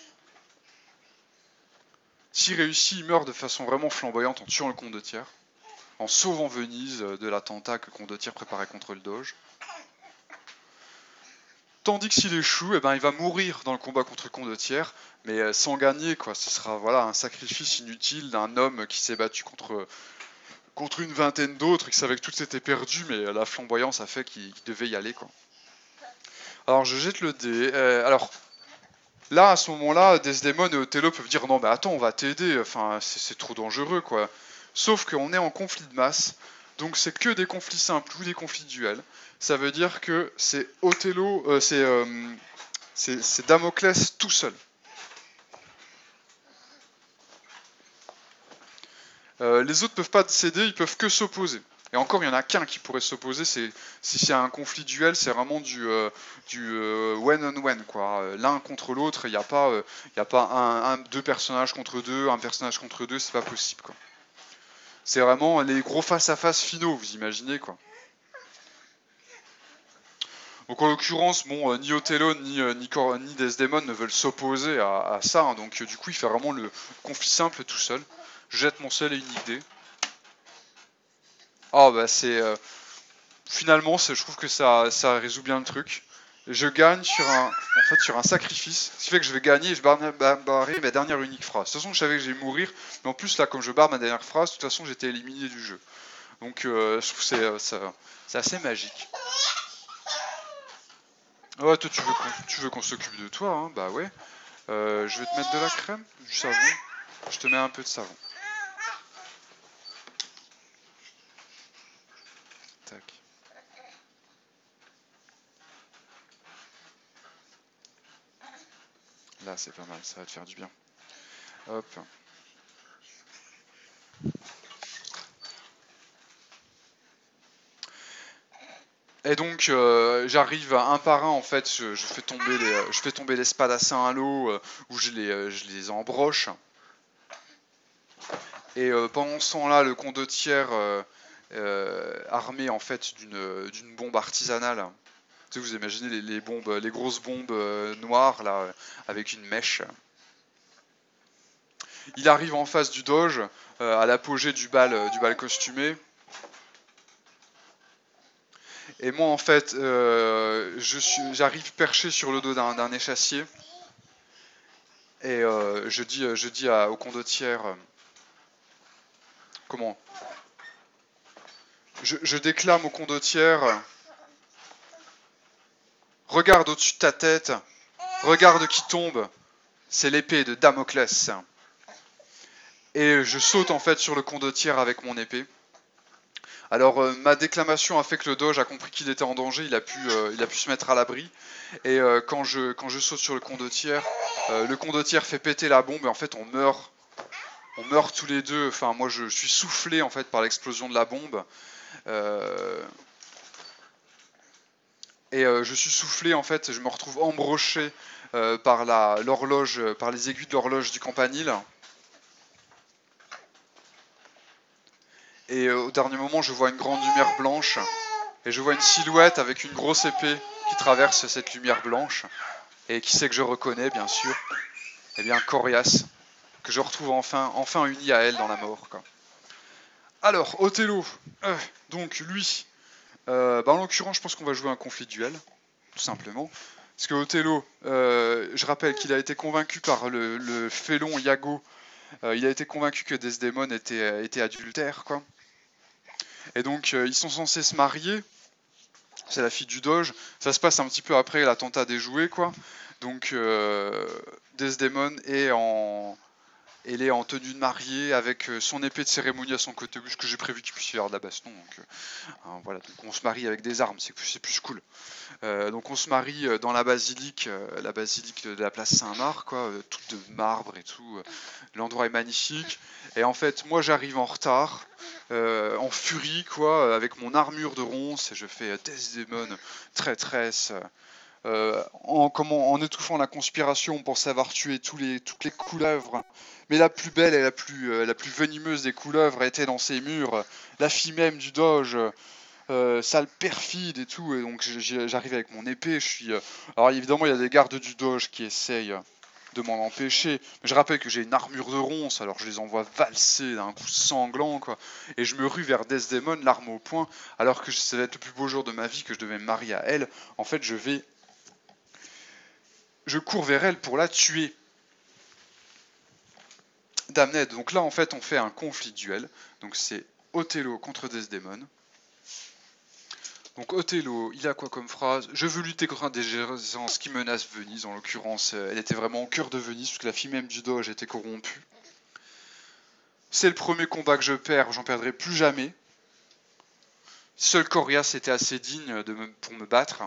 s'il réussit, il meurt de façon vraiment flamboyante en tuant le condottiere, en sauvant Venise de l'attentat que le condottiere préparait contre le doge. Tandis que s'il échoue, eh ben, il va mourir dans le combat contre le condottiere, mais euh, sans gagner, quoi. Ce sera voilà, un sacrifice inutile d'un homme qui s'est battu contre, contre une vingtaine d'autres et qui savait que tout était perdu, mais la flamboyance a fait qu'il qu'il devait y aller, quoi. Alors je jette le dé. euh, alors là, à ce moment-là, Desdemone et Othello peuvent dire non, mais attends, on va t'aider, enfin, c'est c'est trop dangereux, quoi. Sauf qu'on est en conflit de masse, donc c'est que des conflits simples ou des conflits duels. Ça veut dire que c'est Othello, euh, c'est euh, c'est c'est Damoclès tout seul. Euh, les autres peuvent pas céder, ils peuvent que s'opposer. Et encore, il y en a qu'un qui pourrait s'opposer. C'est si c'est un conflit duel, c'est vraiment du euh, du euh, one on one, quoi. Euh, L'un contre l'autre, il n'y a pas euh, il y a pas un, un- deux personnages contre deux, un personnage contre deux, c'est pas possible, quoi. C'est vraiment les gros face à face finaux, vous imaginez, quoi. Donc en l'occurrence, bon, euh, ni Othello ni euh, ni, Cor- ni Desdemone ne veulent s'opposer à, à ça, hein. Donc euh, du coup, il fait vraiment le conflit simple tout seul. Je jette mon seul et unique dé. Ah bah c'est euh, finalement, c'est- je trouve que ça, ça résout bien le truc. Je gagne sur un, en fait, sur un sacrifice, ce qui fait que je vais gagner et je barre ba- barrer ma dernière unique phrase. De toute façon, je savais que j'allais mourir, mais en plus, là, comme je barre ma dernière phrase, de toute façon, j'étais éliminé du jeu. Donc, euh, je trouve que c'est euh, ça- c'est assez magique. Ouais, toi, tu veux qu'on tu veux qu'on s'occupe de toi, hein? Bah ouais. Euh, je vais te mettre de la crème, du savon. Je te mets un peu de savon. Tac. Là, c'est pas mal, ça va te faire du bien. Hop. Et donc euh, j'arrive un par un, en fait, je, je fais tomber les, euh, je fais tomber les spadassins à l'eau, euh, où je les, euh, je les embroche. Et euh, pendant ce temps-là, le condottiere euh, euh, armé en fait d'une d'une bombe artisanale. Tu sais, vous imaginez les, les bombes, les grosses bombes euh, noires là, euh, avec une mèche. Il arrive en face du doge, euh, à l'apogée du bal, euh, du bal costumé. Et moi en fait, euh, je suis, j'arrive perché sur le dos d'un d'un échassier. Et euh, je dis, je dis à- au condottiere, euh, comment je, je déclame au condottiere, euh, regarde au-dessus de ta tête, regarde qui tombe, c'est l'épée de Damoclès. Et je saute en fait sur le condottiere avec mon épée. Alors euh, ma déclamation a fait que le doge a compris qu'il était en danger, il a pu, euh, il a pu se mettre à l'abri. Et euh, quand, je, quand je saute sur le condottiere, euh, le condottiere fait péter la bombe et en fait on meurt. On meurt tous les deux. Enfin, moi je suis soufflé en fait par l'explosion de la bombe. Euh, et euh, je suis soufflé en fait, je me retrouve embroché euh, par la l'horloge, euh, par les aiguilles de l'horloge du campanile. Et euh, au dernier moment, je vois une grande lumière blanche et je vois une silhouette avec une grosse épée qui traverse cette lumière blanche et qui c'est que je reconnais bien sûr. Eh bien, Corias, que je retrouve enfin, enfin uni à elle dans la mort, quoi. Alors, Othello, euh, donc lui, euh, bah, en l'occurrence, je pense qu'on va jouer un conflit de duel, tout simplement. Parce que Othello, euh, je rappelle qu'il a été convaincu par le, le félon Iago, euh, il a été convaincu que Desdémone était, était adultère, quoi. Et donc, euh, ils sont censés se marier, c'est la fille du doge, ça se passe un petit peu après l'attentat déjoué, quoi. Donc, euh, Desdémone est en, elle est en tenue de mariée avec euh, son épée de cérémonie à son côté gauche, que j'ai prévu qu'il puisse y avoir de la baston. Donc, euh, hein, voilà, donc on se marie avec des armes, c'est plus, c'est plus cool. Euh, donc on se marie euh, dans la basilique, euh, la basilique de la place Saint-Marc, quoi, euh, toute de marbre et tout. euh, L'endroit est magnifique. Et en fait, moi j'arrive en retard, euh, en furie, quoi, euh, avec mon armure de ronce, et je fais euh, Desdemone, traîtresse. Euh, en, comment, en étouffant la conspiration, on pensait avoir tué tous les, toutes les couleuvres. Mais la plus belle et la plus, euh, la plus venimeuse des couleuvres était dans ses murs, la fille même du doge, euh, sale perfide et tout. Et donc j'arrive avec mon épée. Je suis. euh, Alors évidemment, il y a des gardes du doge qui essayent de m'en empêcher. Mais je rappelle que j'ai une armure de ronce, alors je les envoie valser d'un coup sanglant, quoi. Et je me rue vers Desdemone, l'arme au poing, alors que ça va être le plus beau jour de ma vie, que je devais me marier à elle. En fait, je vais je cours vers elle pour la tuer. Damned. Donc là, en fait, on fait un conflit duel. Donc c'est Othello contre Desdemone. Donc Othello, il a quoi comme phrase? Je veux lutter contre un dégénérescence qui menace Venise. En l'occurrence, elle était vraiment au cœur de Venise, puisque la fille même du doge était corrompue. C'est le premier combat que je perds, j'en perdrai plus jamais. Seul Corias était assez digne de me, pour me battre.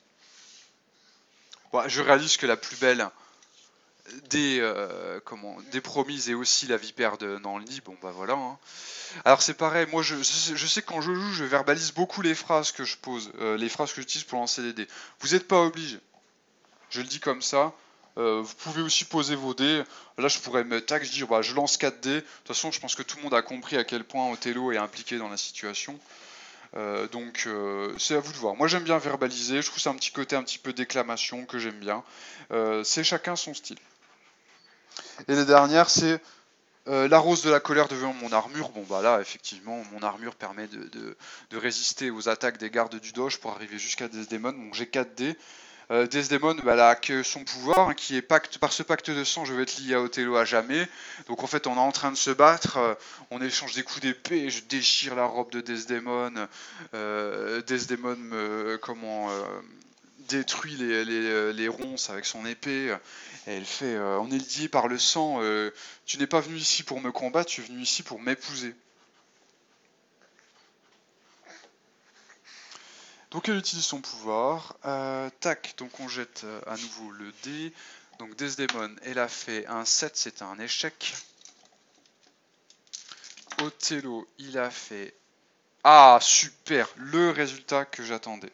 Bon, je réalise que la plus belle des, euh, comment, des promises est aussi la vipère de dans le lit. Bon bah voilà. Hein. Alors c'est pareil, moi je, je sais que quand je joue, je verbalise beaucoup les phrases que je pose, euh, les phrases que j'utilise pour lancer des dés. Vous n'êtes pas obligé. Je le dis comme ça. Euh, vous pouvez aussi poser vos dés. Là, je pourrais me tac, je dis, bah, je lance quatre dés. De toute façon, je pense que tout le monde a compris à quel point Othello est impliqué dans la situation. Euh, donc, euh, c'est à vous de voir. Moi, j'aime bien verbaliser. Je trouve ça un petit côté un petit peu déclamation que j'aime bien. Euh, c'est chacun son style. Et la dernière, c'est euh, la rose de la colère devant mon armure. Bon, bah là, effectivement, mon armure permet de, de, de résister aux attaques des gardes du doge pour arriver jusqu'à Desdemone. Donc, j'ai quatre dés. Euh, Desdemone, bah, elle a que son pouvoir, hein, qui est pacte, par ce pacte de sang, je vais être lié à Othello à jamais. Donc en fait, on est en train de se battre, euh, on échange des coups d'épée, je déchire la robe de Desdemone, euh, Desdemone me, comment, euh, détruit les, les, les ronces avec son épée, et elle fait, euh, on est lié par le sang, euh, tu n'es pas venu ici pour me combattre, tu es venu ici pour m'épouser. Donc elle utilise son pouvoir. Euh, tac, donc on jette euh, à nouveau le dé. Donc Desdemone, elle a fait un sept, c'est un échec. Othello, il a fait... Ah, super, le résultat que j'attendais.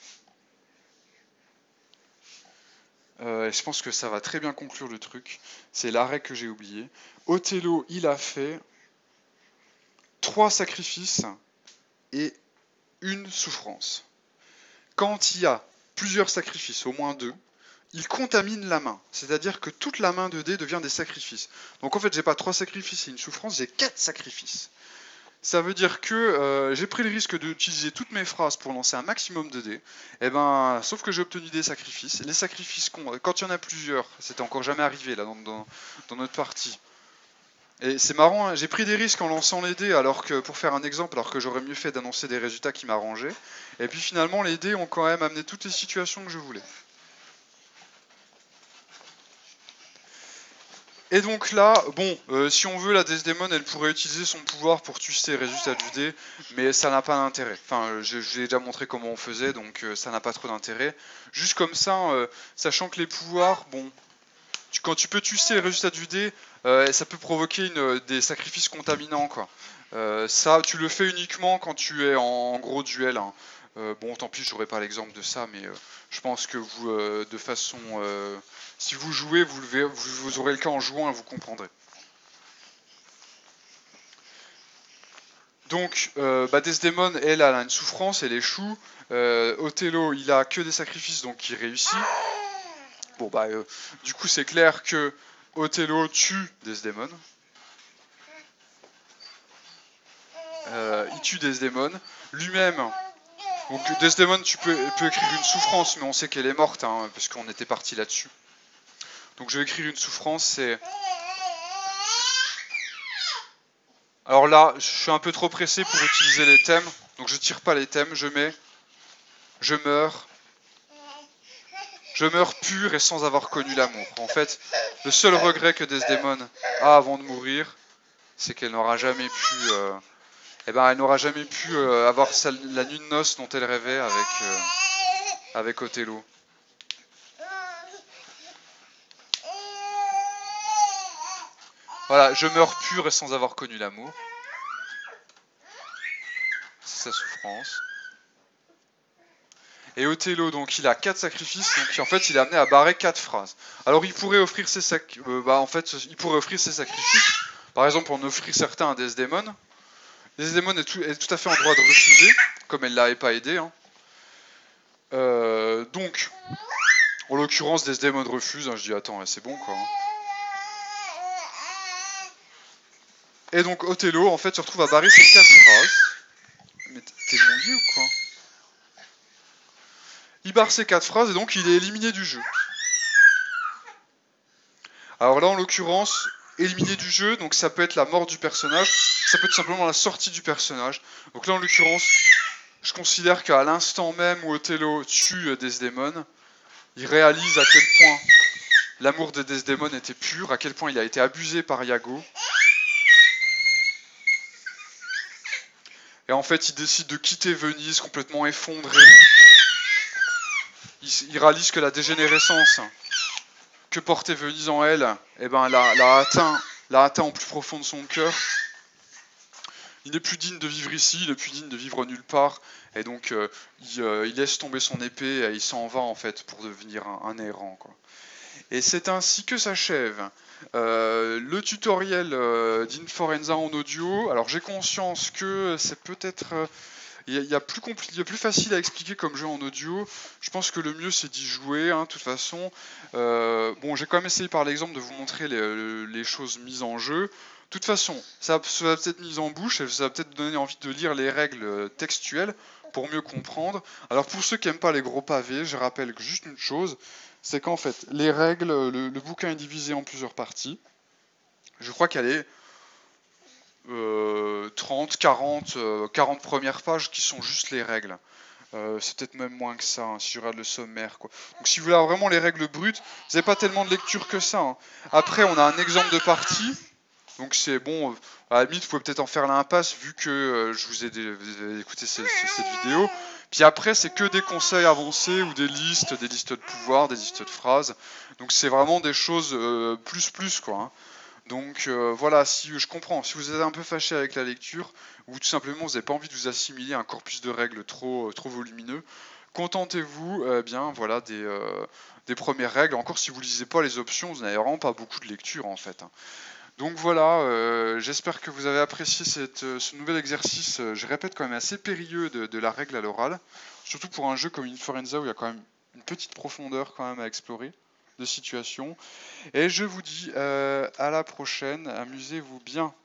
Euh, je pense que ça va très bien conclure le truc. C'est l'arrêt que j'ai oublié. Othello, il a fait trois sacrifices et une souffrance. Quand il y a plusieurs sacrifices, au moins deux, il contamine la main. C'est-à-dire que toute la main de dé devient des sacrifices. Donc en fait, j'ai pas trois sacrifices et une souffrance, j'ai quatre sacrifices. Ça veut dire que euh, j'ai pris le risque d'utiliser toutes mes phrases pour lancer un maximum de dés. Et ben, sauf que j'ai obtenu des sacrifices. Les sacrifices, quand il y en a plusieurs, c'était encore jamais arrivé là dans, dans, dans notre partie. Et c'est marrant, hein, j'ai pris des risques en lançant les dés, alors que pour faire un exemple, alors que j'aurais mieux fait d'annoncer des résultats qui m'arrangeaient. Et puis finalement, les dés ont quand même amené toutes les situations que je voulais. Et donc là, bon, euh, si on veut, la Desdemone, elle pourrait utiliser son pouvoir pour tuer les résultats du dé, mais ça n'a pas d'intérêt. Enfin, euh, je, je l'ai déjà montré comment on faisait, donc euh, ça n'a pas trop d'intérêt. Juste comme ça, euh, sachant que les pouvoirs, bon, tu, quand tu peux tuer les résultats du dé, euh, ça peut provoquer une, des sacrifices contaminants, quoi. Euh, ça, tu le fais uniquement quand tu es en, en gros duel. Hein. Euh, bon, tant pis, j'aurai pas l'exemple de ça, mais euh, je pense que vous, euh, de façon, euh, si vous jouez, vous, le verrez, vous, vous aurez le cas en jouant et vous comprendrez. Donc, euh, bah Desdemone, elle, elle a une souffrance, elle échoue. Euh, Othello, il a que des sacrifices, donc il réussit. Bon, bah, euh, du coup, c'est clair que Othello tue Desdemone. Euh, il tue Desdemone. Lui-même, donc Desdemone, tu peux, peux écrire une souffrance, mais on sait qu'elle est morte, hein, parce qu'on était parti là-dessus. Donc je vais écrire une souffrance, c'est... Alors là, je suis un peu trop pressé pour utiliser les thèmes, donc je tire pas les thèmes, je mets... Je meurs... Je meurs pur et sans avoir connu l'amour. En fait, le seul regret que Desdemone a avant de mourir, c'est qu'elle n'aura jamais pu... Euh... Eh ben, elle n'aura jamais pu euh, avoir sa, la nuit de noces dont elle rêvait avec, euh, avec Othello. Voilà, je meurs pur et sans avoir connu l'amour. C'est sa souffrance. Et Othello, donc, il a quatre sacrifices, donc en fait, il est amené à barrer quatre phrases. Alors, il pourrait offrir ses sac... euh, bah, en fait, il pourrait offrir ses sacrifices. Par exemple, en offrir certains à Desdemone. Desdemone est tout, est tout à fait en droit de refuser, comme elle l'avait pas aidé. Hein. Euh, donc, en l'occurrence, Desdemone refuse. Hein, je dis, attends, c'est bon, quoi. Hein. Et donc, Othello, en fait, se retrouve à barrer ses quatre phrases. Mais t'es mouillé ou quoi? Il barre ses quatre phrases et donc il est éliminé du jeu. Alors là, en l'occurrence, éliminer du jeu, donc ça peut être la mort du personnage, ça peut être simplement la sortie du personnage. Donc là, en l'occurrence, je considère qu'à l'instant même où Othello tue Desdemone, il réalise à quel point l'amour de Desdemone était pur, à quel point il a été abusé par Iago. Et en fait, il décide de quitter Venise complètement effondré. Il, il réalise que la dégénérescence que portait Venise en elle, eh ben, l'a, l'a atteint, l'a atteint au plus profond de son cœur. Il n'est plus digne de vivre ici, il n'est plus digne de vivre nulle part. Et donc, euh, il, euh, il laisse tomber son épée et il s'en va en fait pour devenir un, un errant, quoi. Et c'est ainsi que s'achève euh, le tutoriel euh, d'Inforenza en audio. Alors j'ai conscience que c'est peut-être... Euh, il y, y, a plus compli- y a plus facile à expliquer comme jeu en audio. Je pense que le mieux c'est d'y jouer, hein, de toute façon. Euh, bon, j'ai quand même essayé par l'exemple de vous montrer les, les choses mises en jeu. De toute façon, ça, ça va peut-être mise en bouche, et ça va peut-être donner envie de lire les règles textuelles pour mieux comprendre. Alors pour ceux qui n'aiment pas les gros pavés, je rappelle juste une chose, c'est qu'en fait, les règles, le, le bouquin est divisé en plusieurs parties. Je crois qu'elle est euh, trente, quarante, euh, quarante premières pages qui sont juste les règles. Euh, c'est peut-être même moins que ça, hein, si je regarde le sommaire, quoi. Donc si vous voulez avoir vraiment les règles brutes, vous n'avez pas tellement de lecture que ça, hein. Après, on a un exemple de partie. Donc c'est bon, euh, à la limite, vous pouvez peut-être en faire l'impasse vu que euh, je vous ai, dé- vous avez écouté ce- ce- cette vidéo. Puis après, c'est que des conseils avancés ou des listes, des listes de pouvoirs, des listes de phrases. Donc c'est vraiment des choses euh, plus plus, quoi, hein. Donc euh, voilà, si je comprends, si vous êtes un peu fâché avec la lecture, ou tout simplement vous n'avez pas envie de vous assimiler à un corpus de règles trop, trop volumineux, contentez-vous euh, bien voilà, des, euh, des premières règles. Encore si vous ne lisez pas les options, vous n'avez vraiment pas beaucoup de lecture en fait, hein. Donc voilà, euh, j'espère que vous avez apprécié cette, euh, ce nouvel exercice, euh, je répète quand même assez périlleux de, de la règle à l'oral, surtout pour un jeu comme Inforenza où il y a quand même une petite profondeur quand même à explorer de situation. Et je vous dis euh, à la prochaine, amusez-vous bien.